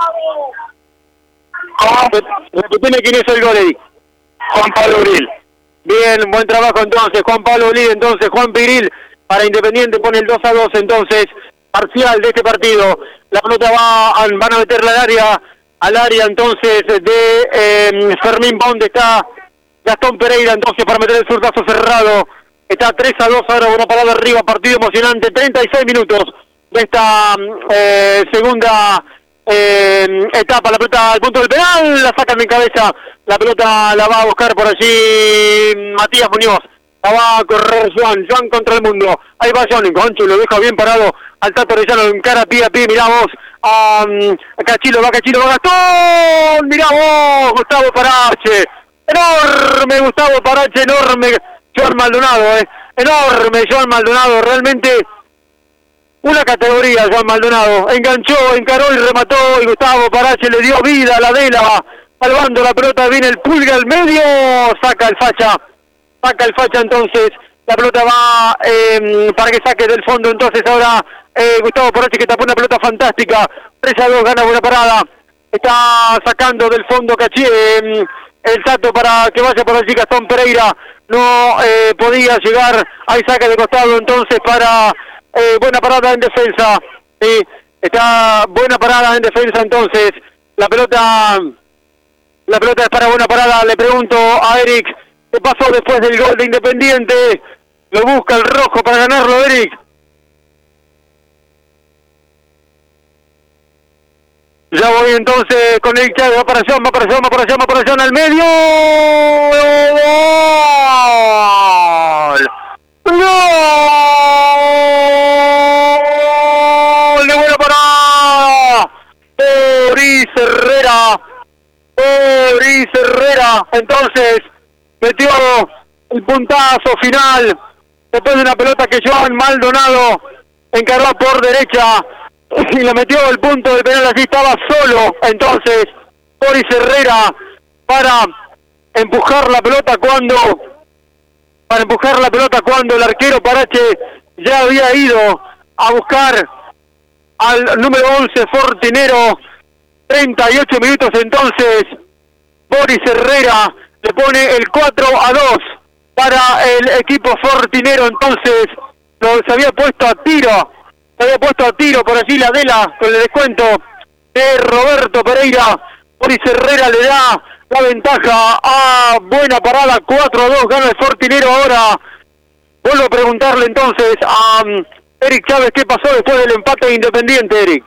¿Cómo? Repetime quién es el gol, Eric. Juan Pablo Grill. Bien, buen trabajo entonces, Juan Pablo Grill, entonces Juan Grill para Independiente pone el dos a dos, entonces, parcial de este partido. La pelota va, van a meterla al área, al área entonces de eh, Fermín Bonde, está Gastón Pereira entonces para meter el zurdazo cerrado. Está tres a dos ahora, una parada arriba, partido emocionante, treinta y seis minutos de esta eh, segunda eh, etapa. La pelota al punto del penal, la sacan de cabeza, la pelota la va a buscar por allí Matías Muñoz. La va a correr Joan, Joan contra el mundo. Ahí va Joan, Concho lo deja bien parado al Tato Orellano en cara pie a pie, mirá vos. Um, Cachilo, va Cachilo, va Gastón, mirá vos, Gustavo Parache. Enorme Gustavo Parache, enorme Joan Maldonado, eh. Enorme Joan Maldonado, realmente una categoría Joan Maldonado. Enganchó, encaró y remató y Gustavo Parache le dio vida a la Vela. Salvando la pelota, viene el Pulga al medio, saca el facha. Saca el facha entonces, la pelota va eh, para que saque del fondo entonces ahora eh, Gustavo Parache que tapó una pelota fantástica, tres a dos, gana buena parada, está sacando del fondo Caché, eh, el salto para que vaya por allí Gastón Pereira, no eh, podía llegar, ahí saca de costado entonces para eh, buena parada en defensa, sí, está buena parada en defensa entonces, la pelota, la pelota es para buena parada, le pregunto a Eric, ¿qué pasó después del gol de Independiente? Lo busca el rojo para ganarlo, Eric. Ya voy entonces con Eric Chávez, va para allá, va para allá, va para allá, va para allá, al medio. ¡Gol! ¡Gol! ¡De buena parada! Boris Herrera. Boris Herrera. Entonces metió el puntazo final después de una pelota que Joan Maldonado encaró por derecha y le metió el punto del penal, así estaba solo entonces Boris Herrera para empujar la pelota cuando para empujar la pelota cuando el arquero Parache ya había ido a buscar al número once Fortinero. Treinta y ocho minutos entonces Boris Herrera le pone el cuatro a dos para el equipo Fortinero, entonces lo, se había puesto a tiro, se había puesto a tiro por allí la Vela con el descuento de Roberto Pereira. Boris Herrera le da la ventaja a buena parada, cuatro a dos, gana el Fortinero. Ahora vuelvo a preguntarle entonces a um, Eric Chávez qué pasó después del empate de Independiente, Eric.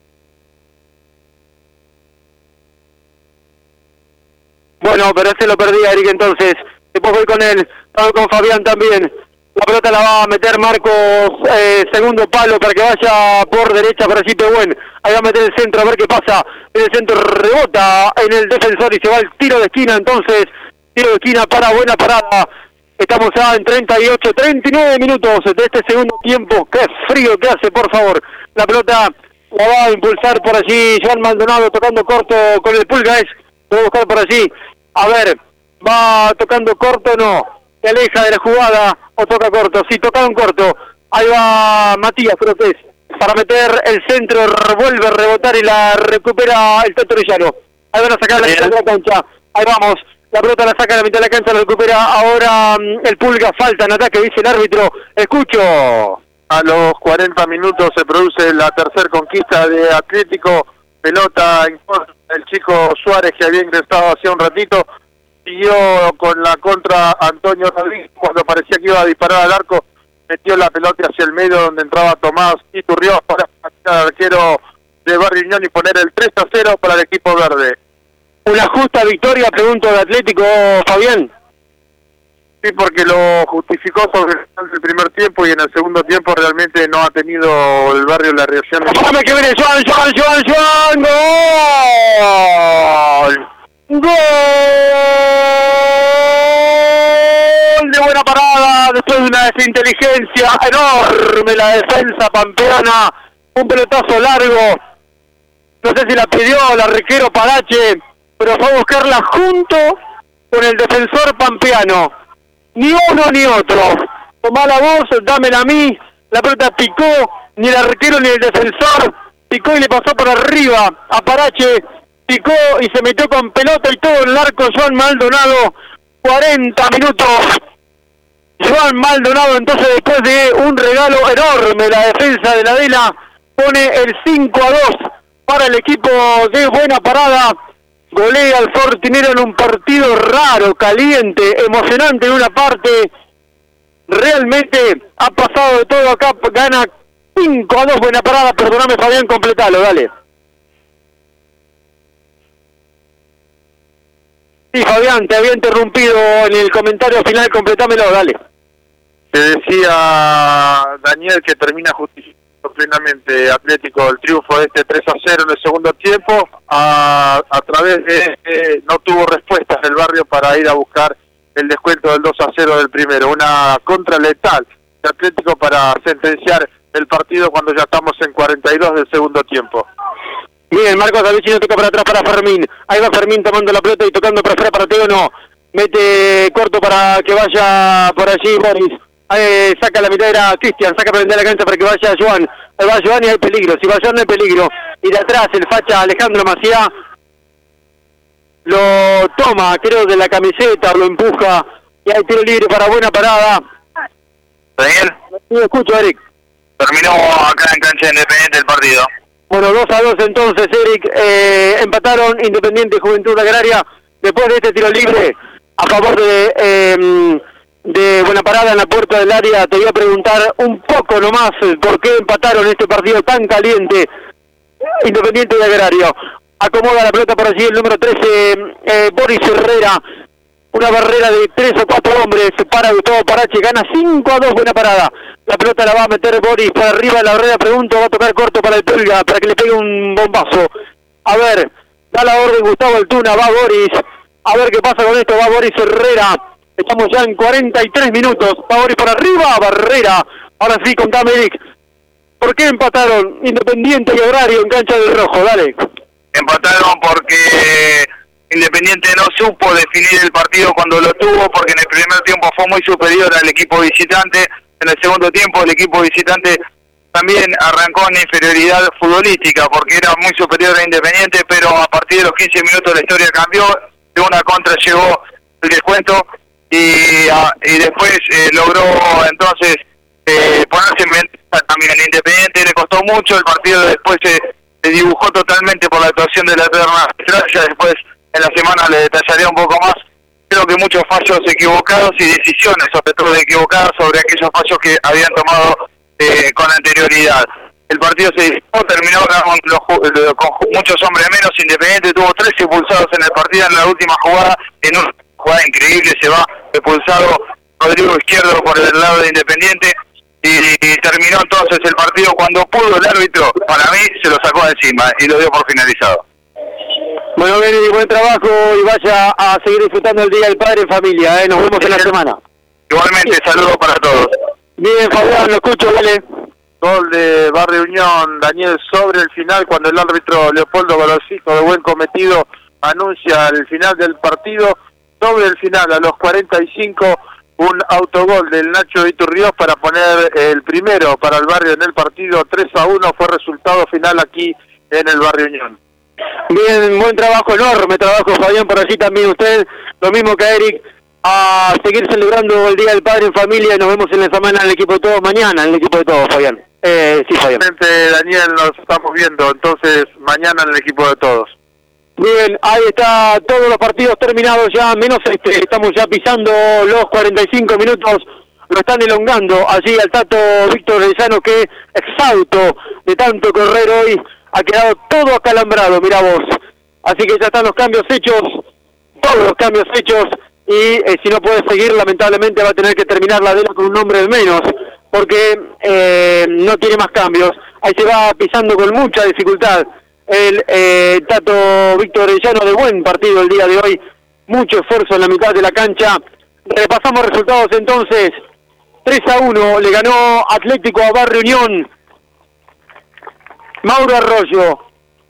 Bueno, pero ese lo perdí, Eric, entonces. Después voy con él, voy con Fabián también. La pelota la va a meter Marcos, eh, segundo palo para que vaya por derecha para allí Pehuen. Ahí va a meter el centro, a ver qué pasa. En el centro rebota en el defensor y se va el tiro de esquina, entonces. Tiro de esquina para buena parada. Estamos ya en treinta y ocho, treinta y nueve minutos de este segundo tiempo. Qué frío que hace, por favor. La pelota la va a impulsar por allí Joan Maldonado tocando corto con el Pulga. Es, lo va a buscar por allí. A ver, va tocando corto, no, se aleja de la jugada o toca corto, sí, toca un corto, ahí va Matías, creo que es, para meter el centro, vuelve a rebotar y la recupera el Tato Orellano. Ahí van a sacar la mitad de la cancha, ahí vamos, la pelota la saca a la mitad de la cancha, la recupera ahora um, el Pulga, falta en ataque, dice el árbitro, escucho. A los cuarenta minutos se produce la tercera conquista de Atlético, pelota en contra del chico Suárez que había ingresado hace un ratito, siguió con la contra Antonio Rodríguez cuando parecía que iba a disparar al arco, metió la pelota hacia el medio donde entraba Tomás Iturriós para el arquero de Barrio Unión y poner el tres a cero para el equipo verde. ¿Una justa victoria, pregunto, de Atlético, Fabián? Sí, porque lo justificó sobre el primer tiempo y en el segundo tiempo realmente no ha tenido el Barrio la reacción. ¡Dame que viene Joan, Joan, Joan, Joan! ¡Gol! ¡Gol! De buena parada después de una desinteligencia enorme la defensa pampeana, un pelotazo largo, no sé si la pidió el arquero Parache, pero fue a buscarla junto con el defensor pampeano, ni uno ni otro, tomá la voz, dámela a mí, la pelota picó, ni el arquero ni el defensor, picó y le pasó por arriba a Parache, picó y se metió con pelota y todo en el arco Joan Maldonado, cuarenta minutos, Joan Maldonado entonces después de un regalo enorme, la defensa de la Adela pone el cinco a dos para el equipo de Buena Parada, golea al Fortinero en un partido raro, caliente, emocionante en una parte, realmente ha pasado de todo acá, gana cinco a dos Buena Parada, perdóname Fabián, completalo, dale. Sí, Fabián, te había interrumpido en el comentario final, completámelo, dale. Te decía Daniel que termina justificando plenamente Atlético el triunfo de este tres a cero en el segundo tiempo, a, a través de, eh, no tuvo respuestas del barrio para ir a buscar el descuento del dos a cero del primero, una contra letal de Atlético para sentenciar el partido cuando ya estamos en cuarenta y dos del segundo tiempo. Bien, Marcos Avicino toca para atrás para Fermín, ahí va Fermín tomando la pelota y tocando para afuera para Teo, no, mete corto para que vaya por allí Boris, ahí saca la mitad, era Cristian, saca para vender la cancha para que vaya Joan, ahí va Joan y hay peligro, si va Joan no hay peligro, y de atrás el facha Alejandro Maciá, lo toma, creo de la camiseta, lo empuja, y hay tiro libre para Buena Parada. Daniel. Sí, escucho, Eric. Terminó acá en cancha Independiente el partido. Bueno, dos a dos entonces, Eric, eh, empataron Independiente y Juventud Agraria, después de este tiro libre, a favor de, eh, de Buena Parada en la puerta del área. Te voy a preguntar un poco nomás por qué empataron este partido tan caliente, Independiente y Agrario. Acomoda la pelota por allí el número trece, eh, Boris Herrera, una barrera de tres o cuatro hombres, para Gustavo Parache, gana cinco a dos Buena Parada. La pelota la va a meter Boris para arriba de la barrera, pregunto, va a tocar corto para el Pulga, para que le pegue un bombazo. A ver, da la orden Gustavo Altuna, va Boris, a ver qué pasa con esto, va Boris Herrera, estamos ya en cuarenta y tres minutos, va Boris por arriba, barrera, ahora sí, contame Eric, ¿por qué empataron Independiente y Agrario en cancha del Rojo? Dale. Empataron porque Independiente no supo definir el partido cuando lo tuvo, porque en el primer tiempo fue muy superior al equipo visitante. En el segundo tiempo el equipo visitante también arrancó en inferioridad futbolística porque era muy superior a Independiente, pero a partir de los quince minutos la historia cambió, de una contra llegó el descuento y, a, y después eh, logró entonces eh, ponerse en ventaja también. Independiente le costó mucho, el partido después se, se dibujó totalmente por la actuación de la eterna estrella. Después en la semana le detallaré un poco más. Creo que muchos fallos equivocados y decisiones, sobre todo equivocadas, sobre aquellos fallos que habían tomado eh, con anterioridad. El partido se disputó, terminó con, los, con muchos hombres menos. Independiente tuvo tres expulsados en el partido en la última jugada, en una jugada increíble se va expulsado Rodrigo Izquierdo por el lado de Independiente y, y terminó entonces el partido cuando pudo el árbitro, para mí se lo sacó de encima y lo dio por finalizado. Bueno, Benny, buen trabajo y vaya a seguir disfrutando el Día del Padre en familia, ¿eh? Nos vemos en la semana. Igualmente, saludos para todos. Bien, Fabián, lo escucho, dale. Gol de Barrio Unión, Daniel, sobre el final, cuando el árbitro Leopoldo Golosico, de buen cometido, anuncia el final del partido. Sobre el final, a los cuarenta y cinco, un autogol del Nacho Iturriós para poner el primero para el Barrio en el partido. tres a uno fue resultado final aquí en el Barrio Unión. Bien, buen trabajo, enorme trabajo, Fabián, por allí también usted, lo mismo que Eric, a seguir celebrando el Día del Padre en familia y nos vemos en la semana en el equipo de todos, mañana en el equipo de todos, Fabián. Eh, sí, Fabián. Daniel, nos estamos viendo, entonces mañana en el equipo de todos. Bien, ahí está, todos los partidos terminados ya, menos este, estamos ya pisando los cuarenta y cinco minutos, lo están elongando allí al Tato Víctor Lezano, que exhausto de tanto correr hoy, ha quedado todo acalambrado, mira vos. Así que ya están los cambios hechos, todos los cambios hechos, y eh, si no puede seguir, lamentablemente va a tener que terminar la Adela con un hombre de menos, porque eh, no tiene más cambios. Ahí se va pisando con mucha dificultad el eh, Tato Víctor Llano, de buen partido el día de hoy, mucho esfuerzo en la mitad de la cancha. Repasamos resultados entonces. tres a uno le ganó Atlético a Barrio Unión. Mauro Arroyo,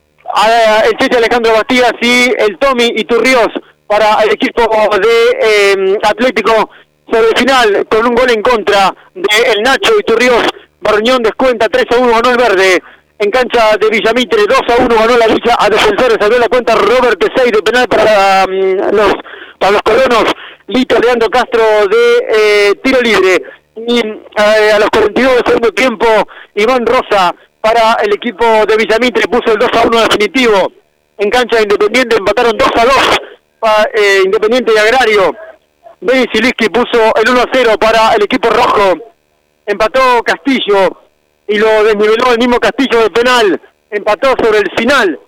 a, el Cheche Alejandro Bastías y el Tommy Iturriós para el equipo de eh, Atlético sobre el final con un gol en contra de el Nacho Iturriós. Barrio Unión descuenta tres a uno, ganó el verde. En cancha de Villamitre, dos a uno ganó la lucha a Defensores, salió la cuenta Robert Tesey de penal para um, los para los colonos. Lito Leandro Castro de eh, tiro libre. Y eh, a los cuarenta y dos del segundo tiempo, Iván Rosa para el equipo de Villamitre puso el dos a uno definitivo. En cancha de Independiente empataron dos a dos para eh, Independiente y Agrario. Denis Siliski puso el uno a cero para el equipo rojo. Empató Castillo y lo desniveló el mismo Castillo de penal. Empató sobre el final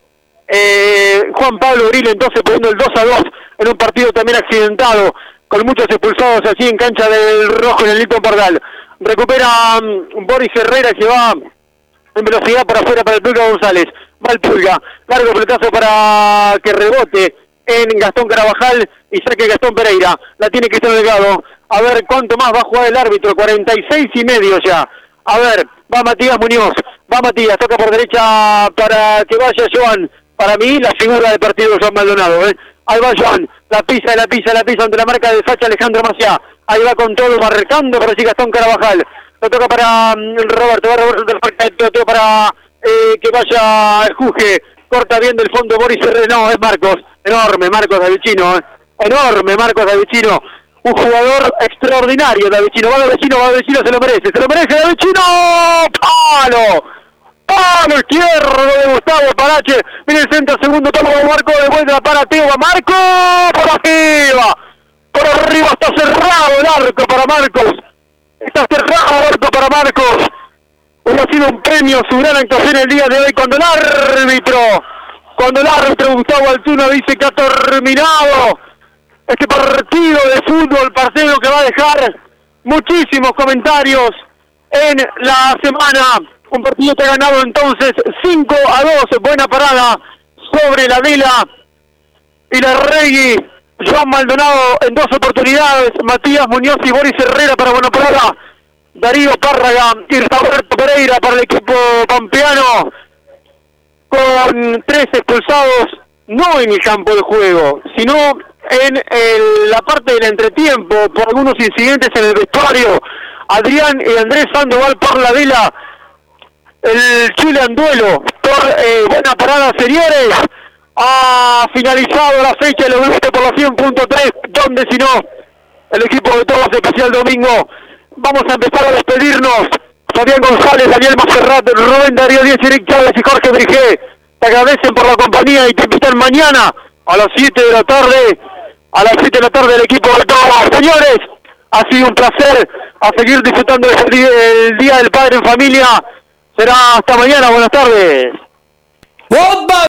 eh, Juan Pablo Gril, entonces poniendo el dos a dos en un partido también accidentado, con muchos expulsados así en cancha del rojo en el Lito Pardal. Recupera um, Boris Herrera y se va en velocidad para afuera para el Pulga González. Va el Pulga, largo pelotazo para que rebote en Gastón Carabajal y saque Gastón Pereira. La tiene Cristian Delgado. A ver cuánto más va a jugar el árbitro, cuarenta y seis y medio ya. A ver, va Matías Muñoz, va Matías, toca por derecha para que vaya Joan. Para mí, la figura del partido Joan Maldonado, ¿eh? Ahí va Joan, la pisa, la pisa, la pisa ante la marca de Sacha Alejandro Maciá. Ahí va con todo, marcando para sí Gastón Carabajal. Lo toca para um, Roberto, va Roberto Roberto para eh, que vaya el Juge. Corta bien del fondo Boris Herrera, no, es Marcos. Enorme Marcos Davicino, ¿eh? Enorme Marcos Davicino. Un jugador extraordinario, Davicino. Va Davicino, va Davicino, se lo merece, se lo merece Davicino. ¡Palo! ¡Palo izquierdo de Gustavo Parache! Viene el centro, segundo toma de Marco, de vuelta para Teo, va Marco, por arriba. Por arriba está cerrado el arco para Marcos. Está cerrado el arco para Marcos. Ha sido un premio su gran actuación el día de hoy cuando el árbitro, cuando el árbitro Gustavo Altuna dice que ha terminado este partido de fútbol, partido que va a dejar muchísimos comentarios en la semana. Un partido que ha ganado entonces cinco a dos, buena parada sobre la Vela y la Regui. Joan Maldonado en dos oportunidades, Matías Muñoz y Boris Herrera para buena parada. Darío Párraga y Roberto Pereira para el equipo pampeano, con tres expulsados, no en el campo de juego, sino en el, la parte del entretiempo, por algunos incidentes en el vestuario. Adrián y Andrés Sandoval por la Vela, el Chile Anduelo por eh, buena parada. Señores, ha finalizado la fecha del Oeste por la cien punto tres, donde si no, el equipo de todos especial domingo. Vamos a empezar a despedirnos. Fabián González, Daniel Monserrat, Rubén Darío Díaz, Eric Chávez y Jorge Brigé te agradecen por la compañía y te invitan mañana a las siete de la tarde, a las siete de la tarde el equipo de todos. Señores, ha sido un placer, a seguir disfrutando del día, el Día del Padre en Familia. Será hasta mañana, buenas tardes.